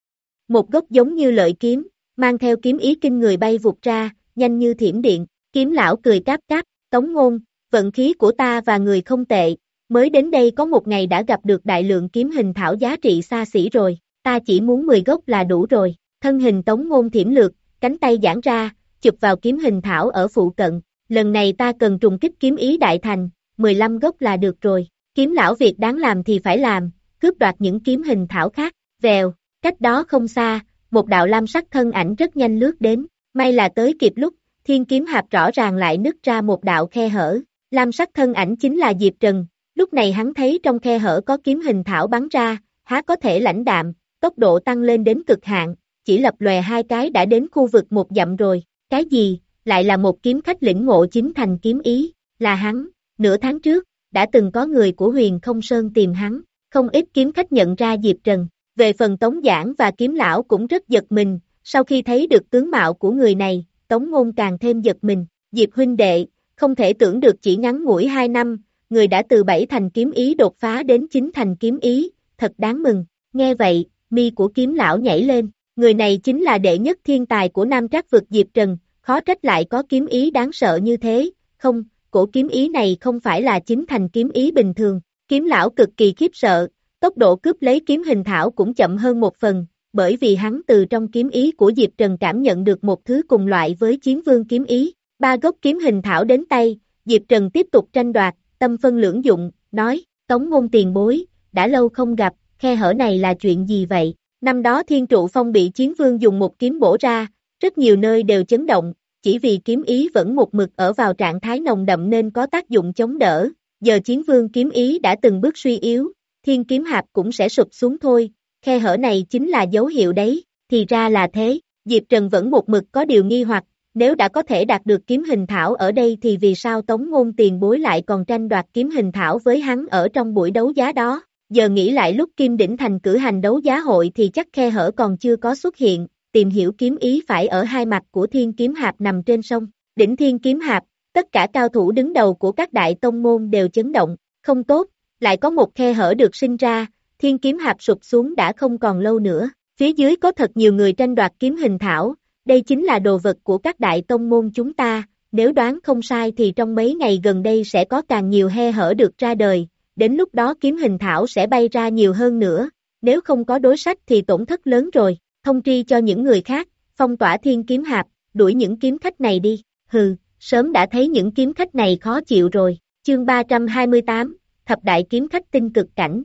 [SPEAKER 2] Một gốc giống như lợi kiếm, mang theo kiếm ý kinh người bay vụt ra, nhanh như thiểm điện, kiếm lão cười cáp cáp, Tống Ngôn, vận khí của ta và người không tệ, mới đến đây có một ngày đã gặp được đại lượng kiếm hình thảo giá trị xa xỉ rồi, ta chỉ muốn mười gốc là đủ rồi, thân hình Tống Ngôn thiểm lược, cánh tay giãn ra, chụp vào kiếm hình thảo ở phụ cận, lần này ta cần trùng kích kiếm ý đại thành, mười lăm gốc là được rồi, kiếm lão việc đáng làm thì phải làm, cướp đoạt những kiếm hình thảo khác, vèo, cách đó không xa, một đạo lam sắc thân ảnh rất nhanh lướt đến, may là tới kịp lúc, thiên kiếm hạp rõ ràng lại nứt ra một đạo khe hở, lam sắc thân ảnh chính là Diệp Trần, lúc này hắn thấy trong khe hở có kiếm hình thảo bắn ra, há có thể lãnh đạm, tốc độ tăng lên đến cực hạn, chỉ lập lòe hai cái đã đến khu vực một dặm rồi, cái gì, lại là một kiếm khách lĩnh ngộ chính thành kiếm ý, là hắn, nửa tháng trước, đã từng có người của Huyền Không Sơn tìm hắn, không ít kiếm khách nhận ra Diệp Trần, về phần Tống Giảng và kiếm lão cũng rất giật mình, sau khi thấy được tướng mạo của người này, Tống Ngôn càng thêm giật mình, Diệp huynh đệ, không thể tưởng được chỉ ngắn ngủi hai năm, người đã từ bảy thành kiếm ý đột phá đến chín thành kiếm ý, thật đáng mừng, nghe vậy, mi của kiếm lão nhảy lên, người này chính là đệ nhất thiên tài của Nam Trác vực Diệp Trần, khó trách lại có kiếm ý đáng sợ như thế, không, cổ kiếm ý này không phải là chính thành kiếm ý bình thường, kiếm lão cực kỳ khiếp sợ, tốc độ cướp lấy kiếm hình thảo cũng chậm hơn một phần, bởi vì hắn từ trong kiếm ý của Diệp Trần cảm nhận được một thứ cùng loại với chiến vương kiếm ý, ba gốc kiếm hình thảo đến tay, Diệp Trần tiếp tục tranh đoạt, tâm phân lưỡng dụng, nói, Tống Ngôn tiền bối, đã lâu không gặp, khe hở này là chuyện gì vậy? Năm đó Thiên Trụ Phong bị chiến vương dùng một kiếm bổ ra, rất nhiều nơi đều chấn động, chỉ vì kiếm ý vẫn một mực ở vào trạng thái nồng đậm nên có tác dụng chống đỡ, giờ chiến vương kiếm ý đã từng bước suy yếu, thiên kiếm hạp cũng sẽ sụp xuống thôi, khe hở này chính là dấu hiệu đấy, thì ra là thế, Diệp Trần vẫn một mực có điều nghi hoặc, nếu đã có thể đạt được kiếm hình thảo ở đây thì vì sao Tống Ngôn tiền bối lại còn tranh đoạt kiếm hình thảo với hắn ở trong buổi đấu giá đó, giờ nghĩ lại lúc Kim Đỉnh Thành cử hành đấu giá hội thì chắc khe hở còn chưa có xuất hiện, tìm hiểu kiếm ý phải ở hai mặt của thiên kiếm hạp nằm trên sông, đỉnh thiên kiếm hạp, tất cả cao thủ đứng đầu của các đại tông môn đều chấn động, không tốt, lại có một khe hở được sinh ra, thiên kiếm hạp sụp xuống đã không còn lâu nữa, phía dưới có thật nhiều người tranh đoạt kiếm hình thảo, đây chính là đồ vật của các đại tông môn chúng ta, nếu đoán không sai thì trong mấy ngày gần đây sẽ có càng nhiều khe hở được ra đời, đến lúc đó kiếm hình thảo sẽ bay ra nhiều hơn nữa, nếu không có đối sách thì tổn thất lớn rồi, thông tri cho những người khác, phong tỏa thiên kiếm hạp, đuổi những kiếm khách này đi, hừ, sớm đã thấy những kiếm khách này khó chịu rồi, chương ba trăm hai mươi tám, thập đại kiếm khách tinh cực cảnh,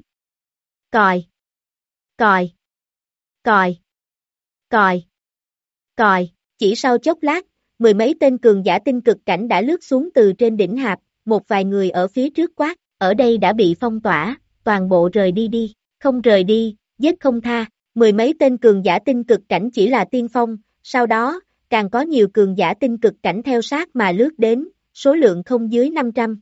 [SPEAKER 2] còi, còi, còi, còi, còi, chỉ sau chốc lát, mười mấy tên cường giả tinh cực cảnh đã lướt xuống từ trên đỉnh hạp, một vài người ở phía trước quát, ở đây đã bị phong tỏa, toàn bộ rời đi đi, không rời đi, giết không tha, mười mấy tên cường giả tinh cực cảnh chỉ là tiên phong, sau đó, càng có nhiều cường giả tinh cực cảnh theo sát mà lướt đến, số lượng không dưới năm trăm.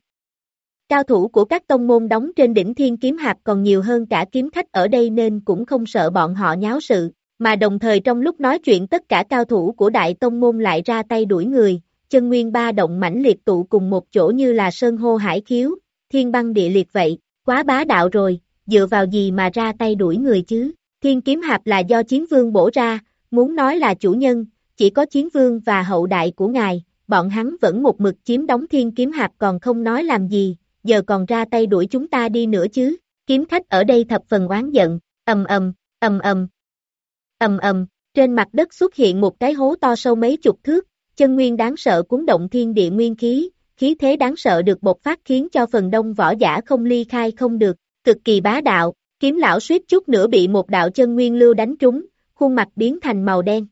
[SPEAKER 2] Cao thủ của các tông môn đóng trên đỉnh thiên kiếm hạp còn nhiều hơn cả kiếm khách ở đây nên cũng không sợ bọn họ nháo sự, mà đồng thời trong lúc nói chuyện tất cả cao thủ của đại tông môn lại ra tay đuổi người, chân nguyên ba động mãnh liệt tụ cùng một chỗ như là sơn hô hải khiếu, thiên băng địa liệt vậy, quá bá đạo rồi, dựa vào gì mà ra tay đuổi người chứ, thiên kiếm hạp là do chiến vương bổ ra, muốn nói là chủ nhân, chỉ có chiến vương và hậu đại của ngài, bọn hắn vẫn một mực chiếm đóng thiên kiếm hạp còn không nói làm gì, giờ còn ra tay đuổi chúng ta đi nữa chứ, kiếm khách ở đây thập phần oán giận, ầm ầm, ầm ầm, ầm ầm, trên mặt đất xuất hiện một cái hố to sâu mấy chục thước, chân nguyên đáng sợ cuốn động thiên địa nguyên khí, khí thế đáng sợ được bộc phát khiến cho phần đông võ giả không ly khai không được, cực kỳ bá đạo, kiếm lão suýt chút nữa bị một đạo chân nguyên lưu đánh trúng, khuôn mặt biến thành màu đen.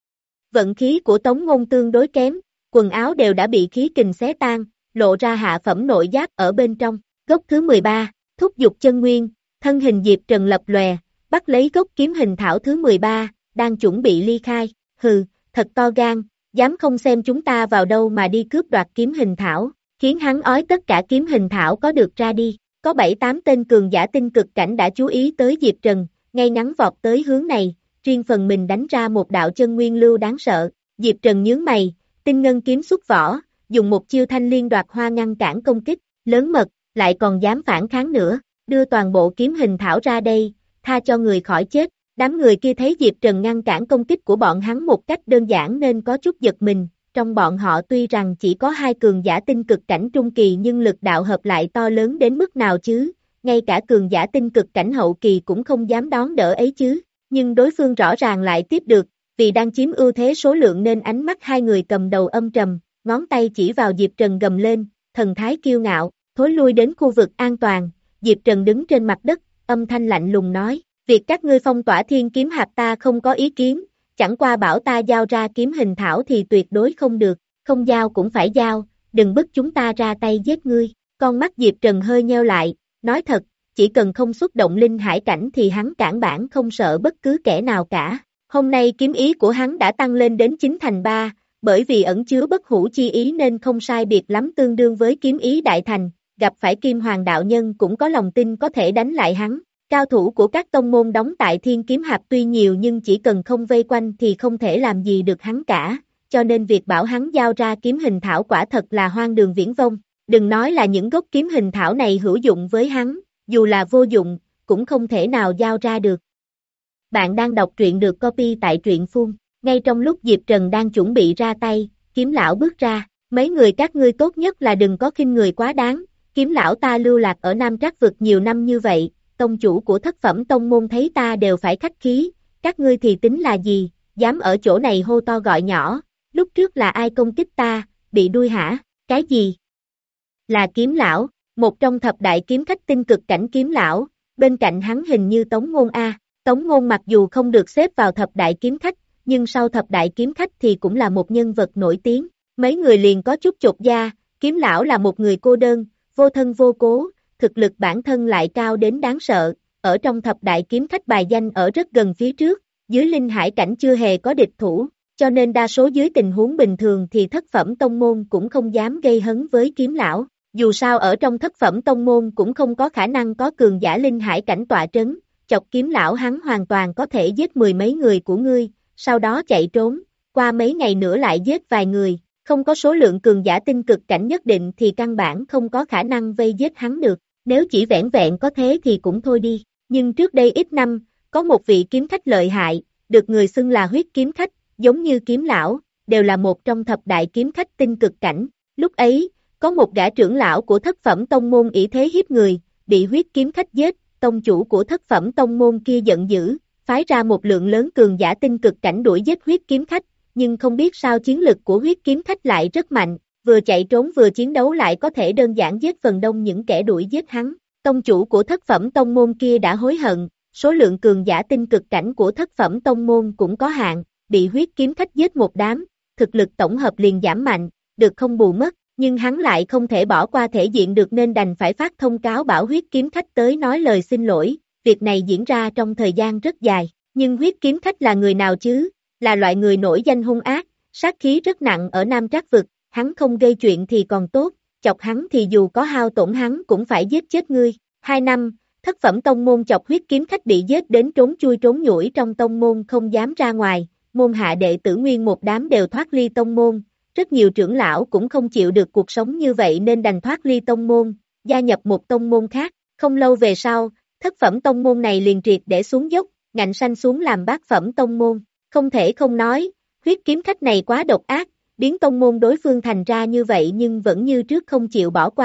[SPEAKER 2] Vận khí của Tống Ngôn tương đối kém, quần áo đều đã bị khí kình xé tan, lộ ra hạ phẩm nội giáp ở bên trong. Gốc thứ mười ba, thúc dục chân nguyên, thân hình Diệp Trần lập lòe, bắt lấy gốc kiếm hình thảo thứ mười ba, đang chuẩn bị ly khai, hừ, thật to gan, dám không xem chúng ta vào đâu mà đi cướp đoạt kiếm hình thảo, khiến hắn ói tất cả kiếm hình thảo có được ra đi. Có bảy tám tên cường giả tinh cực cảnh đã chú ý tới Diệp Trần, ngay ngắn vọt tới hướng này, riêng phần mình đánh ra một đạo chân nguyên lưu đáng sợ. Diệp Trần nhướng mày, tinh ngân kiếm xuất vỏ, dùng một chiêu thanh liên đoạt hoa ngăn cản công kích, lớn mật, lại còn dám phản kháng nữa, đưa toàn bộ kiếm hình thảo ra đây, tha cho người khỏi chết. Đám người kia thấy Diệp Trần ngăn cản công kích của bọn hắn một cách đơn giản nên có chút giật mình, trong bọn họ tuy rằng chỉ có hai cường giả tinh cực cảnh trung kỳ nhưng lực đạo hợp lại to lớn đến mức nào chứ, ngay cả cường giả tinh cực cảnh hậu kỳ cũng không dám đón đỡ ấy chứ, nhưng đối phương rõ ràng lại tiếp được, vì đang chiếm ưu thế số lượng nên ánh mắt hai người cầm đầu âm trầm, ngón tay chỉ vào Diệp Trần gầm lên, thần thái kiêu ngạo, thối lui đến khu vực an toàn. Diệp Trần đứng trên mặt đất, âm thanh lạnh lùng nói, việc các ngươi phong tỏa thiên kiếm hạp ta không có ý kiến, chẳng qua bảo ta giao ra kiếm hình thảo thì tuyệt đối không được, không giao cũng phải giao, đừng bức chúng ta ra tay giết ngươi. Con mắt Diệp Trần hơi nheo lại, nói thật, chỉ cần không xuất động linh hải cảnh thì hắn cản bản không sợ bất cứ kẻ nào cả. Hôm nay kiếm ý của hắn đã tăng lên đến chín thành ba, bởi vì ẩn chứa bất hủ chi ý nên không sai biệt lắm tương đương với kiếm ý đại thành, gặp phải Kim Hoàng đạo nhân cũng có lòng tin có thể đánh lại hắn. Cao thủ của các tông môn đóng tại thiên kiếm hạp tuy nhiều nhưng chỉ cần không vây quanh thì không thể làm gì được hắn cả, cho nên việc bảo hắn giao ra kiếm hình thảo quả thật là hoang đường viển vông. Đừng nói là những gốc kiếm hình thảo này hữu dụng với hắn, dù là vô dụng, cũng không thể nào giao ra được. Bạn đang đọc truyện được copy tại truyện phun. Ngay trong lúc Diệp Trần đang chuẩn bị ra tay, kiếm lão bước ra, mấy người các ngươi tốt nhất là đừng có khinh người quá đáng, kiếm lão ta lưu lạc ở Nam Trác vực nhiều năm như vậy, tông chủ của thất phẩm tông môn thấy ta đều phải khách khí, các ngươi thì tính là gì, dám ở chỗ này hô to gọi nhỏ, lúc trước là ai công kích ta, bị đuôi hả, cái gì? Là kiếm lão, một trong thập đại kiếm khách tinh cực cảnh kiếm lão, bên cạnh hắn hình như Tống Ngôn A, Tống Ngôn mặc dù không được xếp vào thập đại kiếm khách, nhưng sau thập đại kiếm khách thì cũng là một nhân vật nổi tiếng, mấy người liền có chút chột da, kiếm lão là một người cô đơn, vô thân vô cố, thực lực bản thân lại cao đến đáng sợ, ở trong thập đại kiếm khách bài danh ở rất gần phía trước, dưới linh hải cảnh chưa hề có địch thủ, cho nên đa số dưới tình huống bình thường thì thất phẩm tông môn cũng không dám gây hấn với kiếm lão, dù sao ở trong thất phẩm tông môn cũng không có khả năng có cường giả linh hải cảnh tọa trấn, chọc kiếm lão hắn hoàn toàn có thể giết mười mấy người của ngươi, sau đó chạy trốn, qua mấy ngày nữa lại giết vài người, không có số lượng cường giả tinh cực cảnh nhất định thì căn bản không có khả năng vây giết hắn được, nếu chỉ vẻn vẹn có thế thì cũng thôi đi, nhưng trước đây ít năm, có một vị kiếm khách lợi hại, được người xưng là huyết kiếm khách, giống như kiếm lão, đều là một trong thập đại kiếm khách tinh cực cảnh, lúc ấy, có một gã trưởng lão của thất phẩm tông môn ỷ thế hiếp người, bị huyết kiếm khách giết, tông chủ của thất phẩm tông môn kia giận dữ, phái ra một lượng lớn cường giả tinh cực cảnh đuổi giết huyết kiếm khách, nhưng không biết sao chiến lực của huyết kiếm khách lại rất mạnh, vừa chạy trốn vừa chiến đấu lại có thể đơn giản giết phần đông những kẻ đuổi giết hắn. Tông chủ của thất phẩm tông môn kia đã hối hận, số lượng cường giả tinh cực cảnh của thất phẩm tông môn cũng có hạn, bị huyết kiếm khách giết một đám, thực lực tổng hợp liền giảm mạnh, được không bù mất, nhưng hắn lại không thể bỏ qua thể diện được nên đành phải phát thông cáo bảo huyết kiếm khách tới nói lời xin lỗi. Việc này diễn ra trong thời gian rất dài, nhưng huyết kiếm khách là người nào chứ, là loại người nổi danh hung ác, sát khí rất nặng ở Nam Trác vực, hắn không gây chuyện thì còn tốt, chọc hắn thì dù có hao tổn hắn cũng phải giết chết ngươi. Hai năm, thất phẩm tông môn chọc huyết kiếm khách bị giết đến trốn chui trốn nhủi trong tông môn không dám ra ngoài, môn hạ đệ tử nguyên một đám đều thoát ly tông môn, rất nhiều trưởng lão cũng không chịu được cuộc sống như vậy nên đành thoát ly tông môn, gia nhập một tông môn khác, không lâu về sau, thất phẩm tông môn này liền triệt để xuống dốc, ngạnh sanh xuống làm bát phẩm tông môn, không thể không nói, huyết kiếm khách này quá độc ác, biến tông môn đối phương thành ra như vậy nhưng vẫn như trước không chịu bỏ qua,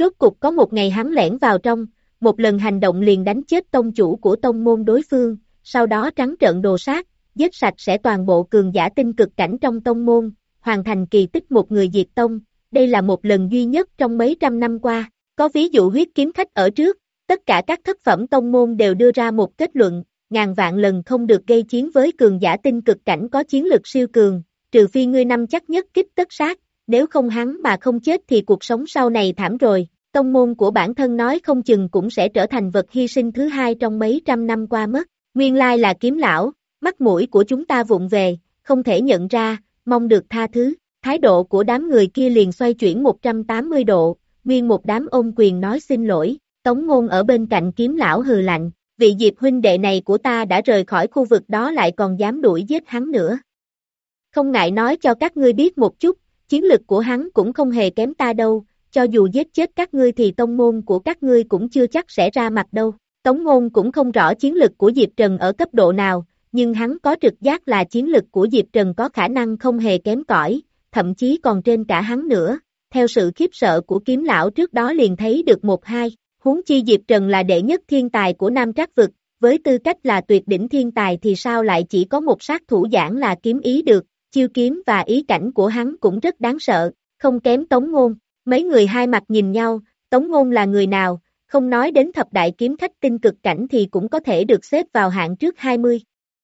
[SPEAKER 2] Rốt cục có một ngày hắn lẻn vào trong, một lần hành động liền đánh chết tông chủ của tông môn đối phương, sau đó trắng trợn đồ sát, giết sạch sẽ toàn bộ cường giả tinh cực cảnh trong tông môn, hoàn thành kỳ tích một người diệt tông. Đây là một lần duy nhất trong mấy trăm năm qua. Có ví dụ huyết kiếm khách ở trước, tất cả các thất phẩm tông môn đều đưa ra một kết luận, ngàn vạn lần không được gây chiến với cường giả tinh cực cảnh có chiến lực siêu cường, trừ phi ngươi năm chắc nhất kích tất sát, nếu không hắn mà không chết thì cuộc sống sau này thảm rồi. Tông môn của bản thân nói không chừng cũng sẽ trở thành vật hy sinh thứ hai trong mấy trăm năm qua mất. Nguyên lai là Kiếm lão, mắt mũi của chúng ta vụng về, không thể nhận ra, mong được tha thứ. Thái độ của đám người kia liền xoay chuyển một trăm tám mươi độ, nguyên một đám ôm quyền nói xin lỗi. Tống Ngôn ở bên cạnh Kiếm lão hừ lạnh, vị Diệp huynh đệ này của ta đã rời khỏi khu vực đó lại còn dám đuổi giết hắn nữa. Không ngại nói cho các ngươi biết một chút, chiến lực của hắn cũng không hề kém ta đâu, cho dù giết chết các ngươi thì tông môn của các ngươi cũng chưa chắc sẽ ra mặt đâu. Tống Ngôn cũng không rõ chiến lực của Diệp Trần ở cấp độ nào, nhưng hắn có trực giác là chiến lực của Diệp Trần có khả năng không hề kém cỏi, thậm chí còn trên cả hắn nữa. Theo sự khiếp sợ của Kiếm lão trước đó liền thấy được một hai, huống chi Diệp Trần là đệ nhất thiên tài của Nam Trác vực, với tư cách là tuyệt đỉnh thiên tài thì sao lại chỉ có một sát thủ giản là kiếm ý được, chiêu kiếm và ý cảnh của hắn cũng rất đáng sợ, không kém Tống Ngôn. Mấy người hai mặt nhìn nhau, Tống Ngôn là người nào, không nói đến thập đại kiếm khách tinh cực cảnh thì cũng có thể được xếp vào hạng trước hai mươi.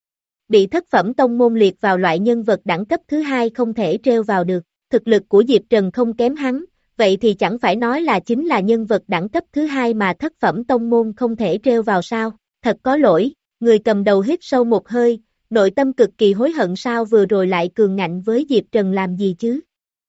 [SPEAKER 2] Bị thất phẩm tông môn liệt vào loại nhân vật đẳng cấp thứ hai không thể treo vào được, thực lực của Diệp Trần không kém hắn, vậy thì chẳng phải nói là chính là nhân vật đẳng cấp thứ hai mà thất phẩm tông môn không thể treo vào sao, thật có lỗi. Người cầm đầu hít sâu một hơi, nội tâm cực kỳ hối hận sao vừa rồi lại cường ngạnh với Diệp Trần làm gì chứ.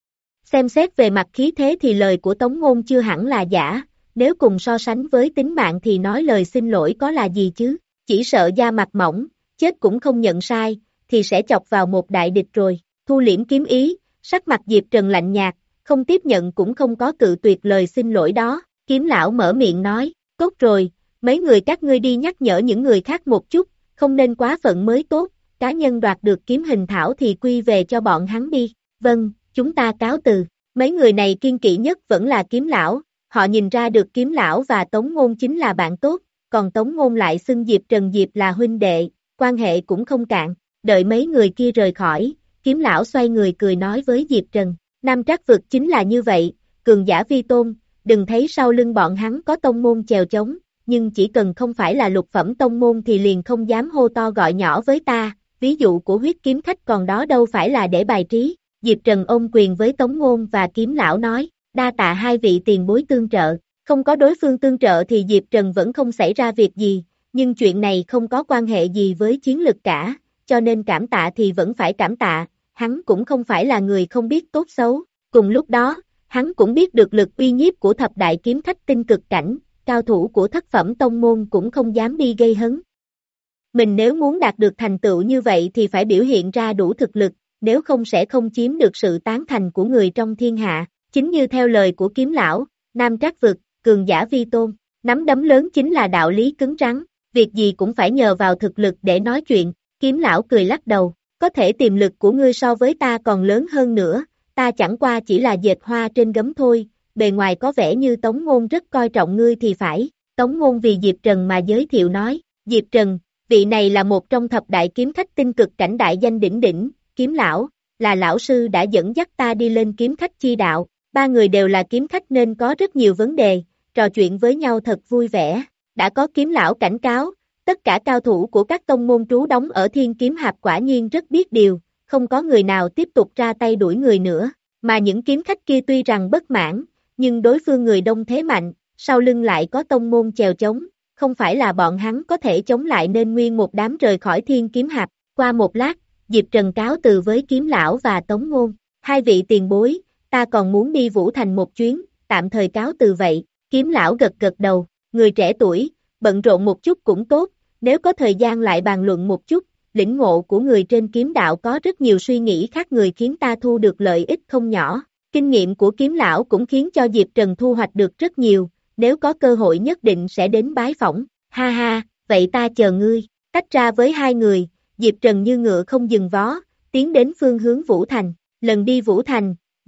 [SPEAKER 2] Xem xét về mặt khí thế thì lời của Tống Ngôn chưa hẳn là giả, nếu cùng so sánh với tính mạng thì nói lời xin lỗi có là gì chứ, chỉ sợ da mặt mỏng, chết cũng không nhận sai, thì sẽ chọc vào một đại địch rồi. Thu liễm kiếm ý, sắc mặt Diệp Trần lạnh nhạt, không tiếp nhận cũng không có cự tuyệt lời xin lỗi đó. Kiếm lão mở miệng nói, tốt rồi, mấy người các ngươi đi nhắc nhở những người khác một chút, không nên quá phận mới tốt, cá nhân đoạt được kiếm hình thảo thì quy về cho bọn hắn đi. Vâng, chúng ta cáo từ. Mấy người này kiên kỵ nhất vẫn là Kiếm lão, họ nhìn ra được Kiếm lão và Tống Ngôn chính là bạn tốt, còn Tống Ngôn lại xưng Diệp Trần Diệp là huynh đệ, quan hệ cũng không cạn. Đợi mấy người kia rời khỏi, Kiếm lão xoay người cười nói với Diệp Trần, Nam Trác vực chính là như vậy, cường giả vi tôn, đừng thấy sau lưng bọn hắn có tông môn chèo chống, nhưng chỉ cần không phải là lục phẩm tông môn thì liền không dám hô to gọi nhỏ với ta, ví dụ của huyết kiếm khách còn đó đâu phải là để bài trí. Diệp Trần ôm quyền với Tống Ngôn và Kiếm lão nói, đa tạ hai vị tiền bối tương trợ, không có đối phương tương trợ thì Diệp Trần vẫn không xảy ra việc gì, nhưng chuyện này không có quan hệ gì với chiến lực cả, cho nên cảm tạ thì vẫn phải cảm tạ, hắn cũng không phải là người không biết tốt xấu. Cùng lúc đó, hắn cũng biết được lực uy nhiếp của thập đại kiếm khách tinh cực cảnh, cao thủ của thất phẩm tông môn cũng không dám đi gây hấn. Mình nếu muốn đạt được thành tựu như vậy thì phải biểu hiện ra đủ thực lực, nếu không sẽ không chiếm được sự tán thành của người trong thiên hạ. Chính như theo lời của Kiếm lão, Nam Trác vực, cường giả vi tôn, nắm đấm lớn chính là đạo lý cứng rắn, việc gì cũng phải nhờ vào thực lực để nói chuyện. Kiếm lão cười lắc đầu, có thể tiềm lực của ngươi so với ta còn lớn hơn nữa, ta chẳng qua chỉ là dệt hoa trên gấm thôi, bề ngoài có vẻ như Tống Ngôn rất coi trọng ngươi thì phải. Tống Ngôn vì Diệp Trần mà giới thiệu nói, Diệp Trần, vị này là một trong thập đại kiếm khách tinh cực cảnh đại danh đỉnh đỉnh, Kiếm lão, là lão sư đã dẫn dắt ta đi lên kiếm khách chi đạo, ba người đều là kiếm khách nên có rất nhiều vấn đề, trò chuyện với nhau thật vui vẻ. Đã có Kiếm lão cảnh cáo, tất cả cao thủ của các tông môn trú đóng ở Thiên Kiếm Hạp quả nhiên rất biết điều, không có người nào tiếp tục ra tay đuổi người nữa, mà những kiếm khách kia tuy rằng bất mãn, nhưng đối phương người đông thế mạnh, sau lưng lại có tông môn chèo chống, không phải là bọn hắn có thể chống lại nên nguyên một đám rời khỏi Thiên Kiếm Hạp. Qua một lát, Diệp Trần cáo từ với Kiếm lão và Tống Ngôn, hai vị tiền bối, ta còn muốn đi Vũ Thành một chuyến, tạm thời cáo từ vậy. Kiếm lão gật gật đầu, người trẻ tuổi, bận rộn một chút cũng tốt, nếu có thời gian lại bàn luận một chút, lĩnh ngộ của người trên kiếm đạo có rất nhiều suy nghĩ khác người khiến ta thu được lợi ích không nhỏ. Kinh nghiệm của Kiếm lão cũng khiến cho Diệp Trần thu hoạch được rất nhiều, nếu có cơ hội nhất định sẽ đến bái phỏng. Ha ha, vậy ta chờ ngươi. Tách ra với hai người, Diệp Trần như ngựa không dừng vó, tiến đến phương hướng Vũ Thành. Lần đi Vũ Thành,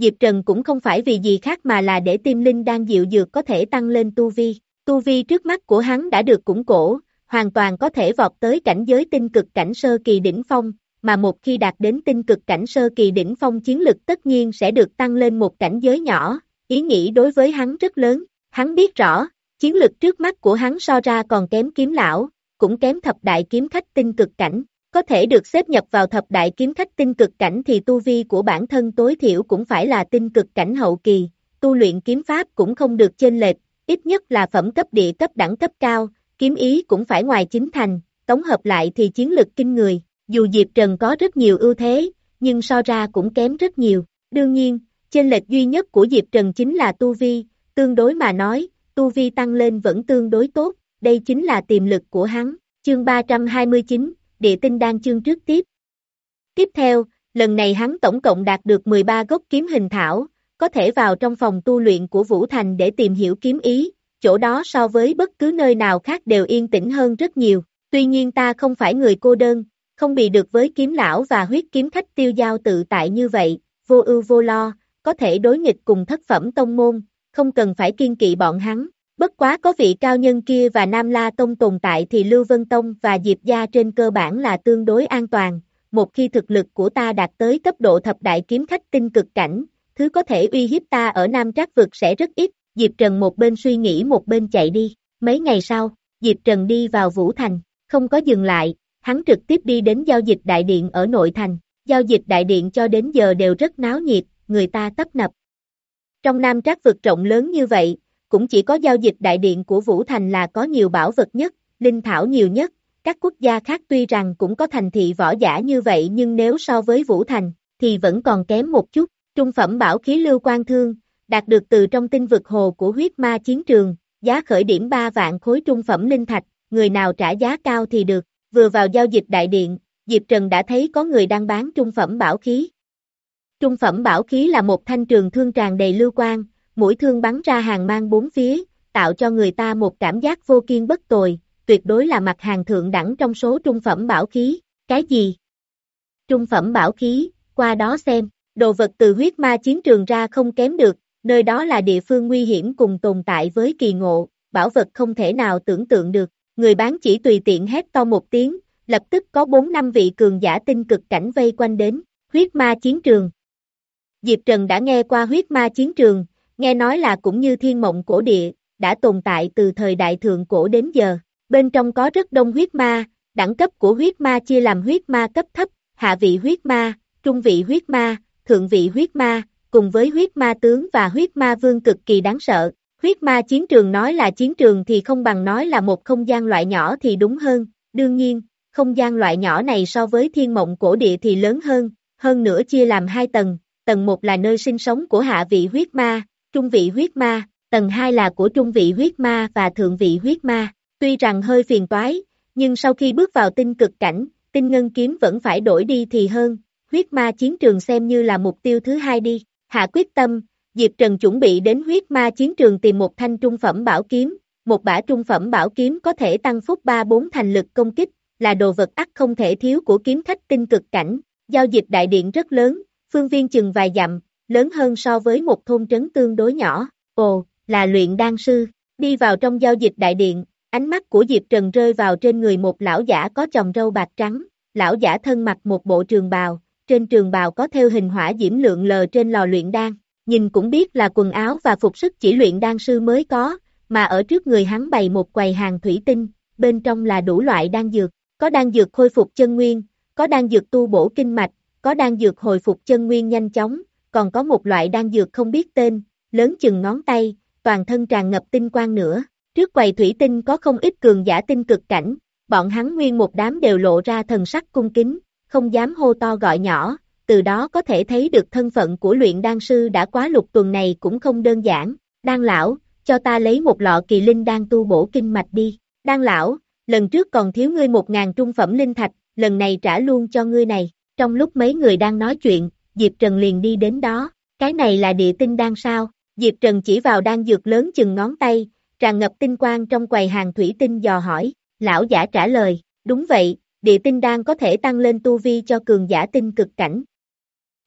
[SPEAKER 2] Diệp Trần cũng không phải vì gì khác mà là để tim linh đan dịu dược có thể tăng lên tu vi. Tu vi trước mắt của hắn đã được củng cố, hoàn toàn có thể vọt tới cảnh giới tinh cực cảnh sơ kỳ đỉnh phong, mà một khi đạt đến tinh cực cảnh sơ kỳ đỉnh phong chiến lực tất nhiên sẽ được tăng lên một cảnh giới nhỏ, ý nghĩ đối với hắn rất lớn. Hắn biết rõ, chiến lực trước mắt của hắn so ra còn kém kiếm lão, cũng kém thập đại kiếm khách tinh cực cảnh. Có thể được xếp nhập vào thập đại kiếm khách tinh cực cảnh thì tu vi của bản thân tối thiểu cũng phải là tinh cực cảnh hậu kỳ, tu luyện kiếm pháp cũng không được chênh lệch, ít nhất là phẩm cấp địa cấp đẳng cấp cao, kiếm ý cũng phải ngoài chín thành, tổng hợp lại thì chiến lực kinh người. Dù Diệp Trần có rất nhiều ưu thế, nhưng so ra cũng kém rất nhiều. Đương nhiên, chênh lệch duy nhất của Diệp Trần chính là tu vi, tương đối mà nói, tu vi tăng lên vẫn tương đối tốt, đây chính là tiềm lực của hắn. Chương ba trăm hai mươi chín, Địa tinh đan chương trước tiếp. Tiếp theo, lần này hắn tổng cộng đạt được mười ba gốc kiếm hình thảo, có thể vào trong phòng tu luyện của Vũ Thành để tìm hiểu kiếm ý, chỗ đó so với bất cứ nơi nào khác đều yên tĩnh hơn rất nhiều. Tuy nhiên ta không phải người cô đơn, không bị được với kiếm lão và huyết kiếm khách tiêu giao tự tại như vậy, vô ưu vô lo, có thể đối nghịch cùng thất phẩm tông môn, không cần phải kiêng kỵ bọn hắn. Bất quá có vị cao nhân kia và Nam La Tông tồn tại thì Lưu Vân Tông và Diệp Gia trên cơ bản là tương đối an toàn, một khi thực lực của ta đạt tới cấp độ thập đại kiếm khách tinh cực cảnh, thứ có thể uy hiếp ta ở Nam Trác Vực sẽ rất ít. Diệp Trần một bên suy nghĩ một bên chạy đi. Mấy ngày sau, Diệp Trần đi vào Vũ Thành, không có dừng lại, hắn trực tiếp đi đến giao dịch đại điện ở nội thành. Giao dịch đại điện cho đến giờ đều rất náo nhiệt, người ta tấp nập. Trong Nam Trác Vực rộng lớn như vậy, cũng chỉ có giao dịch đại điện của Vũ Thành là có nhiều bảo vật nhất, linh thảo nhiều nhất. Các quốc gia khác tuy rằng cũng có thành thị võ giả như vậy nhưng nếu so với Vũ Thành, thì vẫn còn kém một chút. Trung phẩm bảo khí lưu quan thương, đạt được từ trong tinh vực hồ của huyết ma chiến trường, giá khởi điểm ba vạn khối trung phẩm linh thạch, người nào trả giá cao thì được. Vừa vào giao dịch đại điện, Diệp Trần đã thấy có người đang bán trung phẩm bảo khí. Trung phẩm bảo khí là một thanh trường thương tràn đầy lưu quang, mũi thương bắn ra hàng mang bốn phía, tạo cho người ta một cảm giác vô kiên bất tồi, tuyệt đối là mặt hàng thượng đẳng trong số trung phẩm bảo khí. Cái gì? Trung phẩm bảo khí, qua đó xem, đồ vật từ huyết ma chiến trường ra không kém được, nơi đó là địa phương nguy hiểm cùng tồn tại với kỳ ngộ, bảo vật không thể nào tưởng tượng được. Người bán chỉ tùy tiện hét to một tiếng, lập tức có bốn năm vị cường giả tinh cực cảnh vây quanh đến, huyết ma chiến trường. Diệp Trần đã nghe qua huyết ma chiến trường, nghe nói là cũng như thiên mộng cổ địa, đã tồn tại từ thời đại thượng cổ đến giờ. Bên trong có rất đông huyết ma, đẳng cấp của huyết ma chia làm huyết ma cấp thấp, hạ vị huyết ma, trung vị huyết ma, thượng vị huyết ma, cùng với huyết ma tướng và huyết ma vương cực kỳ đáng sợ. Huyết ma chiến trường nói là chiến trường thì không bằng nói là một không gian loại nhỏ thì đúng hơn. Đương nhiên, không gian loại nhỏ này so với thiên mộng cổ địa thì lớn hơn, hơn nữa chia làm hai tầng. Tầng một là nơi sinh sống của hạ vị huyết ma, trung vị huyết ma, tầng hai là của trung vị huyết ma và thượng vị huyết ma. Tuy rằng hơi phiền toái, nhưng sau khi bước vào tinh cực cảnh, tinh ngân kiếm vẫn phải đổi đi thì hơn. Huyết ma chiến trường xem như là mục tiêu thứ hai đi. Hạ quyết tâm, Diệp Trần chuẩn bị đến huyết ma chiến trường tìm một thanh trung phẩm bảo kiếm. Một bả trung phẩm bảo kiếm có thể tăng phúc ba bốn thành lực công kích, là đồ vật ắt không thể thiếu của kiếm khách tinh cực cảnh. Giao dịch đại điện rất lớn, phương viên chừng vài dặm, lớn hơn so với một thôn trấn tương đối nhỏ. Ồ, là luyện đan sư. Đi vào trong giao dịch đại điện, ánh mắt của Diệp Trần rơi vào trên người một lão giả có chòm râu bạc trắng. Lão giả thân mặc một bộ trường bào, trên trường bào có theo hình hỏa diễm lượn lờ trên lò luyện đan. Nhìn cũng biết là quần áo và phục sức chỉ luyện đan sư mới có, mà ở trước người hắn bày một quầy hàng thủy tinh, bên trong là đủ loại đan dược, có đan dược khôi phục chân nguyên, có đan dược tu bổ kinh mạch, có đan dược hồi phục chân nguyên nhanh chóng, còn có một loại đan dược không biết tên, lớn chừng ngón tay, toàn thân tràn ngập tinh quang nữa. Trước quầy thủy tinh có không ít cường giả tinh cực cảnh, bọn hắn nguyên một đám đều lộ ra thần sắc cung kính, không dám hô to gọi nhỏ, từ đó có thể thấy được thân phận của luyện đan sư đã quá lục tuần này cũng không đơn giản. Đan lão, cho ta lấy một lọ kỳ linh đan tu bổ kinh mạch đi. Đan lão, lần trước còn thiếu ngươi một ngàn trung phẩm linh thạch, lần này trả luôn cho ngươi này. Trong lúc mấy người đang nói chuyện, Diệp Trần liền đi đến đó. Cái này là địa tinh đan sao? Diệp Trần chỉ vào đan dược lớn chừng ngón tay, tràn ngập tinh quang trong quầy hàng thủy tinh dò hỏi. Lão giả trả lời, đúng vậy, địa tinh đan có thể tăng lên tu vi cho cường giả tinh cực cảnh.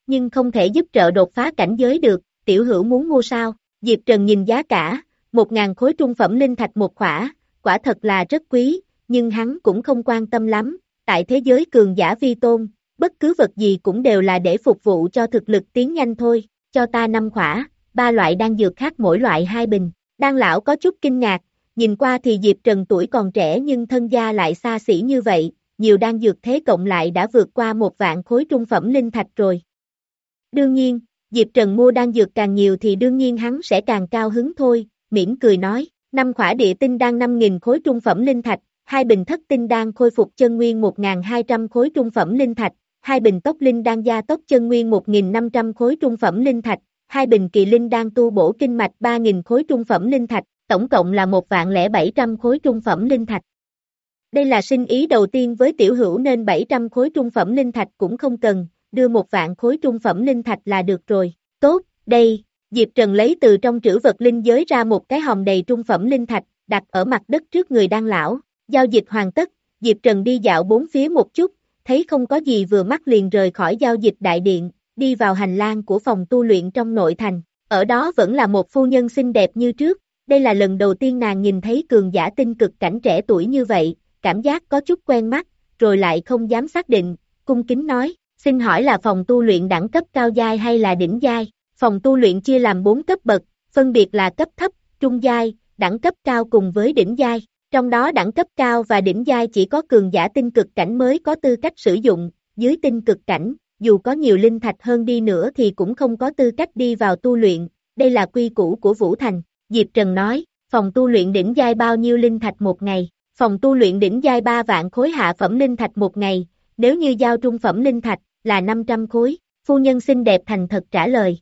[SPEAKER 2] nhưng không thể giúp trợ đột phá cảnh giới được, tiểu hữu muốn mua sao? Diệp Trần nhìn giá cả, một ngàn khối trung phẩm linh thạch một khỏa, quả thật là rất quý, nhưng hắn cũng không quan tâm lắm, tại thế giới cường giả vi tôn, bất cứ vật gì cũng đều là để phục vụ cho thực lực tiến nhanh thôi, cho ta năm khỏa, ba loại đan dược khác mỗi loại hai bình. Đan lão có chút kinh ngạc, nhìn qua thì Diệp Trần tuổi còn trẻ nhưng thân gia lại xa xỉ như vậy, nhiều đan dược thế cộng lại đã vượt qua một vạn khối trung phẩm linh thạch rồi. Đương nhiên, Diệp Trần mua đan dược càng nhiều thì đương nhiên hắn sẽ càng cao hứng thôi, mỉm cười nói, năm khỏa địa tinh đan năm nghìn khối trung phẩm linh thạch, hai bình thất tinh đan khôi phục chân nguyên một nghìn hai trăm khối trung phẩm linh thạch, hai bình tốc linh đan gia tốc chân nguyên một nghìn năm trăm khối trung phẩm linh thạch, hai bình kỳ linh đan tu bổ kinh mạch ba nghìn khối trung phẩm linh thạch, tổng cộng là một vạn lẻ bảy trăm khối trung phẩm linh thạch. Đây là sinh ý đầu tiên với tiểu hữu nên bảy trăm khối trung phẩm linh thạch cũng không cần, đưa một vạn khối trung phẩm linh thạch là được rồi. Tốt, đây, Diệp Trần lấy từ trong trữ vật linh giới ra một cái hòm đầy trung phẩm linh thạch, đặt ở mặt đất trước người đan lão. Giao dịch hoàn tất, Diệp Trần đi dạo bốn phía một chút, thấy không có gì vừa mắt liền rời khỏi giao dịch đại điện, đi vào hành lang của phòng tu luyện trong nội thành. Ở đó vẫn là một phu nhân xinh đẹp như trước, đây là lần đầu tiên nàng nhìn thấy cường giả tinh cực cảnh trẻ tuổi như vậy, cảm giác có chút quen mắt, rồi lại không dám xác định, cung kính nói, xin hỏi là phòng tu luyện đẳng cấp cao giai hay là đỉnh giai? Phòng tu luyện chia làm bốn cấp bậc, phân biệt là cấp thấp, trung giai, đẳng cấp cao cùng với đỉnh giai. Trong đó đẳng cấp cao và đỉnh giai chỉ có cường giả tinh cực cảnh mới có tư cách sử dụng, dưới tinh cực cảnh, dù có nhiều linh thạch hơn đi nữa thì cũng không có tư cách đi vào tu luyện, đây là quy củ của Vũ Thành. Diệp Trần nói, phòng tu luyện đỉnh giai bao nhiêu linh thạch một ngày? Phòng tu luyện đỉnh giai ba vạn khối hạ phẩm linh thạch một ngày, nếu như giao trung phẩm linh thạch là năm trăm khối, phu nhân xinh đẹp thành thật trả lời.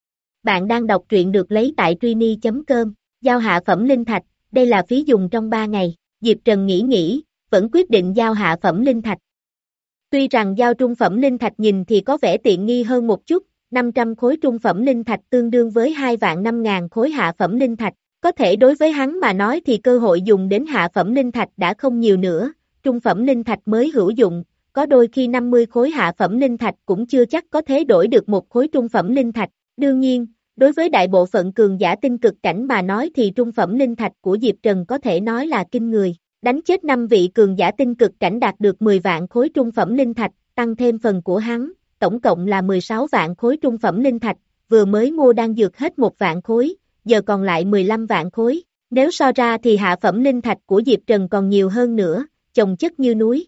[SPEAKER 2] Bạn đang đọc truyện được lấy tại truy chấm com, giao hạ phẩm linh thạch, đây là phí dùng trong ba ngày, Diệp Trần nghĩ nghĩ, vẫn quyết định giao hạ phẩm linh thạch. Tuy rằng giao trung phẩm linh thạch nhìn thì có vẻ tiện nghi hơn một chút, năm trăm khối trung phẩm linh thạch tương đương với hai vạn năm ngàn khối hạ phẩm linh thạch, có thể đối với hắn mà nói thì cơ hội dùng đến hạ phẩm linh thạch đã không nhiều nữa, trung phẩm linh thạch mới hữu dụng, có đôi khi năm mươi khối hạ phẩm linh thạch cũng chưa chắc có thể đổi được một khối trung phẩm linh thạch, đương nhiên, đối với đại bộ phận cường giả tinh cực cảnh mà nói thì trung phẩm linh thạch của Diệp Trần có thể nói là kinh người, đánh chết năm vị cường giả tinh cực cảnh đạt được mười vạn khối trung phẩm linh thạch, tăng thêm phần của hắn, tổng cộng là mười sáu vạn khối trung phẩm linh thạch, vừa mới mua đan dược hết một vạn khối, giờ còn lại mười lăm vạn khối, nếu so ra thì hạ phẩm linh thạch của Diệp Trần còn nhiều hơn nữa, chồng chất như núi.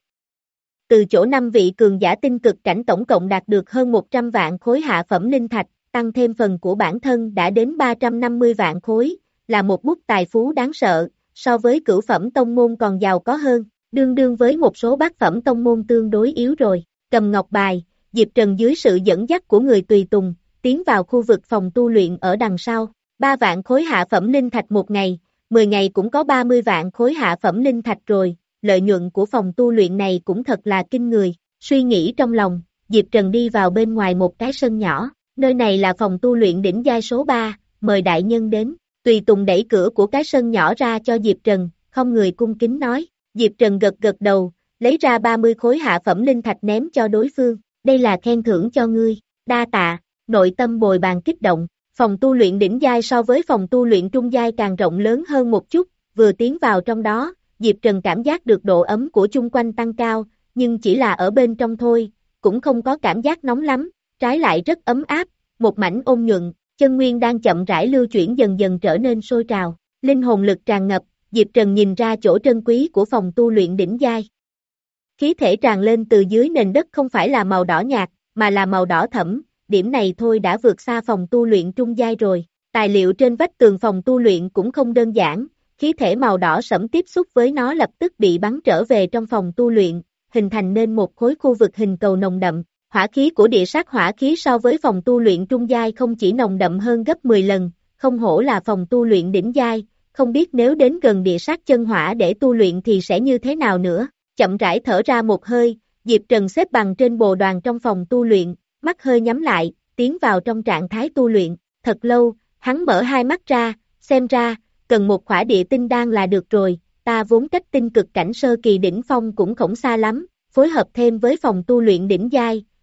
[SPEAKER 2] Từ chỗ năm vị cường giả tinh cực cảnh tổng cộng đạt được hơn một trăm vạn khối hạ phẩm linh thạch, tăng thêm phần của bản thân đã đến ba trăm năm mươi vạn khối, là một bút tài phú đáng sợ, so với cửu phẩm tông môn còn giàu có hơn, đương đương với một số bát phẩm tông môn tương đối yếu rồi. Cầm ngọc bài, Diệp Trần dưới sự dẫn dắt của người tùy tùng, tiến vào khu vực phòng tu luyện ở đằng sau, ba vạn khối hạ phẩm linh thạch một ngày, mười ngày cũng có ba mươi vạn khối hạ phẩm linh thạch rồi, lợi nhuận của phòng tu luyện này cũng thật là kinh người, suy nghĩ trong lòng, Diệp Trần đi vào bên ngoài một cái sân nhỏ. Nơi này là phòng tu luyện đỉnh giai số ba, mời đại nhân đến. Tùy tùng đẩy cửa của cái sân nhỏ ra cho Diệp Trần, không người cung kính nói. Diệp Trần gật gật đầu, lấy ra ba mươi khối hạ phẩm linh thạch ném cho đối phương. Đây là khen thưởng cho ngươi, đa tạ, nội tâm bồi bàn kích động. Phòng tu luyện đỉnh giai so với phòng tu luyện trung giai càng rộng lớn hơn một chút, vừa tiến vào trong đó, Diệp Trần cảm giác được độ ấm của chung quanh tăng cao, nhưng chỉ là ở bên trong thôi, cũng không có cảm giác nóng lắm. Trái lại rất ấm áp, một mảnh ôn nhuận, chân nguyên đang chậm rãi lưu chuyển dần dần trở nên sôi trào, linh hồn lực tràn ngập, Diệp Trần nhìn ra chỗ trân quý của phòng tu luyện đỉnh giai. Khí thể tràn lên từ dưới nền đất không phải là màu đỏ nhạt, mà là màu đỏ thẫm, điểm này thôi đã vượt xa phòng tu luyện trung giai rồi. Tài liệu trên vách tường phòng tu luyện cũng không đơn giản, khí thể màu đỏ sẫm tiếp xúc với nó lập tức bị bắn trở về trong phòng tu luyện, hình thành nên một khối khu vực hình cầu nồng đậm. Hỏa khí của địa sát hỏa khí so với phòng tu luyện trung giai không chỉ nồng đậm hơn gấp mười lần, không hổ là phòng tu luyện đỉnh giai, không biết nếu đến gần địa sát chân hỏa để tu luyện thì sẽ như thế nào nữa. Chậm rãi thở ra một hơi, Diệp Trần xếp bằng trên bồ đoàn trong phòng tu luyện, mắt hơi nhắm lại, tiến vào trong trạng thái tu luyện. Thật lâu, hắn mở hai mắt ra, xem ra, cần một khỏa địa tinh đan là được rồi, ta vốn cách tinh cực cảnh sơ kỳ đỉnh phong cũng không xa lắm, phối hợp thêm với phòng tu luyện đỉnh giai,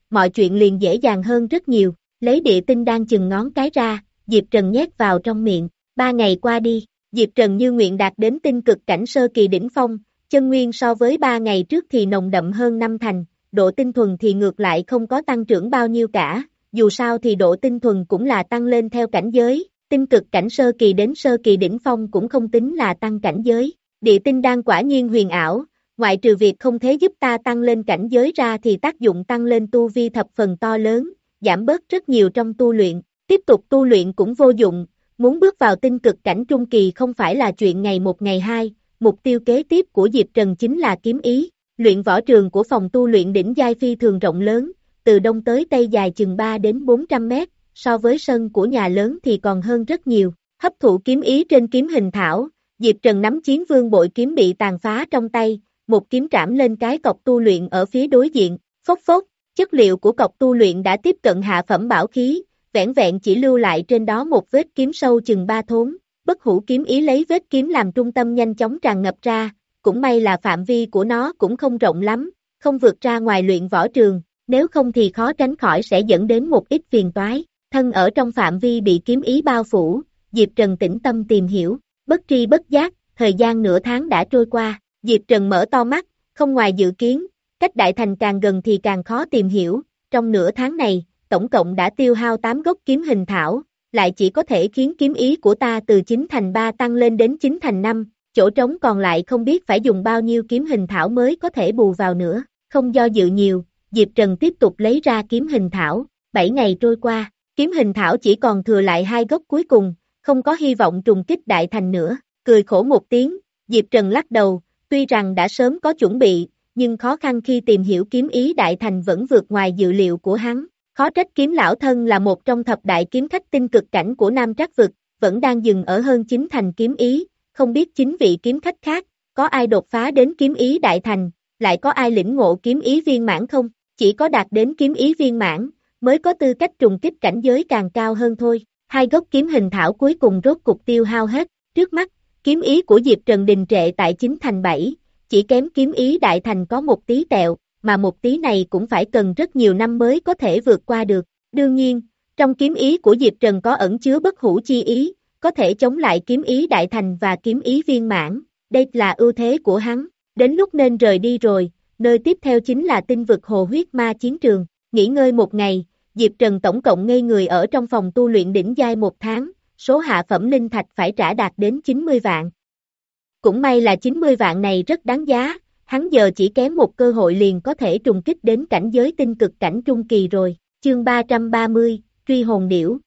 [SPEAKER 2] mọi chuyện liền dễ dàng hơn rất nhiều, lấy địa tinh đan chừng ngón cái ra, Diệp Trần nhét vào trong miệng, ba ngày qua đi, Diệp Trần như nguyện đạt đến tinh cực cảnh sơ kỳ đỉnh phong, chân nguyên so với ba ngày trước thì nồng đậm hơn năm thành, độ tinh thuần thì ngược lại không có tăng trưởng bao nhiêu cả, dù sao thì độ tinh thuần cũng là tăng lên theo cảnh giới, tinh cực cảnh sơ kỳ đến sơ kỳ đỉnh phong cũng không tính là tăng cảnh giới, địa tinh đan quả nhiên huyền ảo, ngoại trừ việc không thể giúp ta tăng lên cảnh giới ra thì tác dụng tăng lên tu vi thập phần to lớn, giảm bớt rất nhiều trong tu luyện, tiếp tục tu luyện cũng vô dụng, muốn bước vào tinh cực cảnh trung kỳ không phải là chuyện ngày một ngày hai, mục tiêu kế tiếp của Diệp Trần chính là kiếm ý, luyện võ trường của phòng tu luyện đỉnh giai phi thường rộng lớn, từ đông tới tây dài chừng ba đến bốn trăm mét, so với sân của nhà lớn thì còn hơn rất nhiều, hấp thụ kiếm ý trên kiếm hình thảo, Diệp Trần nắm Chiến Vương bội kiếm bị tàn phá trong tay, một kiếm trảm lên cái cọc tu luyện ở phía đối diện, phốc phốc, chất liệu của cọc tu luyện đã tiếp cận hạ phẩm bảo khí, vẻn vẹn chỉ lưu lại trên đó một vết kiếm sâu chừng ba thốn, bất hủ kiếm ý lấy vết kiếm làm trung tâm nhanh chóng tràn ngập ra, cũng may là phạm vi của nó cũng không rộng lắm, không vượt ra ngoài luyện võ trường, nếu không thì khó tránh khỏi sẽ dẫn đến một ít phiền toái, thân ở trong phạm vi bị kiếm ý bao phủ, Diệp Trần tĩnh tâm tìm hiểu, bất tri bất giác, thời gian nửa tháng đã trôi qua, Diệp Trần mở to mắt, không ngoài dự kiến, cách đại thành càng gần thì càng khó tìm hiểu, trong nửa tháng này, tổng cộng đã tiêu hao tám gốc kiếm hình thảo, lại chỉ có thể khiến kiếm ý của ta từ chín thành ba tăng lên đến chín thành năm, chỗ trống còn lại không biết phải dùng bao nhiêu kiếm hình thảo mới có thể bù vào nữa, không do dự nhiều, Diệp Trần tiếp tục lấy ra kiếm hình thảo, bảy ngày trôi qua, kiếm hình thảo chỉ còn thừa lại hai gốc cuối cùng, không có hy vọng trùng kích đại thành nữa, cười khổ một tiếng, Diệp Trần lắc đầu, tuy rằng đã sớm có chuẩn bị, nhưng khó khăn khi tìm hiểu kiếm ý đại thành vẫn vượt ngoài dự liệu của hắn. Khó trách kiếm lão thân là một trong thập đại kiếm khách tinh cực cảnh của Nam Trác vực, vẫn đang dừng ở hơn chín thành kiếm ý, không biết chính vị kiếm khách khác, có ai đột phá đến kiếm ý đại thành, lại có ai lĩnh ngộ kiếm ý viên mãn không, chỉ có đạt đến kiếm ý viên mãn, mới có tư cách trùng kích cảnh giới càng cao hơn thôi. Hai gốc kiếm hình thảo cuối cùng rốt cục tiêu hao hết, trước mắt, kiếm ý của Diệp Trần đình trệ tại chín thành bảy, chỉ kém kiếm ý đại thành có một tí tẹo, mà một tí này cũng phải cần rất nhiều năm mới có thể vượt qua được. Đương nhiên, trong kiếm ý của Diệp Trần có ẩn chứa bất hủ chi ý, có thể chống lại kiếm ý đại thành và kiếm ý viên mãn, đây là ưu thế của hắn. Đến lúc nên rời đi rồi, nơi tiếp theo chính là tinh vực hồ huyết ma chiến trường. Nghỉ ngơi một ngày, Diệp Trần tổng cộng ngây người ở trong phòng tu luyện đỉnh giai một tháng, số hạ phẩm linh thạch phải trả đạt đến chín mươi vạn. Cũng may là chín mươi vạn này rất đáng giá, hắn giờ chỉ kém một cơ hội liền có thể trùng kích đến cảnh giới tinh cực cảnh trung kỳ rồi. Chương ba trăm ba mươi, Truy hồn điểu.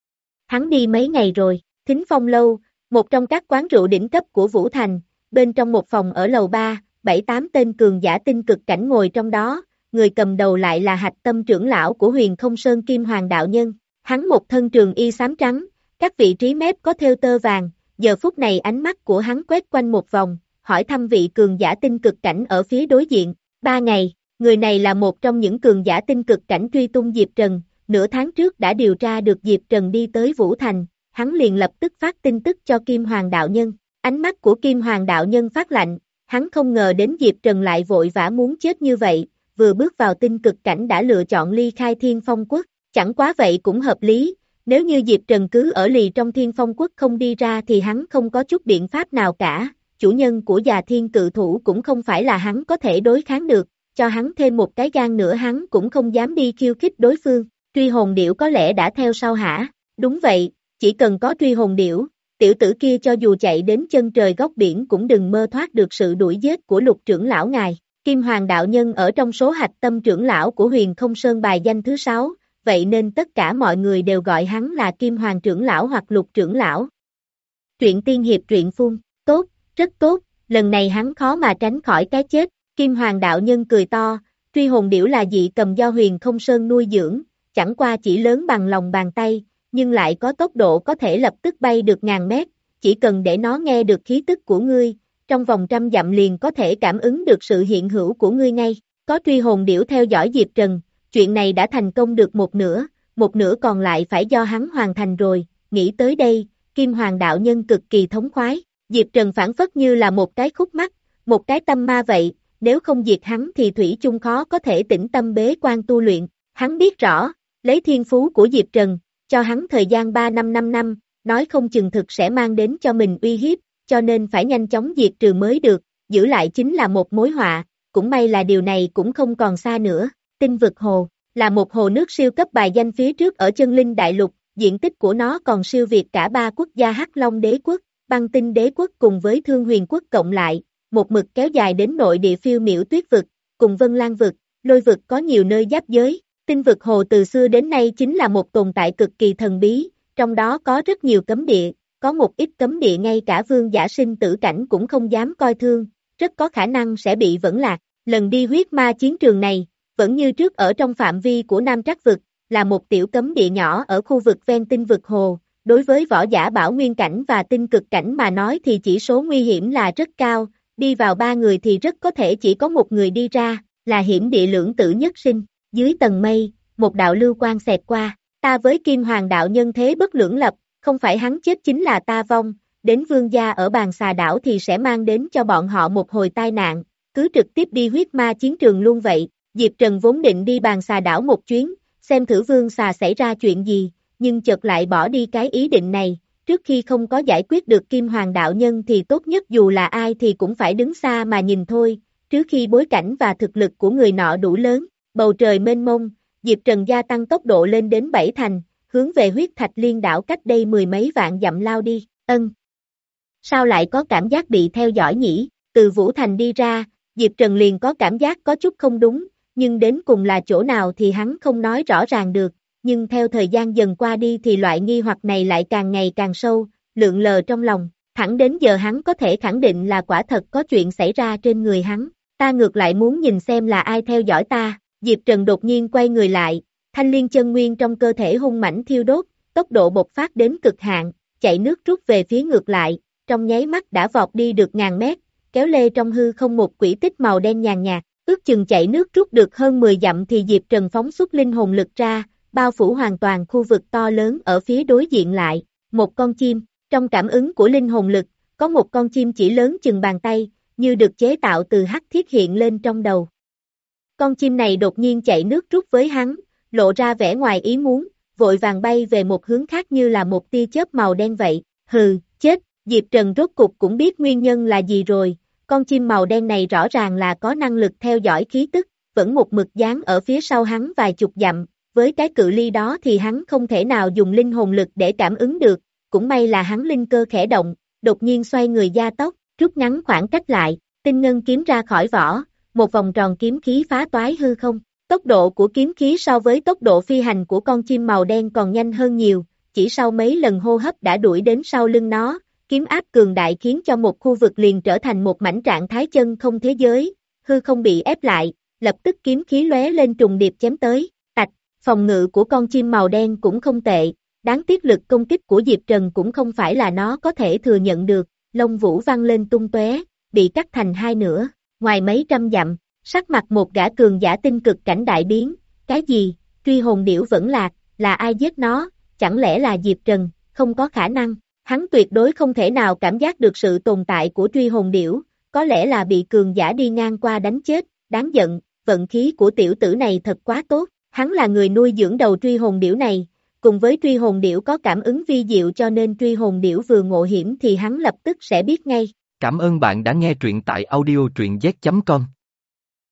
[SPEAKER 2] Hắn đi mấy ngày rồi, Thính Phong lâu, một trong các quán rượu đỉnh cấp của Vũ Thành, bên trong một phòng ở lầu ba, bảy tám tên cường giả tinh cực cảnh ngồi trong đó, người cầm đầu lại là Hạch Tâm trưởng lão của Huyền Không Sơn Kim Hoàng đạo nhân, hắn một thân trường y xám trắng, các vị trí mép có thêu tơ vàng, giờ phút này ánh mắt của hắn quét quanh một vòng, hỏi thăm vị cường giả tinh cực cảnh ở phía đối diện. Ba ngày, người này là một trong những cường giả tinh cực cảnh truy tung Diệp Trần, nửa tháng trước đã điều tra được Diệp Trần đi tới Vũ Thành, hắn liền lập tức phát tin tức cho Kim Hoàng đạo nhân. Ánh mắt của Kim Hoàng đạo nhân phát lạnh, hắn không ngờ đến Diệp Trần lại vội vã muốn chết như vậy, vừa bước vào tinh cực cảnh đã lựa chọn ly khai Thiên Phong Quốc, chẳng quá vậy cũng hợp lý. Nếu như Diệp Trần cứ ở lì trong Thiên Phong Quốc không đi ra thì hắn không có chút biện pháp nào cả, chủ nhân của già thiên cự thủ cũng không phải là hắn có thể đối kháng được, cho hắn thêm một cái gan nữa hắn cũng không dám đi khiêu khích đối phương. Truy hồn điểu có lẽ đã theo sau hả? Đúng vậy, chỉ cần có truy hồn điểu, tiểu tử kia cho dù chạy đến chân trời góc biển cũng đừng mơ thoát được sự đuổi giết của Lục trưởng lão ngài. Kim Hoàng đạo nhân ở trong số Hạch Tâm trưởng lão của Huyền Không Sơn bài danh thứ sáu, vậy nên tất cả mọi người đều gọi hắn là Kim Hoàng trưởng lão hoặc Lục trưởng lão. Truyện tiên hiệp truyện phun, tốt, rất tốt, lần này hắn khó mà tránh khỏi cái chết. Kim Hoàng đạo nhân cười to, truy hồn điểu là dị cầm do Huyền Không Sơn nuôi dưỡng, chẳng qua chỉ lớn bằng lòng bàn tay, nhưng lại có tốc độ có thể lập tức bay được ngàn mét, chỉ cần để nó nghe được khí tức của ngươi, trong vòng trăm dặm liền có thể cảm ứng được sự hiện hữu của ngươi ngay. Có truy hồn điểu theo dõi Diệp Trần, chuyện này đã thành công được một nửa, một nửa còn lại phải do hắn hoàn thành rồi. Nghĩ tới đây, Kim Hoàng đạo nhân cực kỳ thống khoái, Diệp Trần phản phất như là một cái khúc mắc, một cái tâm ma vậy, nếu không diệt hắn thì thủy chung khó có thể tĩnh tâm bế quan tu luyện. Hắn biết rõ, lấy thiên phú của Diệp Trần, cho hắn thời gian ba năm năm năm, nói không chừng thực sẽ mang đến cho mình uy hiếp, cho nên phải nhanh chóng diệt trừ mới được, giữ lại chính là một mối họa, cũng may là điều này cũng không còn xa nữa. Tinh vực hồ, là một hồ nước siêu cấp bài danh phía trước ở chân linh đại lục, diện tích của nó còn siêu việt cả ba quốc gia Hắc Long đế quốc, Băng Tinh đế quốc cùng với Thương Huyền quốc cộng lại, một mực kéo dài đến nội địa phiêu miểu tuyết vực, cùng Vân Lan vực, Lôi vực có nhiều nơi giáp giới. Tinh vực hồ từ xưa đến nay chính là một tồn tại cực kỳ thần bí, trong đó có rất nhiều cấm địa, có một ít cấm địa ngay cả vương giả sinh tử cảnh cũng không dám coi thương, rất có khả năng sẽ bị vẫn lạc. Lần đi huyết ma chiến trường này, vẫn như trước ở trong phạm vi của Nam Trắc vực, là một tiểu cấm địa nhỏ ở khu vực ven tinh vực hồ. Đối với võ giả bảo nguyên cảnh và tinh cực cảnh mà nói thì chỉ số nguy hiểm là rất cao, đi vào ba người thì rất có thể chỉ có một người đi ra, là hiểm địa lưỡng tử nhất sinh. Dưới tầng mây, một đạo lưu quang xẹt qua, ta với Kim Hoàng đạo nhân thế bất lưỡng lập, không phải hắn chết chính là ta vong, đến vương gia ở bàn xà đảo thì sẽ mang đến cho bọn họ một hồi tai nạn, cứ trực tiếp đi huyết ma chiến trường luôn vậy. Diệp Trần vốn định đi bàn xà đảo một chuyến, xem thử vương xà xảy ra chuyện gì, nhưng chợt lại bỏ đi cái ý định này, trước khi không có giải quyết được Kim Hoàng đạo nhân thì tốt nhất dù là ai thì cũng phải đứng xa mà nhìn thôi, trước khi bối cảnh và thực lực của người nọ đủ lớn. Bầu trời mênh mông, Diệp Trần gia tăng tốc độ lên đến bảy thành, hướng về huyết thạch liên đảo cách đây mười mấy vạn dặm lao đi. Ân. Sao lại có cảm giác bị theo dõi nhỉ? Từ Vũ Thành đi ra, Diệp Trần liền có cảm giác có chút không đúng, nhưng đến cùng là chỗ nào thì hắn không nói rõ ràng được, nhưng theo thời gian dần qua đi thì loại nghi hoặc này lại càng ngày càng sâu, lượn lờ trong lòng, thẳng đến giờ hắn có thể khẳng định là quả thật có chuyện xảy ra trên người hắn. Ta ngược lại muốn nhìn xem là ai theo dõi ta. Diệp Trần đột nhiên quay người lại, thanh liên chân nguyên trong cơ thể hung mãnh thiêu đốt, tốc độ bộc phát đến cực hạn, chạy nước rút về phía ngược lại, trong nháy mắt đã vọt đi được ngàn mét, kéo lê trong hư không một quỹ tích màu đen nhàn nhạt, ước chừng chạy nước rút được hơn mười dặm thì Diệp Trần phóng xuất linh hồn lực ra, bao phủ hoàn toàn khu vực to lớn ở phía đối diện lại, một con chim, trong cảm ứng của linh hồn lực, có một con chim chỉ lớn chừng bàn tay, như được chế tạo từ hắc thiết hiện lên trong đầu. Con chim này đột nhiên chạy nước rút với hắn, lộ ra vẻ ngoài ý muốn, vội vàng bay về một hướng khác như là một tia chớp màu đen vậy. Hừ, chết, Diệp Trần rốt cục cũng biết nguyên nhân là gì rồi, con chim màu đen này rõ ràng là có năng lực theo dõi khí tức, vẫn một mực dán ở phía sau hắn vài chục dặm, với cái cự ly đó thì hắn không thể nào dùng linh hồn lực để cảm ứng được, cũng may là hắn linh cơ khẽ động, đột nhiên xoay người gia tốc, rút ngắn khoảng cách lại, tinh ngân kiếm ra khỏi vỏ. Một vòng tròn kiếm khí phá toái hư không, tốc độ của kiếm khí so với tốc độ phi hành của con chim màu đen còn nhanh hơn nhiều, chỉ sau mấy lần hô hấp đã đuổi đến sau lưng nó, kiếm áp cường đại khiến cho một khu vực liền trở thành một mảnh trạng thái chân không thế giới, hư không bị ép lại, lập tức kiếm khí lóe lên trùng điệp chém tới, tạch, phòng ngự của con chim màu đen cũng không tệ, đáng tiếc lực công kích của Diệp Trần cũng không phải là nó có thể thừa nhận được, lông vũ văng lên tung tóe, bị cắt thành hai nửa. Ngoài mấy trăm dặm, sắc mặt một gã cường giả tinh cực cảnh đại biến, cái gì, truy hồn điểu vẫn lạc, là ai giết nó, chẳng lẽ là Diệp Trần, không có khả năng, hắn tuyệt đối không thể nào cảm giác được sự tồn tại của truy hồn điểu, có lẽ là bị cường giả đi ngang qua đánh chết, đáng giận, vận khí của tiểu tử này thật quá tốt, hắn là người nuôi dưỡng đầu truy hồn điểu này, cùng với truy hồn điểu có cảm ứng vi diệu cho nên truy hồn điểu vừa ngộ hiểm thì hắn lập tức sẽ biết ngay.
[SPEAKER 1] Cảm ơn bạn đã nghe truyện tại audio truyện z chấm com.